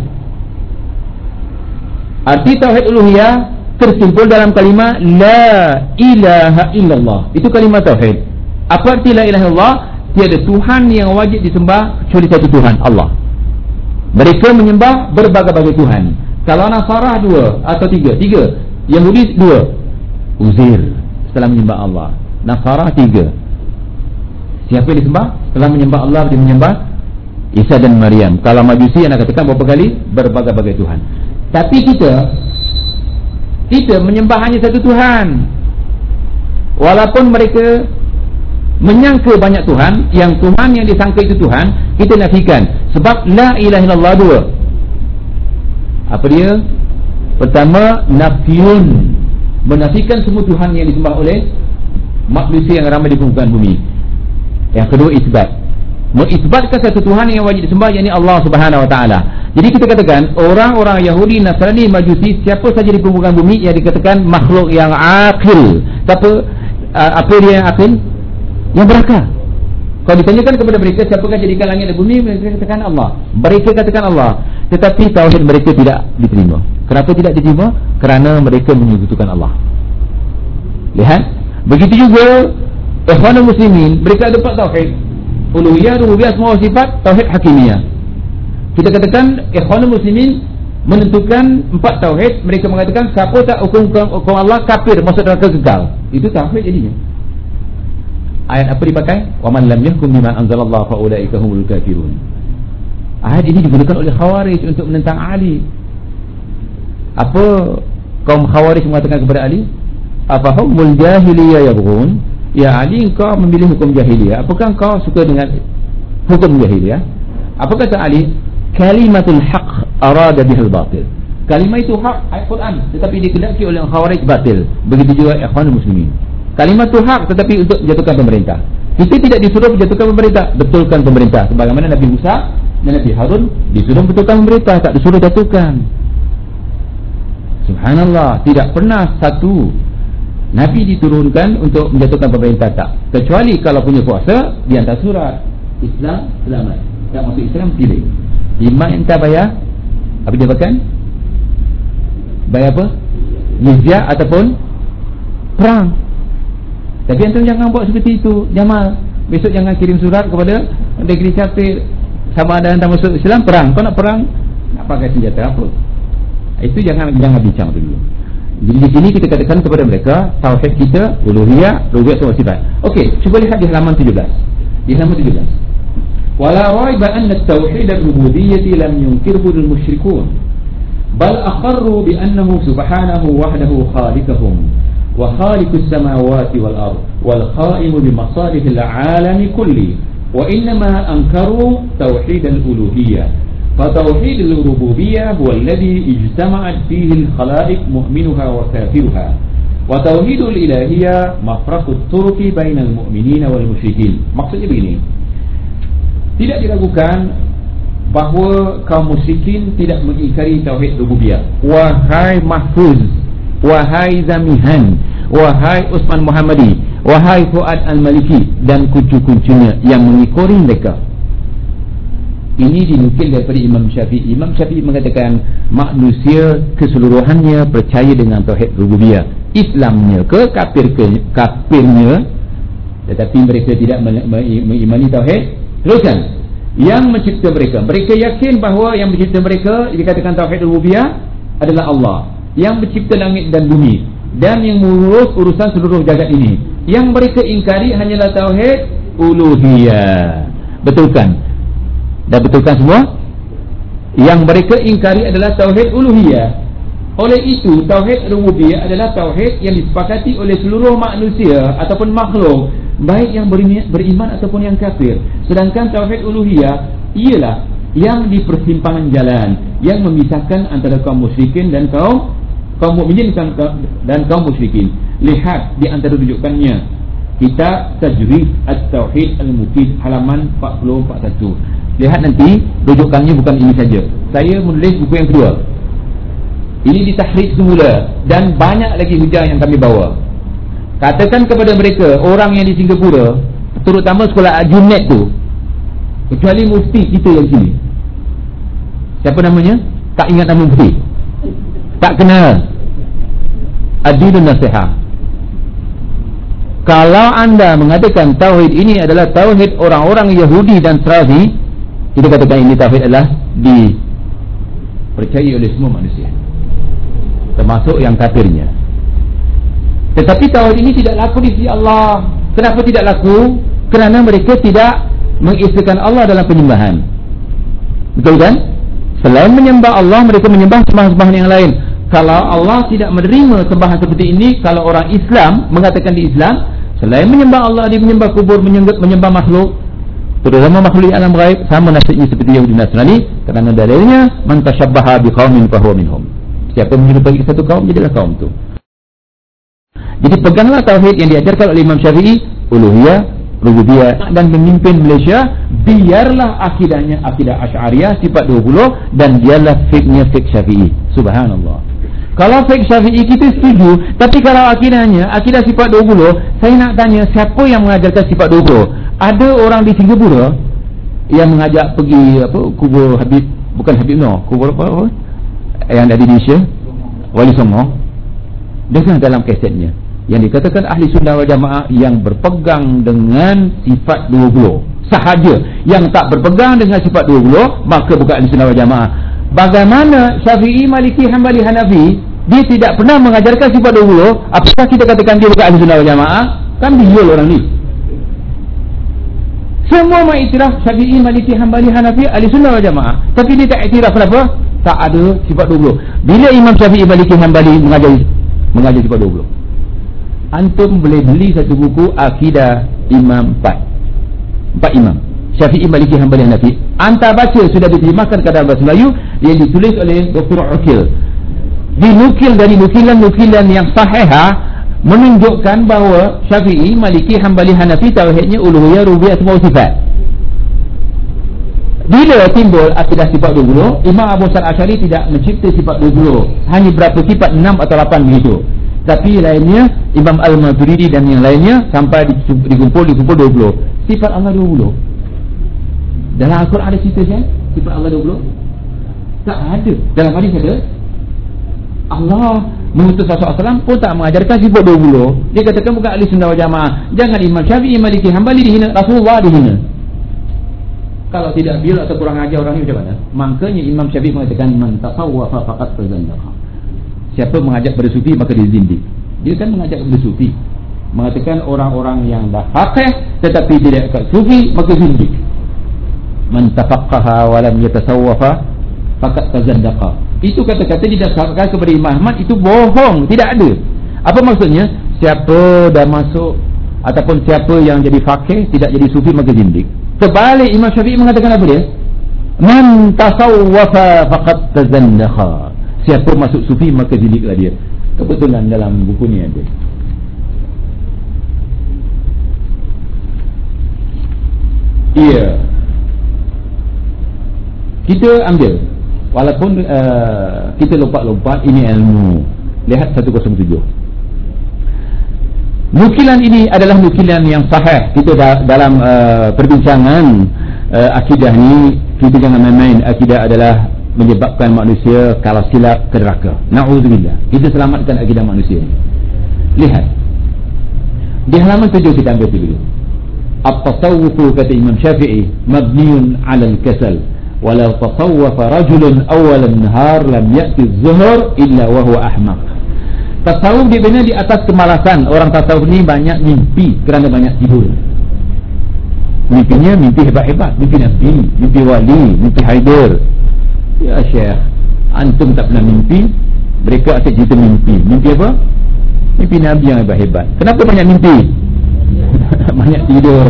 Arti tauhid uluhiyah tersimpul dalam kalimah la ilaha illallah. Itu kalimah tauhid. Apa arti la ilaha illallah? Tiada Tuhan yang wajib disembah kecuali satu Tuhan, Allah. Mereka menyembah berbagai-bagai Tuhan. Kalau Nasara dua atau tiga, tiga. Yahudi dua, Uzair setelah menyembah Allah. Nasara tiga. Siapa yang disembah? Setelah menyembah Allah, dia menyembah Isa dan Maryam. Kalau Majusi yang nak katakan berapa kali? Berbagai-bagai Tuhan. Tapi kita kita menyembah hanya satu Tuhan. Walaupun mereka menyangka banyak Tuhan, yang Tuhan yang disangka itu Tuhan, kita nafikan. Sebab la ilaha illallah dua. Apa dia? Pertama, nafiyun, menafikan semua Tuhan yang disembah oleh manusia yang ramai di permukaan bumi. Yang kedua, isbat, mengisbatkan satu Tuhan yang wajib disembah, yakni Allah Subhanahu Wa Taala. Jadi kita katakan orang-orang Yahudi, Nasrani, Majusi, siapa saja di permukaan bumi yang dikatakan makhluk yang akil. Siapa? Apa dia yang akil? Yang berakal. Kalau ditanyakan kepada mereka siapakah jadikan langit dan bumi, mereka katakan Allah. Mereka katakan Allah. Tetapi tauhid mereka tidak diterima. Kenapa tidak diterima? Kerana mereka menyekutukan Allah. Lihat. Begitu juga ikhwanul muslimin, mereka ada empat tauhid. Uluhiyah, rububiyah, semua sifat, tauhid hakimiyah. Kita katakan ikhwanul muslimin menentukan empat tauhid. Mereka mengatakan siapa tak hukum, hukum Allah, kafir, masuk neraka kekal. Itu tauhid jadinya. Ayat apa dipakai? Wa man lam yahkum bima anzalallahu fa ulaika humul kafirun. Ayat ini digunakan oleh Khawarij untuk menentang Ali. Apa kaum Khawarij mengatakan kepada Ali? Apa humul jahiliyah yabghun? ya Ali, engkau memilih hukum jahiliyah, apakah engkau suka dengan hukum jahiliyah? Apa kata Ali? Kalimatul haq arada bihal batil. Kalimah itu hak, ayat Quran, tetapi dikehendaki oleh Khawarij batil. Begitu juga ikhwanul muslimin. Kalimat itu hak, tetapi untuk menjatuhkan pemerintah. Kita tidak disuruh menjatuhkan pemerintah, betulkan pemerintah. Sebagaimana Nabi Musa dan Nabi Harun disuruh betulkan pemerintah, tak disuruh jatuhkan. Subhanallah, tidak pernah satu Nabi diturunkan untuk menjatuhkan pemerintah, tak. Kecuali kalau punya kuasa, dia hantar surat Islam selamat, tak masuk Islam pilih. Lima entah bayar, apa dia bahkan? Bayar apa? Jizyah ataupun perang. Tapi antum jangan buat seperti itu, Jamal. Besok jangan kirim surat kepada negeri kafir, sama ada anda masuk Islam, perang. Kau nak perang, nak pakai senjata apa? Itu jangan jangan bincang dulu. Jadi di sini kita katakan kepada mereka, tauhid kita uluhiyah, rububiyah semua sifat. Okey, cuba lihat di halaman tujuh belas. Di halaman tujuh belas. Wala raiba anna at-tauhid ar-rububiyyah lam yunkirhu al-musyrikun, bal aqarru bi annahu subhanahu wahdahu khaliquhum wa khaliqus samawati wal ard wal qa'imu bi masalihil 'alami kulli, wa innama ankaru tauhid al-uluhiyyah. فتوحيد الربوبية هو الذي اجتمعت فيه الخلائق مؤمنها وكافرها، وتوحيد الإلهية مفرق الطرق بين المؤمنين والمشركين. Maksudnya begini, tidak diragukan bahawa kaum musyrikin tidak mengingkari tauhid rububiyah. Wahai Mahfuz, wahai Zamihan, wahai Usman Muhammadi, wahai Fuad Al-Maliki dan kuncu-kuncunya yang mengikori mereka. Ini dinukil daripada Imam Syafi'i. Imam Syafi'i mengatakan manusia keseluruhannya percaya dengan tauhid rububiyah. Islamnya ke kafir ke kafirnya, tetapi mereka tidak mengimani tauhid. Teruskan, yang mencipta mereka, mereka yakin bahawa yang mencipta mereka dikatakan tauhid rububiyah adalah Allah, yang mencipta langit dan bumi, dan yang mengurus urusan seluruh jagat ini. Yang mereka ingkari hanyalah tauhid uluhiyah. Betulkan? Dah betulkan semua? Yang mereka ingkari adalah tauhid uluhiyah. Oleh itu, tauhid rububiyah adalah tauhid yang disepakati oleh seluruh manusia ataupun makhluk, baik yang beriman, beriman ataupun yang kafir. Sedangkan tauhid uluhiyah ialah yang di persimpangan jalan, yang memisahkan antara kaum musyrikin dan kaum kaum mukminin dan kaum musyrikin. Lihat di antara rujukannya, kitab Tajrid At-Tauhid Al-Mufid halaman empat puluh empat puluh satu. Lihat nanti rujukannya bukan ini saja. Saya menulis buku yang kedua. Ini ditahrid semula dan banyak lagi hujah yang kami bawa. Katakan kepada mereka, orang yang di Singapura, terutama sekolah Junet tu, kecuali mufti kita yang sini, siapa namanya? Tak ingat nama mufti, tak kenal. Adilun Nasiha. Kalau anda mengatakan tauhid ini adalah tauhid orang-orang Yahudi dan Srazi, kita katakan ini tauhid adalah dipercayai oleh semua manusia, termasuk yang kafirnya. Tetapi tauhid ini tidak laku di sisi Allah. Kenapa tidak laku? Kerana mereka tidak mengisahkan Allah dalam penyembahan. Betul kan? Selain menyembah Allah, mereka menyembah sembahan-sembahan yang lain. Kalau Allah tidak menerima sembahan seperti ini, kalau orang Islam mengatakan di Islam, selain menyembah Allah, dia menyembah kubur, menyembah, menyembah makhluk, terutama makhluk alam gaib, sama nasibnya seperti Yahudi Nasrani. Kerana dalilnya, man tashabbaha biqaumin fahuwa minhum. Siapa menyerupai satu kaum, jadilah kaum itu. Jadi peganglah tauhid yang diajarkan oleh Imam Syafi'i, uluhiyah, rububiyah, dan pemimpin Malaysia biarlah akidahnya akidah Asy'ariyah sifat dua puluh, dan biarlah fiknya fik Syafi'i. Subhanallah. Kalau fik Syafi'i kita setuju, tapi kalau akidahnya akidah sifat dua puluh, saya nak tanya, siapa yang mengajarkan sifat dua puluh? Ada orang di Singapura yang mengajak pergi apa kubur Habib, bukan Habib Noh, kubur apa, apa? yang ada di Indonesia, Wali Songo, dengan dalam kasetnya yang dikatakan ahli sunnah wal jamaah yang berpegang dengan sifat dua puluh sahaja, yang tak berpegang dengan sifat dua puluh maka bukan ahli sunnah wal jamaah. Bagaimana Syafi'i, Maliki, Hanbali, Hanafi dia tidak pernah mengajarkan sifat dua puluh, apakah kita katakan dia bukan ahli sunnah wal jamaah? Kan biol orang ni. Semua mengiktiraf Syafi'i, Maliki, Hanbali, Hanafi ahli sunnah wal jamaah, tapi dia tak iktiraf kenapa? Tak ada sifat dua puluh. Bila Imam Syafi'i, Maliki, Hanbali mengajar mengajar sifat dua puluh? Antum boleh beli satu buku Akidah Imam Empat Empat Imam Syafi'i, Maliki, Hanbali, Hanafi. Anta baca, sudah diterjemahkan ke dalam bahasa Melayu, yang ditulis oleh Doktor Ukil, dinukil dari nukilan-nukilan yang sahih, menunjukkan bahawa Syafi'i, Maliki, Hanbali, Hanafi tauhidnya uluhiyah, rububiyah, asma wa sifat. Bila timbul akidah sifat dua puluh, Imam Abu Hasan Asy'ari tidak mencipta sifat dua puluh, hanya berapa sifat, enam atau lapan begitu. Tapi lainnya Imam Al-Maturidi dan yang lainnya sampai dikumpul dikumpul dua puluh. Sifat Allah dua puluh. Dalam Al-Quran ada cerita kan sifat Allah dua puluh? Tak ada. Dalam hadis ada. Allah mengutus Rasulullah sallallahu alaihi wasallam pun tak mengajarkan sifat dua puluh. Dia katakan bukan ahli sunnah wal jamaah, jangan Imam Syafi'i, Maliki, Hanbali dihina, Rasulullah dihina. Kalau tidak bil atau kurang ajar orang ni macam mana? Makanya Imam Syafi'i mengatakan man tasawwafa faqad tazandaqa. Siapa mengajak pada sufi maka dia zindik. Dia kan mengajak pada sufi, mengatakan orang-orang yang dah faqih tetapi tidak kat sufi maka zindik. Man tafaqqaha wa lam yatasawwafa faqad tazandaqa. Itu kata-kata didasarkan kepada Imam Ahmad, itu bohong, tidak ada. Apa maksudnya? Siapa dah masuk ataupun siapa yang jadi faqih tidak jadi sufi maka zindik. Terbalik Imam Syafi'i mengatakan apa dia? Man tasawwafa faqad tazandaqa. Siapa masuk sufi maka zindiklah dia. Kebetulan dalam buku ni ada. Iya. Kita ambil, walaupun uh, kita lompat-lompat, ini ilmu. Lihat seratus tujuh. Nukilan ini adalah nukilan yang sahih. Kita da- dalam uh, perbincangan uh, akidah ni, kita jangan main-main. Akidah adalah menyebabkan manusia kalau silap ke neraka. Na'udzubillah. Kita selamatkan akidah manusia ni. Lihat di halaman tujuh, kita ambil dulu. At-tasawwufu, kata Imam Syafi'i, mabniun 'ala al-kasal. Walau tasawwafa rajulun awal an-nahar lam ya'ti az-zuhur illa wa huwa ahmaq. Tasawuf dibina di atas kemalasan. Orang tasawuf ni banyak mimpi kerana banyak tidur. Mimpinya mimpi hebat-hebat, mimpi Nabi, mimpi wali, mimpi Haidar. Ya Syekh, antum tak pernah mimpi, mereka akan cerita mimpi. Mimpi apa? Mimpi Nabi yang hebat-hebat. Kenapa banyak mimpi? Banyak tidur.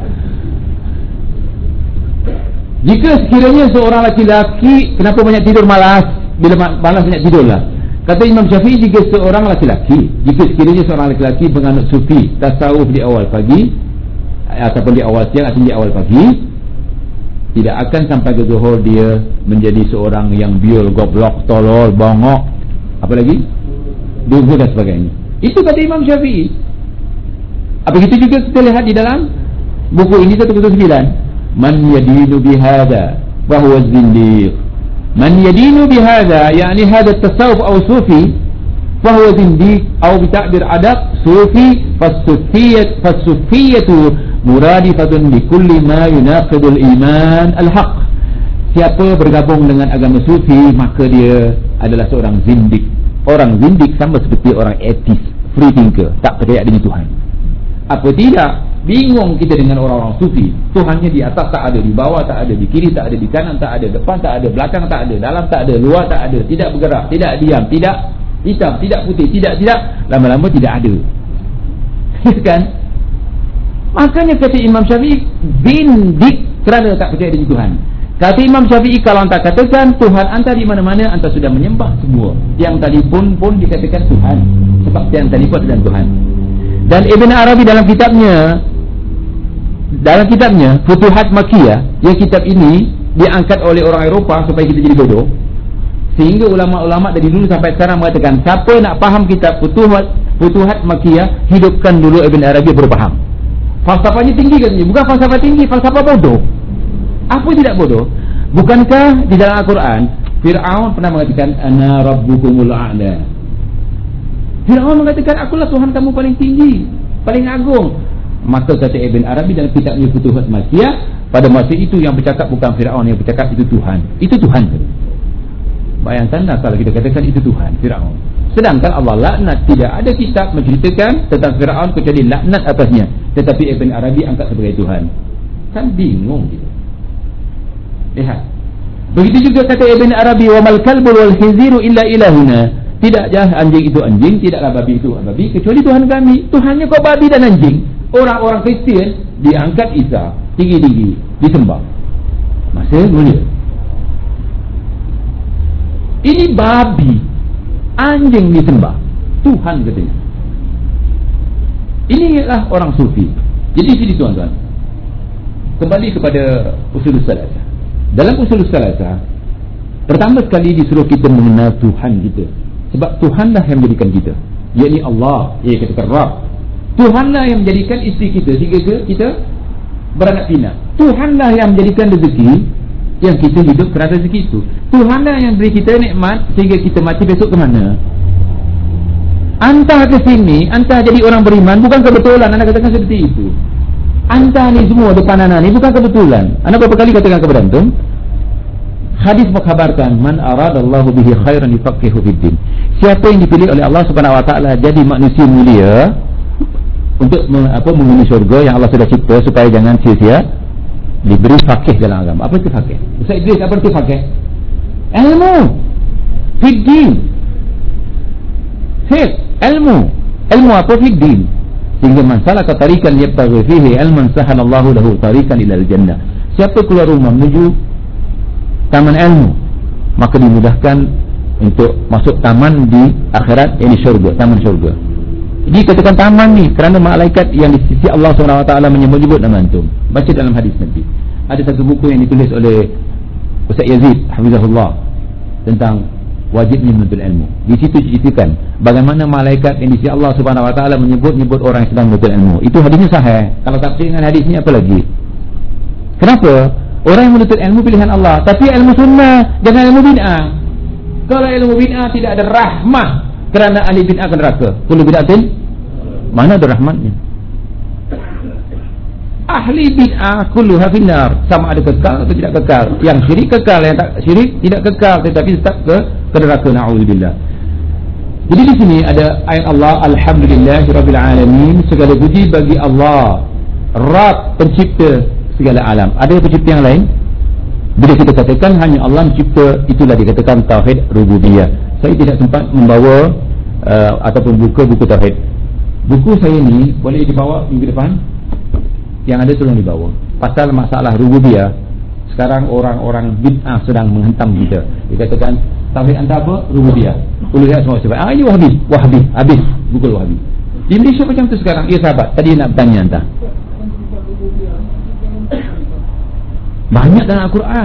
Jika sekiranya seorang laki-laki, kenapa banyak tidur? Malas. Bila malas banyak tidur lah. Kata Imam Syafi'i, jika seorang laki-laki, jika sekiranya seorang laki-laki menganut sufi, tasawuf di awal pagi ataupun di awal siang atau di awal pagi, tidak akan sampai ke zuhur dia menjadi seorang yang biol, goblok, tolol, bongok, apa lagi, dugu dan sebagainya. Itu kata Imam Syafi'i. Apa itu juga kita lihat di dalam buku ini seratus sembilan. Man yadinu bihada fahuwa zindiq. Man yadinu bihada, yani hada tasawuf atau sufi, fahuwa zindiq, atau bitakbir adab sufi, fasufiyat fasufiyatu muradifatun bikulli ma yunaqidul iman al-haq. Siapa bergabung dengan agama sufi maka dia adalah seorang zindik. Orang zindik sama seperti orang atheist, free thinker, tak percaya adanya Tuhan. Apa tidak? Bingung kita dengan orang-orang sufi. Tuhannya di atas tak ada, di bawah tak ada, di kiri tak ada, di kanan tak ada, depan tak ada, belakang tak ada, dalam tak ada, luar tak ada, tidak bergerak, tidak diam, tidak hitam, tidak putih, tidak tidak, lama-lama tidak ada. Kan? Makanya kata Imam Syafi'i, zindik kerana tak percaya dengan Tuhan. Kata Imam Syafi'i, kalau anda katakan Tuhan anda di mana-mana, anda sudah menyembah semua. Yang tadi pun pun dikatakan Tuhan, sebab yang tadi pun adalah Tuhan. Dan Ibn Arabi dalam kitabnya dalam kitabnya Futuhat Makkiyah, yang kitab ini diangkat oleh orang Eropah supaya kita jadi bodoh, sehingga ulama-ulama dari dulu sampai sekarang mengatakan, siapa nak faham kitab Futuhat Futuhat Makkiyah, hidupkan dulu Ibn Arabi baru faham. Falsafahnya tinggi katanya. Bukan falsafah tinggi, falsafah bodoh. Apa tidak bodoh? Bukankah di dalam Al-Quran Fir'aun pernah mengatakan ana rabbukumul a'la? Fir'aun mengatakan akulah Tuhan kamu paling tinggi, paling agung. Maka kata Ibn Arabi dalam kitabnya Futuhat Makkiyah, pada masa itu yang bercakap bukan Fir'aun, yang bercakap itu Tuhan. Itu Tuhan. Bayangkanlah kalau kita katakan itu Tuhan, Fir'aun. Sedangkan Allah laknat, tidak ada kitab menceritakan tentang Fir'aun kecuali laknat atasnya, tetapi Ibn Arabi angkat sebagai Tuhan. Kan bingung gitu. Lihat. Begitu juga kata Ibn Arabi, wa mal kalbul wal khinziru illa ilahuna. Tidak jah anjing itu anjing, tidaklah babi itu babi, kecuali Tuhan kami. Tuhannya kau babi dan anjing. Orang-orang Kristian diangkat Isa tinggi-tinggi, disembah. Masa mulia. Ini babi, anjing disembah, Tuhan katanya. Ini ialah orang sufi. Jadi sini tuan-tuan, kembali kepada usul salasah. Dalam usul salasah, pertama sekali disuruh kita mengenal Tuhan kita. Sebab Tuhanlah yang menjadikan kita, yakni Allah, ia kata Rabb. Tuhanlah yang menjadikan isteri kita sehingga kita beranak pinak. Tuhanlah yang menjadikan rezeki yang kita hidup kerana rezeki itu. Tuhanlah yang beri kita nikmat sehingga kita mati besok ke mana. Anda ke sini, anda jadi orang beriman bukan kebetulan. Anda katakan seperti itu. Anda ni semua depan anda ni bukan kebetulan. Anda berapa kali katakan kepada antum? Hadis mengkhabarkan, man aradallahu bihi khairan yufaqihu fiddin. Siapa yang dipilih oleh Allah Subhanahu wa taala jadi manusia mulia untuk apa menghuni syurga yang Allah sudah cipta supaya jangan sia-sia, diberi faqih dalam agama. Apa itu faqih? Ustaz Idris, apa itu faqih? Ilmu fiddin. Fiqh, ilmu. Ilmu apa? Fiddin. Sehingga man salaka tariqan yabtaghi fihi ilman sahalallahu lahu tariqan ila al-jannah. Siapa keluar rumah menuju taman ilmu, maka dimudahkan untuk masuk taman di akhirat, ini syurga, taman syurga. Jadi katakan taman ni kerana malaikat yang di sisi Allah subhanahu wa taala menyebut-nyebut nama antum. Baca dalam hadis nanti. Ada satu buku yang ditulis oleh Ustaz Yazid hafizahullah tentang wajibnya menuntut ilmu. Di situ diceritakan bagaimana malaikat yang di sisi Allah subhanahu wa taala menyebut-nyebut orang yang sedang menuntut ilmu. Itu hadisnya sahih. Kalau tak percaya dengan hadis ni apa lagi? Kenapa? Orang yang menuntut ilmu pilihan Allah, tapi ilmu sunnah, jangan ilmu bid'ah. Kalau ilmu bid'ah tidak ada rahmah kerana ahli bid'ah akan neraka. Kullu bid'atin, mana ada rahmatnya? Ahli bid'ah kulluha finnar, sama ada kekal atau tidak kekal. Yang syirik kekal, yang tak syirik tidak kekal, tetapi tetap ke ke neraka, na'udzubillah. Jadi di sini ada ayat Allah, alhamdulillahirabbil alamin, segala puji bagi Allah, Rabb pencipta segala alam. Ada pencipta yang lain? Bila kita katakan hanya Allah mencipta, itulah dikatakan tauhid rububiyah. Saya tidak sempat membawa uh, ataupun buka buku tauhid. Buku saya ni boleh dibawa minggu depan. Yang ada tolong dibawa. Pasal masalah rububiyah, sekarang orang-orang bid'ah sedang menghentam kita. Dikatakan tauhid anda apa? Rububiyah. Uluhiyah semua sebab. Ah, ini Wahabi, Wahabi, habis buku Wahabi. Di Malaysia macam tu sekarang. Ya sahabat, tadi nak bertanya anda. Banyak dalam Al-Quran.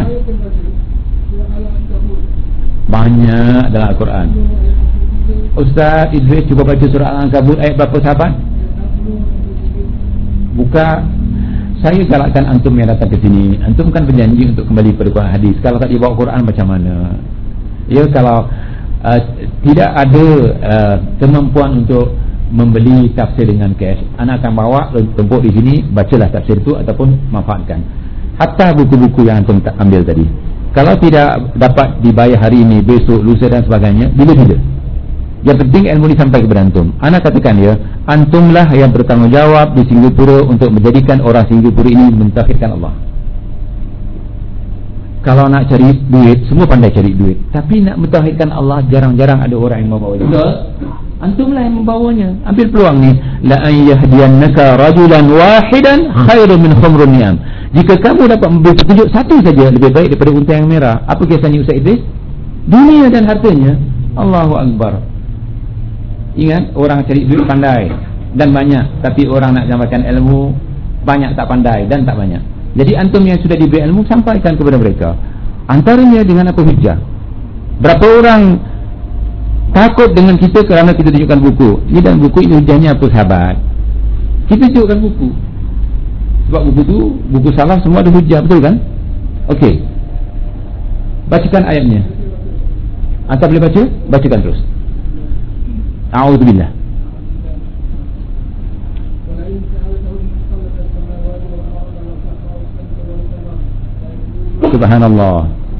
Banyak dalam Al-Quran. Ustaz Idris cuba baca surah Al-Ankabut ayat berapa sahabat? Buka. Saya galakkan antum yang datang ke sini. Antum kan berjanji untuk kembali pada Quran hadis. Kalau tak dibawa Quran macam mana? Ya, kalau uh, tidak ada uh, kemampuan untuk membeli tafsir dengan cash, anak akan bawa tumpuk di sini, bacalah tafsir itu ataupun manfaatkan. Hatta buku-buku yang antum ambil tadi, kalau tidak dapat dibayar hari ini, besok, lusa dan sebagainya, bila-bila. Yang penting ilmu ini sampai kepada antum. Anak katakan ya, antumlah yang bertanggungjawab di Singapura untuk menjadikan orang Singapura ini mentauhidkan Allah. Kalau nak cari duit, semua pandai cari duit, tapi nak mentauhidkan Allah, jarang-jarang ada orang yang membawa itu. Antumlah yang membawanya. Ambil peluang ni. La an yahdiyannaka rajulan wahidan khairun min humrun ni'am. Jika kamu dapat memberi petunjuk satu saja, lebih baik daripada unta yang merah. Apa kisahnya Ustaz Idris? Dunia dan hartanya. Allahu Akbar. Ingat, orang cari duit pandai dan banyak, tapi orang nak dapatkan ilmu banyak tak pandai dan tak banyak. Jadi antum yang sudah diberi ilmu, sampaikan kepada mereka. Antaranya dengan apa hujah. Berapa orang takut dengan kita kerana kita tunjukkan buku. Ini dan buku ini hujahnya apa sahabat? Kita tunjukkan buku. Sebab buku tu, buku salah semua ada hujah, betul kan? Okey. Bacakan ayatnya. Anda boleh baca? Bacakan terus. A'udzubillah. Subhanallah.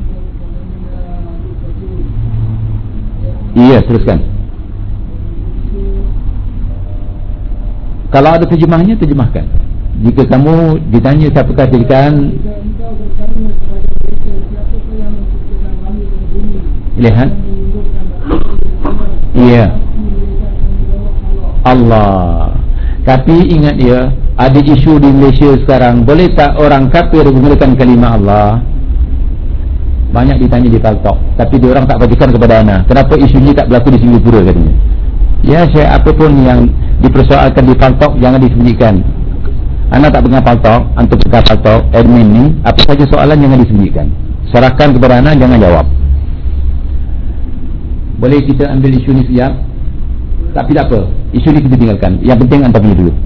Iya, teruskan. Kalau ada terjemahnya, terjemahkan. Jika kamu ditanya siapakah jadikan, lihat. Ya, Allah. Tapi ingat ya, ada isu di Malaysia sekarang, boleh tak orang kafir menggunakan kalimah Allah? Banyak ditanya di Paltok, tapi dia orang tak bagikan kepada ana. Kenapa isu ini tak berlaku di Singapura katanya? Ya, saya apapun yang dipersoalkan di Paltok jangan disembunyikan. Ana tak pegang Paltok, antum pegang Paltok, admin ni, apa saja soalan jangan disembunyikan. Serahkan kepada ana, jangan jawab. Boleh kita ambil isu ni sekejap? Tapi tak apa, isu ni kita tinggalkan. Yang penting anda punya dulu.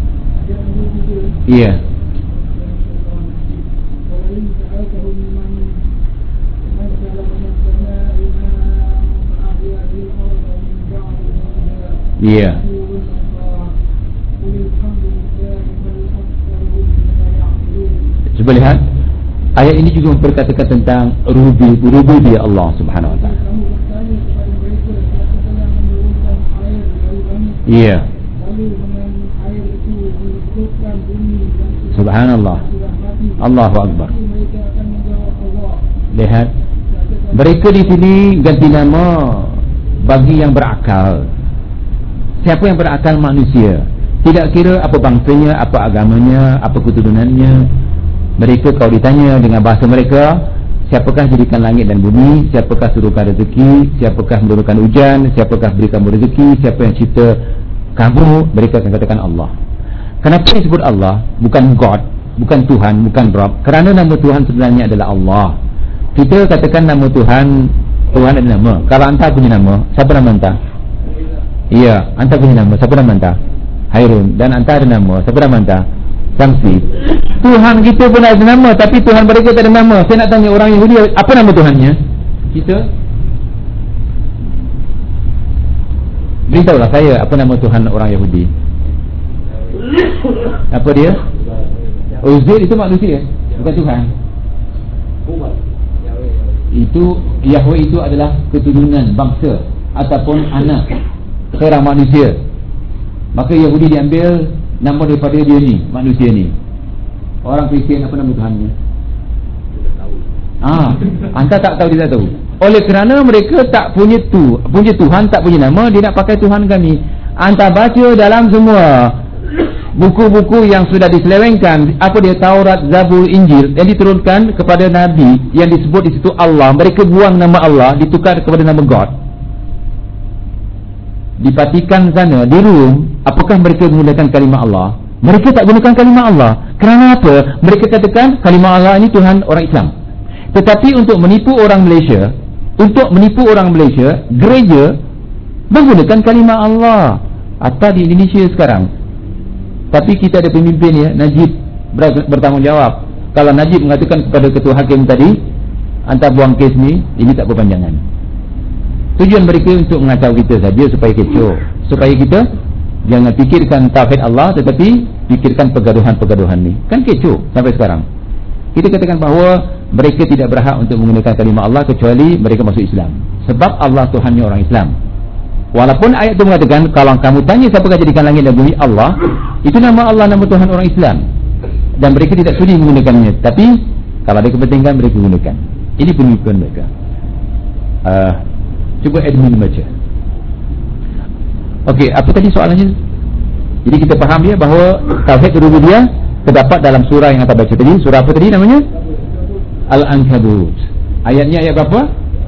Iya. Iya. Cuba lihat, ayat ini juga memperkatakan tentang rububiyah Allah Subhanahu wa taala. Iya. Subhanallah. Allahu Akbar. Lihat, mereka di sini ganti nama bagi yang berakal. Siapa yang berakal? Manusia. Tidak kira apa bangsanya, apa agamanya, apa keturunannya. Mereka kalau ditanya dengan bahasa mereka, siapakah jadikan langit dan bumi, siapakah turunkan rezeki, siapakah menurunkan hujan, siapakah beri kamu rezeki, siapa yang cipta kamu, mereka akan katakan Allah. Kenapa disebut Allah? Bukan God, bukan Tuhan, bukan Rabb. Kerana nama Tuhan sebenarnya adalah Allah. Kita katakan nama Tuhan, Tuhan ada nama. Kalau anda punya nama, siapa nama anda? Iya, anda punya nama, siapa nama anda? Hairun. Dan anda ada nama, siapa nama anda? Samsi. Tuhan kita pun ada nama, tapi Tuhan mereka tak ada nama. Saya nak tanya orang Yahudi, apa nama Tuhannya? Kita beritahulah saya apa nama Tuhan orang Yahudi. Apa dia? Uzair itu manusia, bukan Tuhan. Itu Yahweh itu adalah keturunan bangsa ataupun anak seorang manusia. Maka Yahudi diambil nama daripada dia ni, manusia ni. Orang Kristian apa nama Tuhannya? Ah, anda tak tahu, dia tak tahu. Oleh kerana mereka tak punya tu, punya Tuhan, tak punya nama, dia nak pakai Tuhan kami. Anda baca dalam semua buku-buku yang sudah diselewengkan, apa dia, Taurat, Zabur, Injil, yang diturunkan kepada Nabi, yang disebut di situ Allah, mereka buang nama Allah, ditukar kepada nama God. Di Vatikan sana, di Rom, apakah mereka menggunakan kalimah Allah? Mereka tak gunakan kalimah Allah. Kerana apa? Mereka katakan kalimah Allah ini Tuhan orang Islam. Tetapi untuk menipu orang Malaysia, untuk menipu orang Malaysia, gereja menggunakan kalimah Allah. Atau di Indonesia sekarang. Tapi kita ada pemimpin ya, Najib bertanggungjawab. Kalau Najib mengatakan kepada ketua hakim tadi, anda buang kes ni, ini tak berpanjangan. Tujuan mereka untuk mengacau kita saja supaya kecoh, supaya kita jangan fikirkan tauhid Allah, tetapi fikirkan pergaduhan-pergaduhan ni. Kan kecoh sampai sekarang. Kita katakan bahawa mereka tidak berhak untuk menggunakan kalimah Allah kecuali mereka masuk Islam. Sebab Allah Tuhannya orang Islam. Walaupun ayat itu mengatakan kalau kamu tanya siapakah jadikan langit dan bumi, Allah, itu nama Allah, nama Tuhan orang Islam. Dan mereka tidak sudi menggunakannya. Tapi kalau ada kepentingan mereka gunakan. Ini penipuan mereka. uh, Cuba admin baca. Okey, apa tadi soalannya? Jadi kita faham ya bahawa tauhid rububiyah terdapat dalam surah yang kita baca tadi. Surah apa tadi namanya? Al-Ankabut. Ayatnya ayat berapa?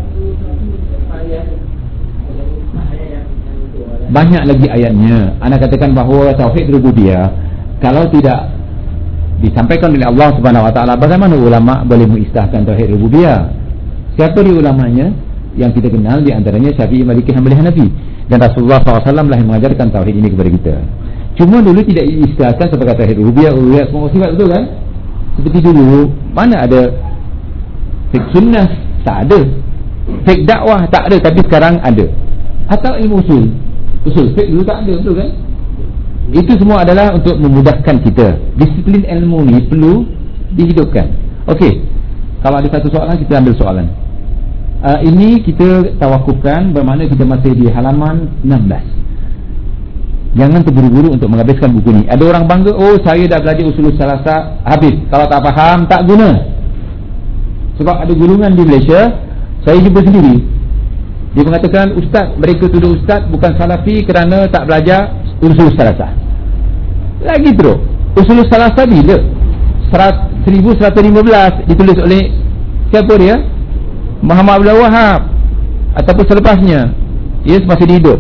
Banyak lagi ayatnya. Anda katakan bahawa tauhid rububiyah kalau tidak disampaikan oleh Allah Subhanahu Wa Taala, bagaimana ulama boleh mengisytiharkan tauhid rububiyah? Siapa dia ulamanya? Yang kita kenal di antaranya Syafi'i, Maliki, Hanbali, Hanafi. Dan Rasulullah sallallahu alaihi wasallam lah yang mengajarkan tauhid ini kepada kita. Cuma dulu tidak diisytiharkan sebagai tauhid rububiyah, uluhiyah, semua sifat, betul kan? Seperti dulu mana ada fik sunnah, tak ada. Fik dakwah tak ada, tapi sekarang ada. Atau ilmu usul. Usul fik dulu tak ada, betul kan? Itu semua adalah untuk memudahkan kita. Disiplin ilmu ni perlu dihidupkan. Okey. Kalau ada satu soalan, kita ambil soalan. Uh, ini kita tawakufkan bermakna kita masih di halaman enam belas. Jangan terburu-buru untuk menghabiskan buku ni. Ada orang bangga, oh saya dah belajar usul salasa, habis. Kalau tak faham, tak guna. Sebab ada golongan di Malaysia, saya jumpa sendiri. Dia mengatakan ustaz, mereka tuduh ustaz bukan salafi kerana tak belajar usul salasah. Lagi teruk, usul salasah bila? seribu seratus lima belas ditulis oleh siapa dia? Muhammad Abdul Wahab ataupun selepasnya, ia masih hidup.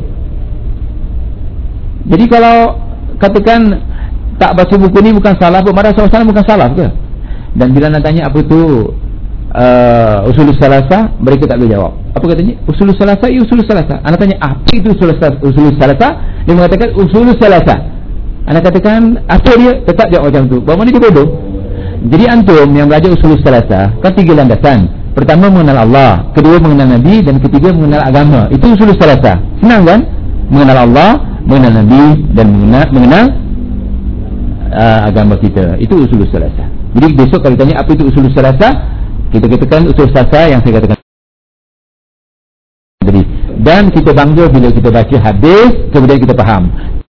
Jadi kalau katakan tak baca buku ni bukan salah, bermarah salah bukan salah ke? Dan bila nak tanya apa tu uh, usul salasah, mereka tak boleh jawab. Apa katanya? Usul salasah, ya usul salasah. Anda tanya apa itu usul salasah? Usul salasah, dia mengatakan usul salasah. Anda katakan apa dia? Tetap jawab macam tu. Bahawa mana dia bodoh? Jadi antum yang belajar usul salasah kan tiga landasan. Pertama mengenal Allah, kedua mengenal Nabi, dan ketiga mengenal agama. Itu usul salasah. Senang kan? Mengenal Allah, mengenal Nabi, dan mengenal, mengenal uh, agama kita. Itu usul salasah. Jadi besok kalau tanya apa itu usul salasah, kita katakan usul salasah yang saya katakan tadi. Dan kita bangga bila kita baca hadis kemudian kita faham.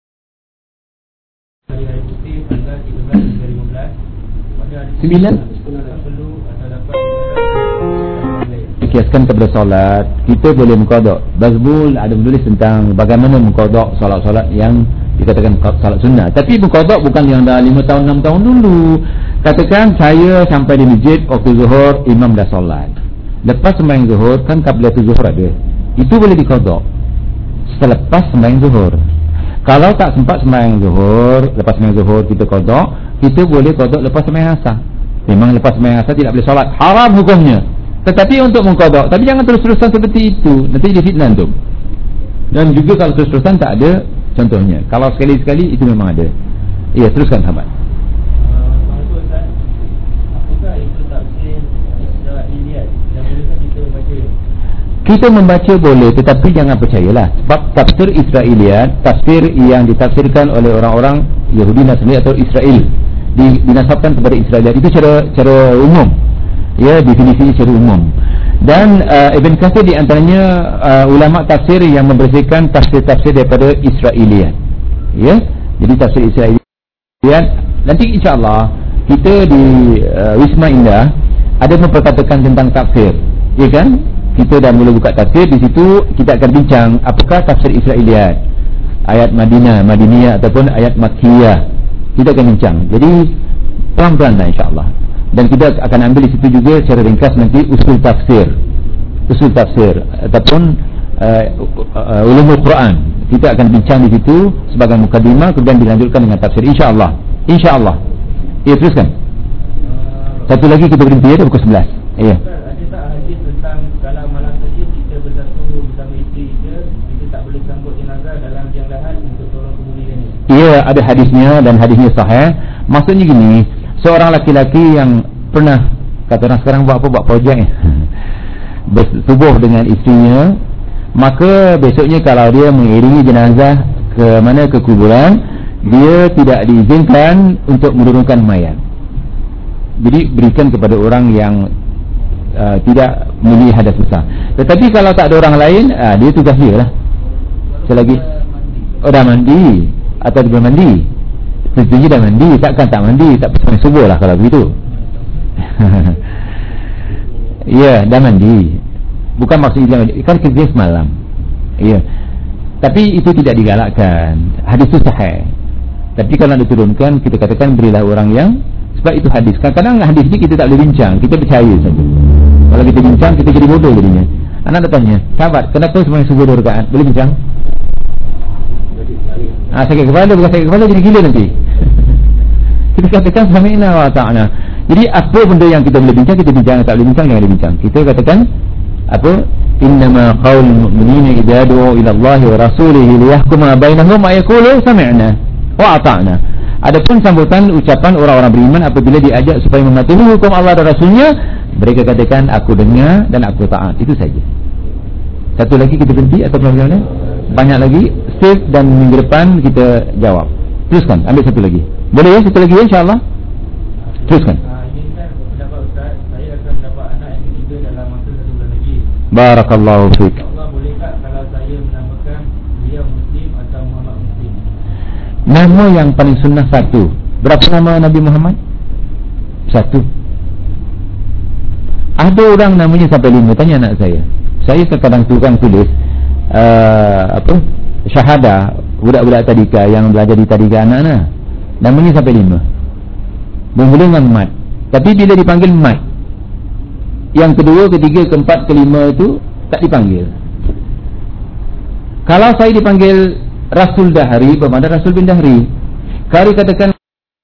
Sembilan kiaskan kepada solat, kita boleh mengqada. Bazbul ada menulis tentang bagaimana mengqada solat-solat yang dikatakan solat sunnah. Tapi mengqada bukan yang dah lima tahun enam tahun dulu. Katakan saya sampai di masjid waktu zuhur, imam dah solat. Lepas sembahyang zuhur kan qablatul zuhur ada. Itu boleh diqada selepas sembahyang zuhur. Kalau tak sempat sembahyang zuhur, lepas sembahyang zuhur kita qada, kita boleh qada lepas sembahyang asar. Memang lepas sembahyang asar tidak boleh solat, haram hukumnya. Tetapi untuk mengqada, tapi jangan terus-terusan seperti itu, nanti jadi fitnah tu. Dan juga kalau terus-terusan tak ada contohnya. Kalau sekali-sekali itu memang ada. Ya, teruskan sahabat. Apakah itu tafsir Israiliyat yang bolehkah kita baca? Kita membaca boleh, tetapi jangan percayalah. Sebab tafsir Israiliyat, tafsir yang ditafsirkan oleh orang-orang Yahudi Nasrani atau Israel, dinasabkan kepada Israiliyat, itu cara cara umum. Ya, definisi secara umum. Dan uh, Ibn Kathir di antaranya uh, ulama tafsir yang membersihkan tafsir-tafsir daripada Israiliyat. Ya, jadi tafsir Israiliyat nanti insya-Allah kita di uh, Wisma Indah ada memperkatakan tentang tafsir. Ya kan? Kita dah mula buka tafsir, di situ kita akan bincang apakah tafsir Israiliyat, ayat Madinah, Madiniyah ataupun ayat Makkiyah. Kita akan bincang. Jadi pelan-pelan lah insya-Allah. Dan kita akan ambil di situ juga secara ringkas nanti usul tafsir, usul tafsir ataupun uh, uh, ulumul Quran. Kita akan bincang di situ sebagai mukadimah, kemudian dilanjutkan dengan tafsir insya-Allah. Insya-Allah. Ya, teruskan. Satu lagi kita berhenti ya, pukul sebelas. Ya. Ada tak hadis tentang dalam malam tadi kita bersatu bersama isteri kita, kita tak boleh sambut jenazah dalam siang lahad untuk tolong kemudian ini? Ya, ada hadisnya dan hadisnya sahih. Maksudnya gini, seorang laki-laki yang pernah, kata orang sekarang buat apa, buat projek eh? bertubuh dengan isterinya, maka besoknya kalau dia mengiringi jenazah ke mana, ke kuburan, dia tidak diizinkan untuk menurunkan mayat. Jadi berikan kepada orang yang uh, tidak memiliki hadas besar. Tetapi kalau tak ada orang lain, uh, dia tugas dia lah. Selagi oh, dah mandi atau dia belum mandi, tentunya dah mandi, takkan tak mandi, tak perlu subuh lah kalau begitu. Ya, dah mandi. Bukan maksudnya kan kerja semalam. Ya. Tapi itu tidak digalakkan. Hadis itu sahih. Tapi kalau nak diturunkan, kita katakan berilah orang yang, sebab itu hadis. Kadang-kadang hadis ni kita tak boleh bincang, kita percaya saja. Kalau kita bincang, kita jadi bodoh jadinya. Anak nak tanya, sahabat, kenapa semuanya subuh dua rakaat? Boleh bincang? Ah, sakit kepala, bukan sakit kepala jadi gila nanti. Kita katakan sami'na wa ta'na. Jadi apa benda yang kita boleh bincang, kita bincang. Tak boleh bincang, jangan dibincang. Kita katakan apa? Innama qaulul mu'minina idza du'u ila Allah wa rasulihi liyahkuma bainahum ayaqulu sami'na wa ata'na. Adapun sambutan ucapan orang-orang beriman apabila diajak supaya mematuhi hukum Allah dan Rasulnya, mereka katakan aku dengar dan aku taat. Itu saja. Satu lagi kita berhenti atau bagaimana? Banyak lagi. Save dan minggu depan kita jawab. Teruskan, ambil satu lagi. Boleh ya, satu lagi insya-Allah. Teruskan. Barakallahu fiik. Allah bolehkah kalau saya menamakan dia Muslim atau Muhammad Muslim? Nama yang paling sunnah satu. Berapa nama Nabi Muhammad? Satu. Ada orang namanya sampai lima. Tanya anak saya. Saya terkadang tukang tulis uh, apa syahadah budak-budak tadika yang belajar di tadika anak-anak, namanya sampai lima, bermula dengan mat. Tapi bila dipanggil mat, yang kedua, ketiga, keempat, kelima itu tak dipanggil. Kalau saya dipanggil Rasul Dahri, bermakna Rasul bin Dahri. Kalau katakan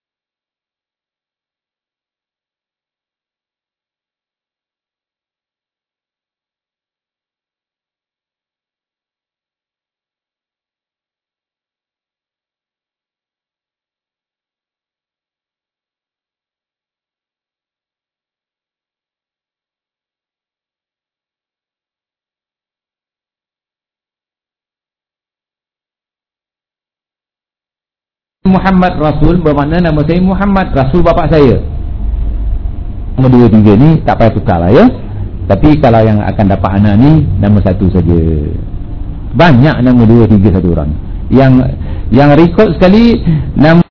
Muhammad Rasul, bermakna nama saya Muhammad, Rasul bapa saya. Nama dua tiga ni tak payah tukar lah ya. Tapi kalau yang akan dapat anak ni, nama satu saja. Banyak nama dua tiga satu orang. Yang yang rekod sekali nama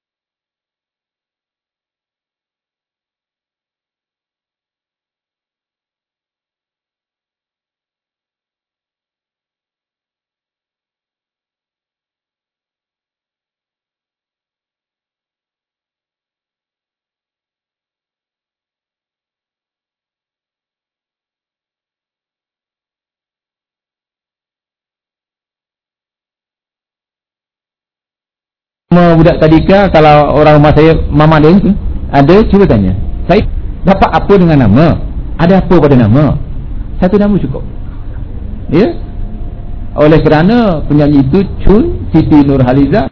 budak tadika. Kalau orang rumah saya, mama dia tu ada, cuba tanya saya dapat apa dengan nama, ada apa pada nama, satu nama cukup ya. Oleh kerana penyanyi itu Chun Siti Nurhaliza,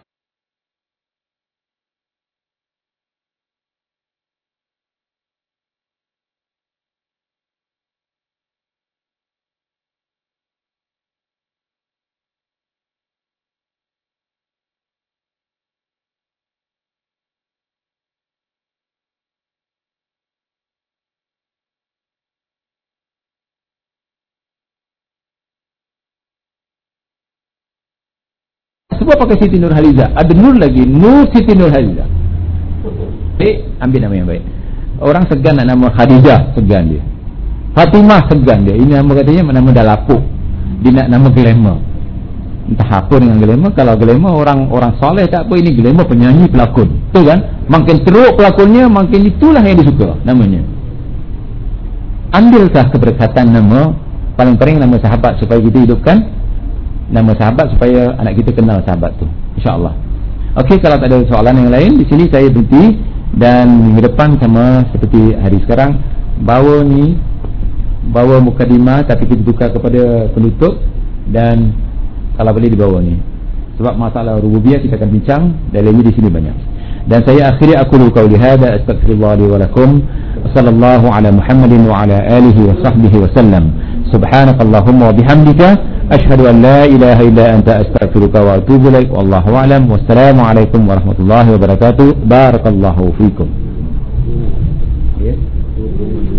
semua pakai Siti Nurhaliza. Ada Nur lagi, Nur Siti Nurhaliza. Eh, ambil nama yang baik. Orang segan nak nama Khadijah, segan dia. Fatimah, segan dia. Ini nama katanya nama dah lapuk. Dia nak nama glamour. Entah apa dengan glamour. Kalau glamour orang orang soleh tak apa, ini glamour penyanyi pelakon. Betul kan? Makin teruk pelakonnya, makin itulah yang disuka namanya. Ambilkah keberkatan nama, paling-paling nama sahabat supaya kita hidupkan nama sahabat supaya anak kita kenal sahabat tu, insya-Allah. Okey, kalau tak ada soalan yang lain, di sini saya berhenti. Dan minggu depan sama seperti hari sekarang, bawa ni bawa mukadimah, tapi kita tukar kepada penutup. Dan kalau boleh dibawa ni, sebab masalah rububiyah kita akan bincang dan lagi di sini banyak. Dan saya akhiri aku qauli hada, astaghfirullah li wa lakum, sallallahu ala Muhammadin wa ala alihi wa sahbihi wa sallam. Subhanakallahumma wa bihamdika, asyhadu an la ilaha illa anta, astaghfiruka wa atubu ilaik. Wallahu a'lam. Wassalamu alaikum warahmatullahi wabarakatuh. Barakallahu fikum. Yeah.